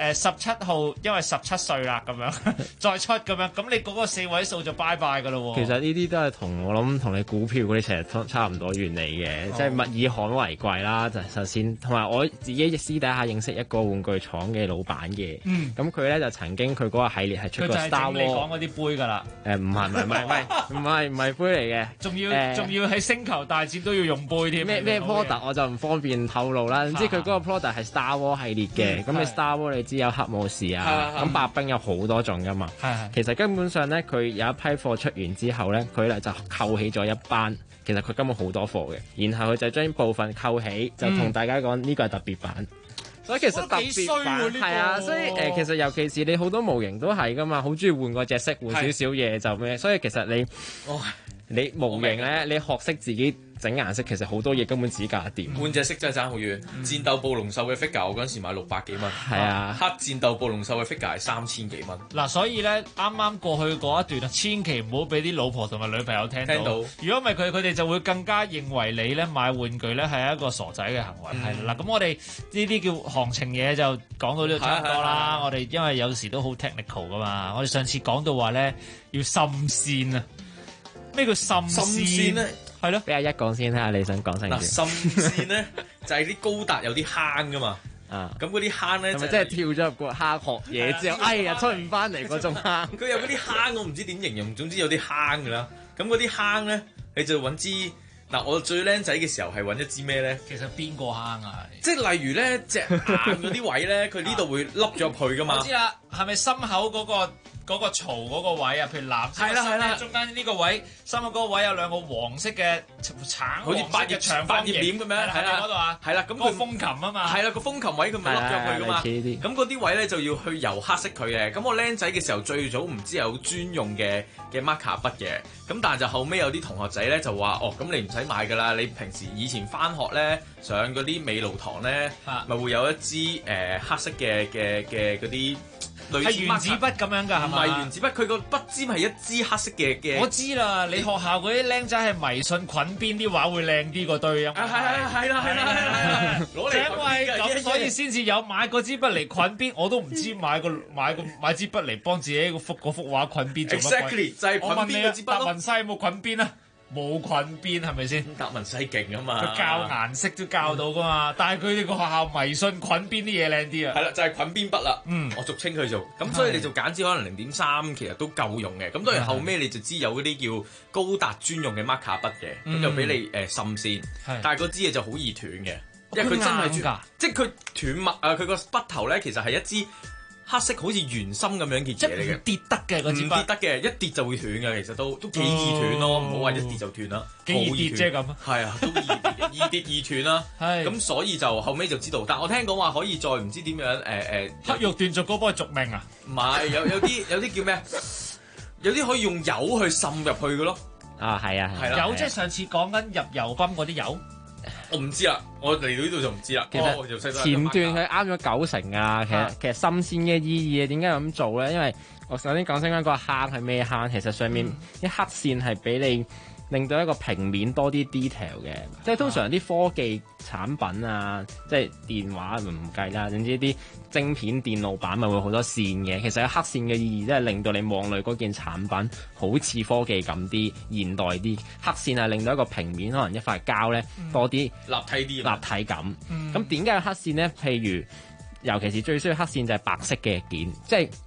S14: ，17號因為17歲啦咁樣再出咁樣，咁你嗰個4位數就拜拜㗎咯喎。
S26: 其實呢啲都係我諗同你股票嗰啲其實差唔多原理嘅，即係物以罕為貴啦。就首先同埋我自己私底下認識一個玩具廠嘅老闆嘅，咁佢咧就曾經佢嗰個系列係出過 Star Wars。佢就係整你講嗰啲杯㗎啦。唔係杯嚟嘅，仲要喺星球大戰都要用杯添。咩 product 我就唔方便透露啦。總之佢嗰個 product 係 Star Wars 系列嘅，咁你 Star Wars 你知有黑武士啊，咁白兵有好多種㗎嘛。其實根本上咧，佢有一批貨出完之後咧，佢咧就扣起咗一班。其實佢根本好多貨嘅，然後佢就將部分扣起，就同大家講呢個係特別版。所以其實特別版係啊，所以其實尤其是你好多模型都係㗎嘛，好中意換個隻色，換少少嘢就咩。所以其實你模型咧，你學識自己整顏色，其實好多嘢根本自己搞掂。
S13: 換隻色真係爭好遠。戰鬥暴龍獸嘅 figure 我嗰陣時買600幾蚊，
S26: 係啊，
S13: 黑戰鬥暴龍獸嘅 figure 係3000幾蚊。
S14: 嗱，所以咧啱啱過去嗰一段啊，千祈唔好俾啲老婆同埋女朋友聽到。如果唔係佢哋就會更加認為你咧買玩具咧係一個傻仔嘅行為。係啦，咁我哋呢啲叫行情嘢就講到呢度差唔多啦。我哋因為有時都好 technical 噶嘛，我哋上次講到話咧要滲線啊。咩叫滲線咧？係咯，
S26: 俾阿一講先睇下你想講成點。
S13: 嗱，滲線咧就係啲高達有啲坑噶嘛。咁嗰啲坑咧，
S26: 係咪真係跳咗入個坑學嘢之後，哎呀出唔翻嚟嗰種坑？
S13: 佢有嗰啲坑，我唔知點形容，總之有啲坑噶啦。咁嗰啲坑咧，你就揾支嗱，我最僆仔嘅時候係揾一支咩咧？
S14: 其實邊個坑啊？
S13: 即係例如咧，隻眼嗰啲位咧，佢呢度會凹咗入去噶嘛。
S14: 我知啦，係咪心口嗰個槽嗰個位啊？譬如藍色嘅心中間呢個位，心口嗰個位有兩個黃色嘅橙，好似八葉長方形咁樣，係啦嗰度啊，係啦，咁個風琴啊嘛，係啦個風琴位佢咪凹咗入去噶嘛。咁嗰啲位咧就要去油黑色佢嘅。咁我僆仔嘅時候最早唔知有專用嘅 marker 筆嘅，咁但係就後尾有啲同學仔咧就話咁你唔使買㗎啦，你平時以前返學咧上嗰啲美勞堂咧，咪會有一支黑色嘅嗰啲。係原子筆咁樣㗎，係咪？唔係原子筆，佢個筆尖係一支黑色嘅。我知啦，你學校嗰啲僆仔係迷信捆邊啲畫會靚啲個對啊。係啦，攞嚟因為咁，所以先至有買嗰支筆嚟捆邊，我都唔知買支筆嚟幫自己嗰幅畫捆邊做乜鬼。Exactly 就係捆邊嗰支筆咯。達文西有冇捆邊啊？冇捆邊係咪先？達文西勁啊嘛！佢教顏色都教到噶嘛，但係佢哋個學校迷信捆邊啲嘢靚啲啊！係啦，就係捆邊筆啦。我俗稱佢做咁，所以你就揀支可能0.3，其實都夠用嘅。咁當然後尾你就知有嗰啲叫高達專用嘅 marker 筆嘅，咁就俾你滲線。但係嗰支嘢就好易斷嘅，因為佢真係即係佢斷墨啊！佢個筆頭咧其實係一支黑色好似圓心咁樣嘅嘢嚟嘅，跌得嘅嗰支筆，唔跌得嘅，一跌就會斷嘅，其實都幾易斷咯，唔好話一跌就斷啦，幾易跌啫咁，係啊，都易跌易斷啦，咁所以就後尾就知道，但我聽講話可以再唔知點樣黑肉斷續嗰幫佢續命啊，唔係有啲叫咩？有啲可以用油去滲入去嘅咯，啊係啊，油即係上次講緊入油泵嗰啲油。我唔知啦，我嚟到呢度就唔知啦。其實
S26: 前段佢啱咗90%啊。其實滲線嘅意義點解咁做咧？因為我首先講清翻個坑係咩坑，其實上面啲黑線係俾你令到一個平面多啲 detail 嘅，即係通常啲科技產品啊，即係電話唔計啦，總之啲晶片電路板咪會好多線嘅。其實有黑線嘅意義即係令到你望落嗰件產品好似科技咁啲現代啲。黑線係令到一個平面可能一塊膠咧多啲立體感。咁點解有黑線咧？譬如尤其是最需要黑線就係白色嘅件，即係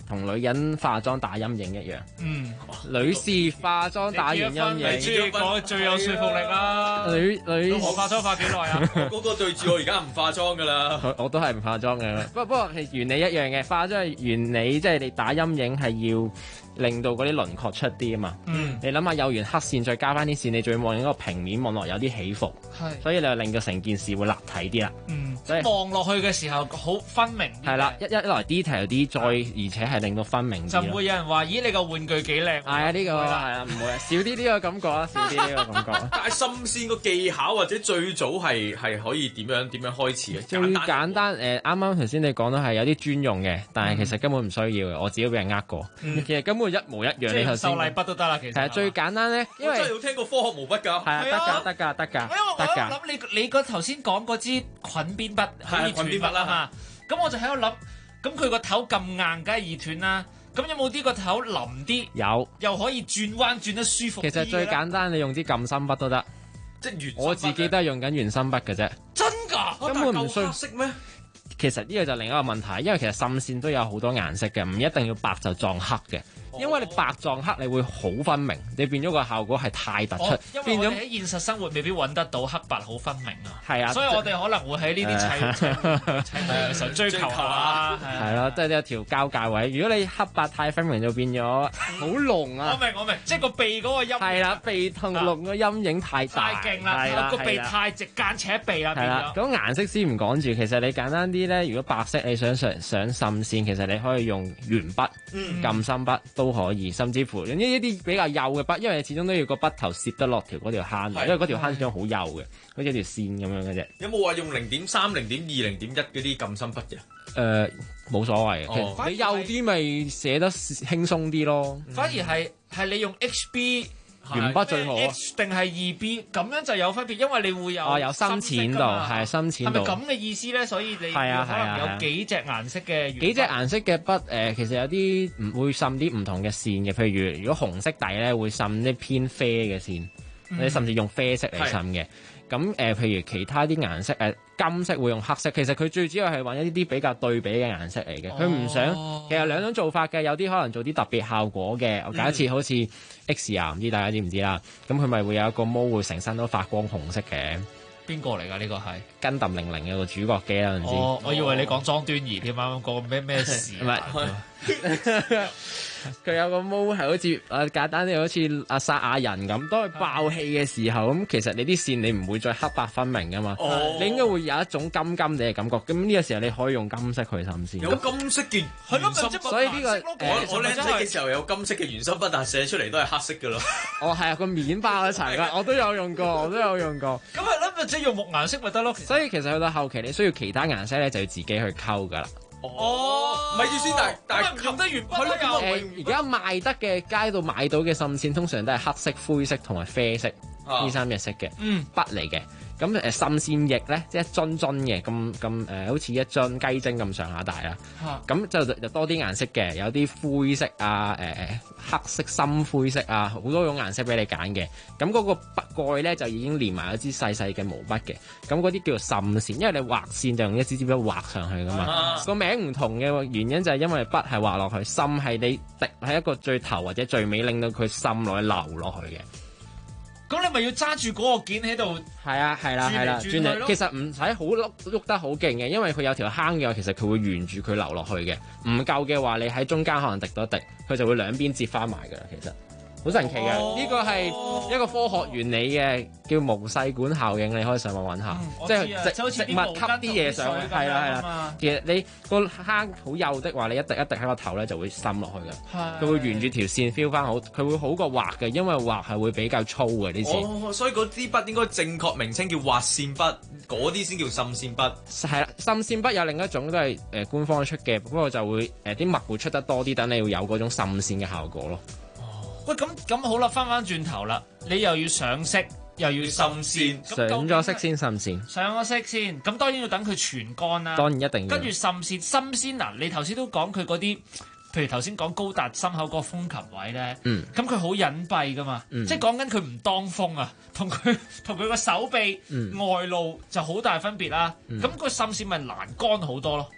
S26: 同女人化妝打陰影一樣。女士化妝打完陰影，
S14: 你講最有說服力啦。
S26: 女
S14: 老婆化妝化幾耐啊？
S13: 嗰個對住我而家唔化妝噶啦。
S26: 我都係唔化妝嘅，不過係原理一樣嘅。化妝係原理，即係你打陰影係要令到嗰啲輪廓出啲啊嘛。你諗下有完黑線再加翻啲線，你仲要望嗰個平面望落有啲起伏，所以你就令到成件事會立體啲啦。所以
S14: 望落去嘅時候好分明啲。
S26: 係啦，一來 detail 啲，再而且係令到分明啲。
S14: 就唔會有人話：咦，你個玩具幾靚？
S26: 係啊，呢個係啊，唔會少啲呢個感覺啊，少啲呢個感覺。
S13: 但係滲線個技巧或者最早係可以點樣開始嘅？
S26: 最簡單啱啱頭先你講到係有啲專用嘅，但係其實根本唔需要嘅，我自己俾人呃過。其實根本一模一樣。
S14: 即係秀麗筆都得啦，其實
S26: 係最簡單咧，因為
S13: 我真係有聽過科學毛筆㗎。
S26: 係啊，得㗎。
S14: 因為我諗你個頭先講嗰支滾邊筆可以斷筆啦嘛，咁我就喺度諗，咁佢個頭咁硬，梗係易斷啦。咁有冇啲個頭腍啲？
S26: 有，
S14: 又可以轉彎轉得舒服啲嘅咧？
S26: 其實最簡單，你用啲撳心筆都得。
S13: 即係原
S26: 我自己都係用緊原心筆嘅啫。
S14: 真㗎？
S13: 根本唔需要黑色咩？
S26: 其實呢個就另一個問題，因為其實滲線都有好多顏色嘅，唔一定要白就撞黑嘅。因為你白撞黑，你會好分明，你變咗個效果係太突出。
S14: 因為我哋喺現實生活未必揾得到黑白好分明啊。
S26: 係啊，
S14: 所以我哋可能會喺呢啲砌嘅時候追求啊。
S26: 係咯，即係有條交界位。如果你黑白太分明，就變咗好濃啊。
S14: 我明，即係個鼻嗰個陰影。
S26: 係啦，鼻同濃個陰影太大。
S14: 太勁啦，個鼻太直間扯鼻啦。
S26: 係啦，咁顏色先唔講住，其實你簡單啲咧，如果白色你想滲線，其實你可以用鉛筆、撳心筆都可以，甚至乎用一啲比較幼嘅筆，因為始終都要個筆頭攝得落嗰條坑，因為嗰條坑始終好幼嘅，好似條線咁樣嘅啫。
S13: 有冇話用0.3、0.2、0.1嗰啲撳心筆嘅？
S26: 冇所謂嘅，你幼啲咪寫得輕鬆啲咯。
S14: 反而係你用 HB。
S26: 鉛筆最好啊，
S14: 定係2B 咁樣就有分別，因為你會有
S26: 深淺度，係深淺度。
S14: 係咪咁嘅意思咧？所以你可能有幾隻顏色嘅
S26: 幾隻顏色嘅筆其實有啲唔會滲啲唔同嘅線嘅，譬如如果紅色底咧會滲啲偏啡嘅線，你甚至用啡色嚟滲嘅。咁譬如其他啲顏色金色會用黑色，其實佢最主要係揾一啲比較對比嘅顏色嚟嘅。佢唔想其實兩種做法嘅，有啲可能做啲特別效果嘅。我假設好似 X 啊，唔知大家知唔知啦？咁佢咪會有一個毛會成身都發光紅色嘅。
S14: 邊個嚟㗎？呢個係
S26: 跟揼零零嘅個主角機啦，唔知。
S14: 我以為你講莊端儀添，啱啱講咩事？
S26: 唔係。佢有個毛係好似簡單啲，好似阿撒亞人咁，當佢爆氣嘅時候，咁其實你啲線你唔會再黑白分明噶嘛，你應該會有一種金金地嘅感覺。咁呢個時候你可以用金色去滲線。
S13: 有金色嘅原心，
S26: 所以呢個
S13: 我靚仔嘅時候有金色嘅原心筆，但係寫出嚟都係黑色噶咯。
S26: 係啊，個面包一齊㗎，我都有用過。
S14: 咁係咯，咪即係用木顏色咪得咯。
S26: 所以其實去到後期，你需要其他顏色咧，就要自己去溝㗎啦。
S13: 咪住先，但係
S14: 撳得鉛筆都有。
S26: 而家賣得嘅街度買到嘅滲線，通常都係黑色、灰色同埋啡色呢三隻色嘅筆嚟嘅。咁滲線液咧，即係一樽樽嘅，咁好似一樽雞精咁上下大啦。咁就多啲顏色嘅，有啲灰色啊，黑色、深灰色啊，好多種顏色俾你揀嘅。咁嗰個筆蓋咧就已經連埋一支細細嘅毛筆嘅。咁嗰啲叫做滲線，因為你畫線就用一支支筆畫上去噶嘛。個名唔同嘅原因就係因為筆係畫落去，滲係你滴喺一個最頭或者最尾，令到佢滲落去流落去嘅。
S14: 咁你咪要揸住嗰個件喺度？
S26: 係啦，轉嚟。其實唔使好喐得好勁嘅，因為佢有條坑嘅話，其實佢會沿住佢流落去嘅。唔夠嘅話，你喺中間可能滴多滴，佢就會兩邊接翻埋噶啦。其實好神奇嘅，呢個係一個科學原理嘅，叫毛細管效應。你可以上網揾下，即係植物吸啲嘢上去。係啦。其實你個坑好幼的話，你一滴一滴喺個頭咧就會滲落去嘅。佢會沿住條線 feel 翻好，佢會好過畫嘅，因為畫係會比較粗嘅啲線。
S13: 所以嗰支筆應該正確名稱叫畫線筆，嗰啲先叫滲線筆。
S26: 係啦，滲線筆有另一種都係官方出嘅，不過就會啲墨會出得多啲，等你要有嗰種滲線嘅效果咯。
S14: 喂，咁好啦，翻轉頭啦，你又要上色，又要滲線，
S26: 上咗色先滲線，
S14: 上咗色先，咁當然要等佢全乾啦。
S26: 當然一定要。
S14: 跟住滲線嗱，你頭先都講佢嗰啲，譬如頭先講高達心口嗰個風琴位咧，咁佢好隱蔽噶嘛，即係講緊佢唔當風啊，同佢個手臂外露就好大分別啦。咁個滲線咪難乾好多咯。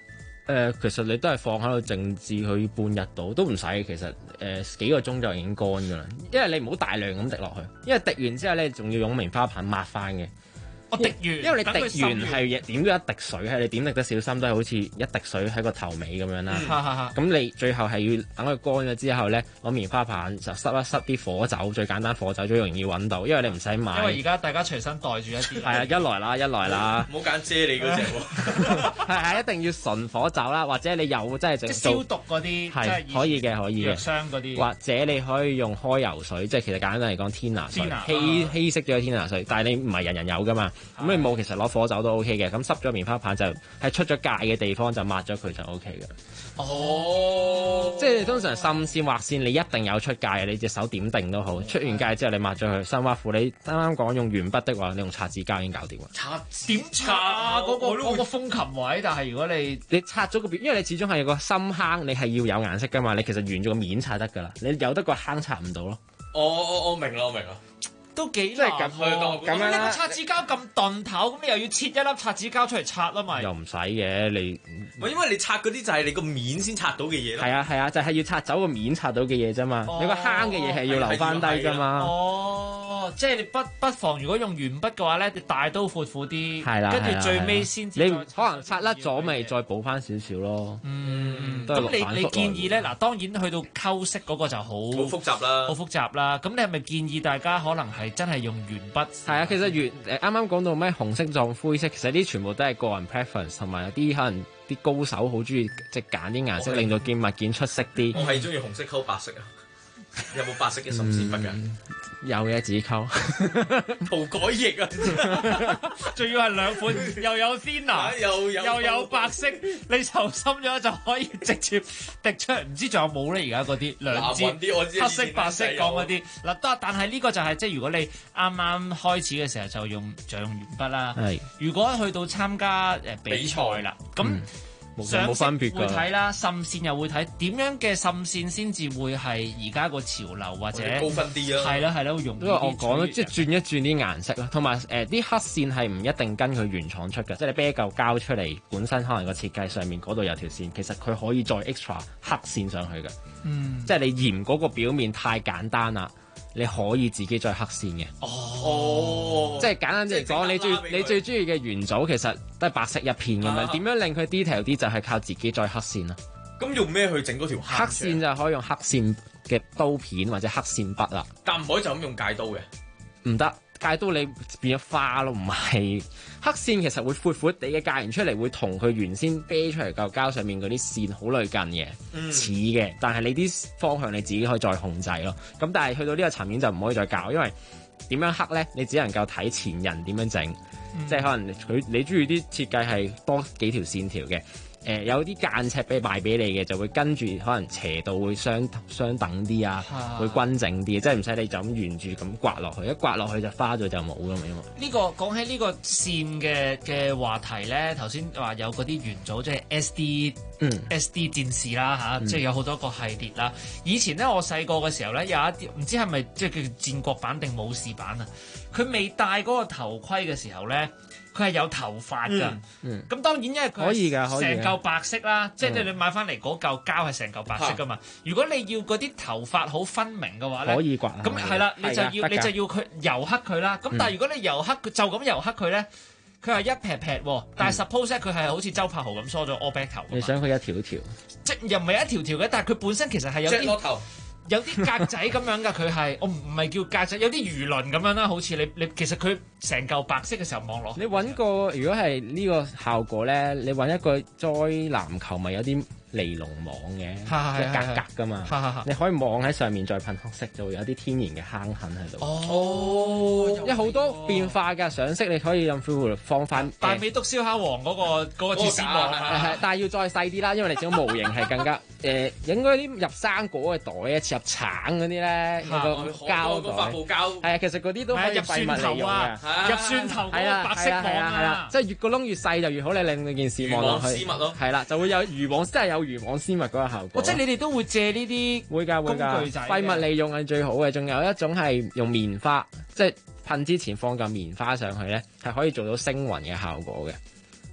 S26: 其實你都係放喺度靜置佢半日度都唔使，其實幾個鐘就已經乾㗎啦。因為你唔好大量咁滴落去，因為滴完之後咧，仲要用棉花棒抹翻嘅。
S14: 我滴完，
S26: 因為你滴完係點都一滴水，係你點滴得小心都係好似一滴水喺個頭尾咁樣啦。咁你最後係要等佢乾咗之後咧，攞棉花棒就塞一塞啲火酒，最簡單火酒最容易揾到，因為你唔使買。
S14: 因為而家大家隨身袋住一啲。
S26: 係啊，一來啦。
S13: 唔好揀啫喱嗰隻喎。
S26: 係一定要純火酒啦，或者你有真係
S14: 即係消毒嗰啲，
S26: 係可以嘅。
S14: 藥箱嗰啲。
S26: 或者你可以用開油水，即係其實簡單嚟講天拿水，稀釋咗天拿水，但係你唔係人人有噶嘛。咁你冇，其實攞火酒都 OK 嘅。咁濕咗棉花棒就係出咗界嘅地方就抹咗佢就 OK 嘅。
S13: 哦，
S26: 即係通常滲線劃線，你一定有出界嘅。你隻手點定都好，出完界之後你抹咗佢。甚或乎你啱啱講用鉛筆的話，你用擦紙膠已經搞掂啦。
S14: 點擦嗰個風琴位？但係如果你
S26: 擦咗個邊，因為你始終係有個深坑，你係要有顏色噶嘛。你其實沿住個面擦得噶啦，你有得個坑擦唔到咯。
S13: 我明啦。
S14: 都幾難喎！咁你個擦紙膠咁鈍頭，咁你又要切一粒擦紙膠出嚟擦啦嘛？
S26: 又唔使嘅，你
S13: 因為你擦嗰啲就係你個面先擦到嘅嘢咯。
S26: 係啊，就係要擦走個面擦到嘅嘢啫嘛。你個坑嘅嘢係要留翻低㗎嘛。
S14: 即係你不妨如果用鉛筆嘅話咧，你大刀闊斧啲，
S26: 係啦，
S14: 跟住最尾先至。
S26: 你可能擦甩咗，咪再補翻少少咯。
S14: 咁你建議咧？嗱，當然去到溝色嗰個就好
S13: 複雜啦。
S14: 咁你係咪建議大家可能係真係用鉛筆？
S26: 係啊，其實啱啱講到咩紅色撞灰色，其實啲全部都係個人 preference， 同埋有啲可能啲高手好中意即係揀啲顏色，令到件物件出色啲。
S13: 我係中意紅色溝白色啊！有冇白色嘅滲線筆㗎？
S26: 有嘅，自己溝。
S13: 塗改液啊！
S14: 仲要係兩款，又有 thinner，又有白色，你受心咗就可以直接滴出嚟。唔知仲有冇咧？而家嗰啲兩支黑色、白色講嗰啲嗱，但係呢個就係即係如果你啱啱開始嘅時候就用鉛筆啦。
S26: 係。
S14: 如果去到參加比賽啦，咁。
S26: 冇分別㗎，
S14: 會睇啦，滲線又會睇點樣嘅滲線先至會係而家個潮流或者
S13: 高分啲啊。
S14: 係啦，會容易啲。
S26: 因為我講即係轉一轉啲顏色啦，同埋啲黑線係唔一定跟佢原廠出嘅，即係你啤嚿膠出嚟，本身可能個設計上面嗰度有條線，其實佢可以再 extra 黑線上去嘅。即係你嫌嗰個表面太簡單啦。你可以自己再黑線嘅，即係簡單啲嚟講，你最中意嘅元組其實都係白色一片咁樣，點樣令佢 detail 啲就係靠自己再黑線啦。
S13: 咁用咩去整嗰條
S26: 黑線就可以用黑線嘅刀片或者黑線筆啦，
S13: 但唔可以就咁用戒刀嘅，
S26: 唔得。戒刀你變咗花咯，唔係黑線其實會闊闊地嘅戒完出嚟，會同佢原先啤出嚟嚿膠上面嗰啲線好類近嘅，似嘅。但係你啲方向你自己可以再控制咯。咁但係去到呢個層面就唔可以再教，因為點樣黑咧？你只能夠睇前人點樣整，即係可能你中意啲設計係多幾條線條嘅。有啲間尺俾賣俾你嘅，就會跟住可能斜度會相等啲啊，會均整啲，即係唔使你就咁沿住咁刮落去，一刮落去就花咗就冇㗎嘛。因為
S14: 呢個講起呢個線嘅話題咧，頭先話有嗰啲元組即係 SD 戰士啦嚇，即係有好多個系列啦。以前咧我細個嘅時候咧，有一啲唔知係咪即係叫戰國版定武士版啊？佢未戴嗰個頭盔嘅時候咧。佢係有頭髮㗎，咁當然因為佢
S26: 可以㗎，
S14: 成嚿白色啦，即係你買翻嚟嗰嚿膠係成嚿白色㗎嘛。如果你要嗰啲頭髮好分明嘅話咧，
S26: 可以刮。
S14: 咁係啦，你就要佢油黑佢啦。咁但係如果你油黑佢就咁油黑佢咧，佢係一撇撇喎。但係 suppose 佢係好似周柏豪咁梳咗 all back 頭。
S26: 你想佢一條一條？
S14: 即又唔係一條條嘅，但係佢本身其實係有啲。有啲格仔咁樣㗎，佢係我唔係叫格仔，有啲魚鱗咁樣啦，好似你其實佢成嚿白色嘅時候望落。
S26: 你揾個如果係呢個效果咧，你揾一個栽籃球咪有啲尼龍網嘅，即係格格㗎嘛。你可以網喺上面再噴黑色，就會有啲天然嘅坑痕喺度。
S14: 哦，
S26: 有好多變化㗎，上色你可以用 full 放翻。
S14: 大美督燒烤王嗰個鐵絲網啊，
S26: 但係要再細啲啦，因為你整個模型係更加應該啲入生果嘅袋啊，似入橙嗰啲咧，有個膠袋。
S13: 發泡膠。
S26: 係啊，其實嗰啲都可以廢物利用嘅。
S14: 入蒜頭嗰個白色網啊，
S26: 即係越個窿越細就越好，你令到件事望落去。
S13: 漁網絲襪咯。
S26: 係啦，就會有漁網，真係有漁網絲襪嗰個效果。
S14: 即係你哋都會借呢啲工具仔。
S26: 廢物利用係最好嘅，仲有一種係用棉花，即係噴之前放嚿棉花上去咧，係可以做到星雲嘅效果嘅。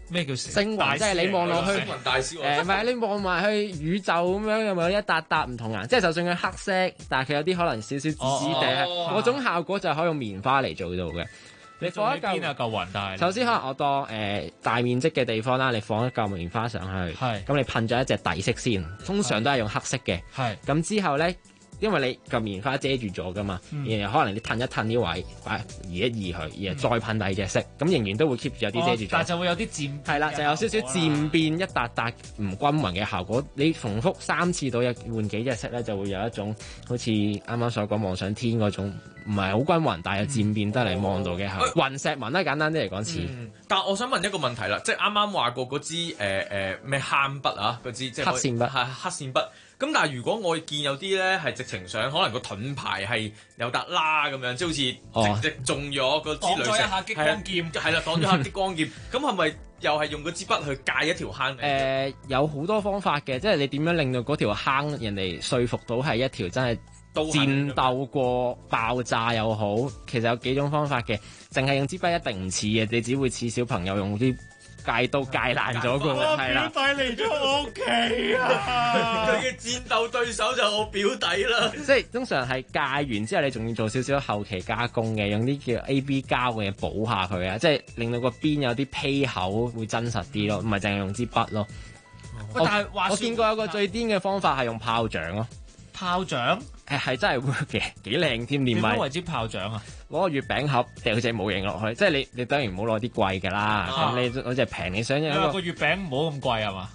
S14: 咩叫
S26: 星雲？即係你望落去
S13: 星雲大師
S26: 唔係你望埋去宇宙咁樣，有冇一笪笪唔同顏？即係就算佢黑色，但係佢有啲可能少少紫紫地，嗰種效果就係可以用棉花嚟做到嘅。你放一嚿
S14: 邊啊嚿雲帶？
S26: 首先可能我當大面積嘅地方啦，你放一嚿棉花上去，咁你噴咗一隻底色先，通常都係用黑色嘅。咁之後咧，因為你嚿棉花遮住咗噶嘛，然後可能你褪一褪啲位，移一移佢，然後再噴第二隻色，咁仍然都會 keep 住有啲遮住咗。
S14: 但係就會有啲漸
S26: 係啦，就有少少漸變一笪笪唔均勻嘅效果。你重複3次到換幾隻色咧，就會有一種好似啱啱所講望上天嗰種。唔係好均勻，但係又漸變得嚟望到嘅係雲石紋啦，簡單啲嚟講似。
S13: 但係我想問一個問題啦，即係啱啱話過嗰支咩鉛筆啊，嗰支即係
S26: 黑線筆，
S13: 係黑線筆。咁但係如果我見有啲咧係直情上，可能個盾牌係有笪啦咁樣，即係好似直中咗個支鐳石，
S14: 擋咗一下激光劍，
S13: 係啦，擋咗下激光劍。咁係咪又係用嗰支筆去界一條坑？
S26: 有好多方法嘅，即係你點樣令到嗰條坑人哋說服到係一條真係戰鬥過爆炸又好，其實有幾種方法嘅，淨係用支筆一定唔似嘅，你只會似小朋友用啲戒刀戒爛咗個，係啦。
S14: 表弟嚟咗我屋企啊！
S13: 佢嘅戰鬥對手就我表弟啦。
S26: 即係通常係戒完之後，你仲要做少少後期加工嘅，用啲叫 AB 膠嘅嘢補下佢啊，即係令到個邊有啲披口會真實啲咯，唔係淨係用支筆咯。
S14: 但係
S26: 我見過有個最癲嘅方法係用炮仗咯。
S14: 炮仗
S26: 係真係 work 嘅，幾靚添，連埋
S14: 點樣為之炮仗啊？
S26: 攞個月餅盒掉隻模型落去，即係你當然唔好攞啲貴㗎啦。咁你攞隻平，你想有
S14: 個月餅唔好咁貴係嘛？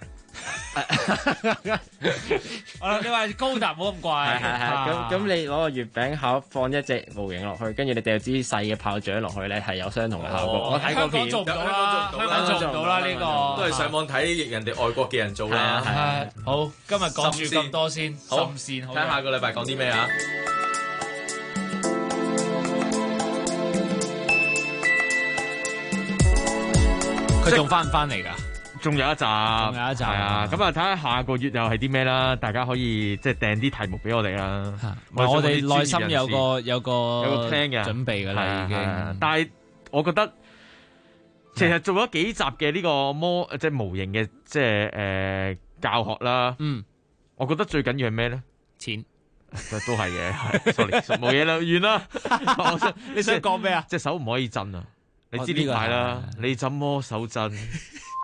S14: 你話高達冇咁貴，
S26: 咁你攞個月餅盒放一隻模型落去，跟住你掉支細嘅炮仗落去咧，係有相同嘅效果。我睇過片，
S14: 做唔到啦，香港做唔到啦，呢個
S13: 都係上網睇人哋外國嘅人做啦。
S14: 好，今日講住咁多先，
S13: 好
S14: 先
S13: 睇下個禮拜講啲咩啊？
S14: 佢仲翻唔翻嚟㗎？
S13: 仲有一集，
S14: 係啊！
S13: 咁啊，睇下下個月又係啲咩啦？大家可以即係訂啲題目俾我哋啦。
S14: 我哋內心有個
S13: plan 嘅
S14: 準備㗎啦，已經。
S13: 但係我覺得其實做咗幾集嘅呢個即係模型嘅即係教學啦。我覺得最緊要係咩咧？
S14: 錢
S13: 都係嘅，sorry，冇嘢啦，完啦。
S14: 你想講咩啊？
S13: 隻手唔可以震啊！你知點解啦？你怎麼手震？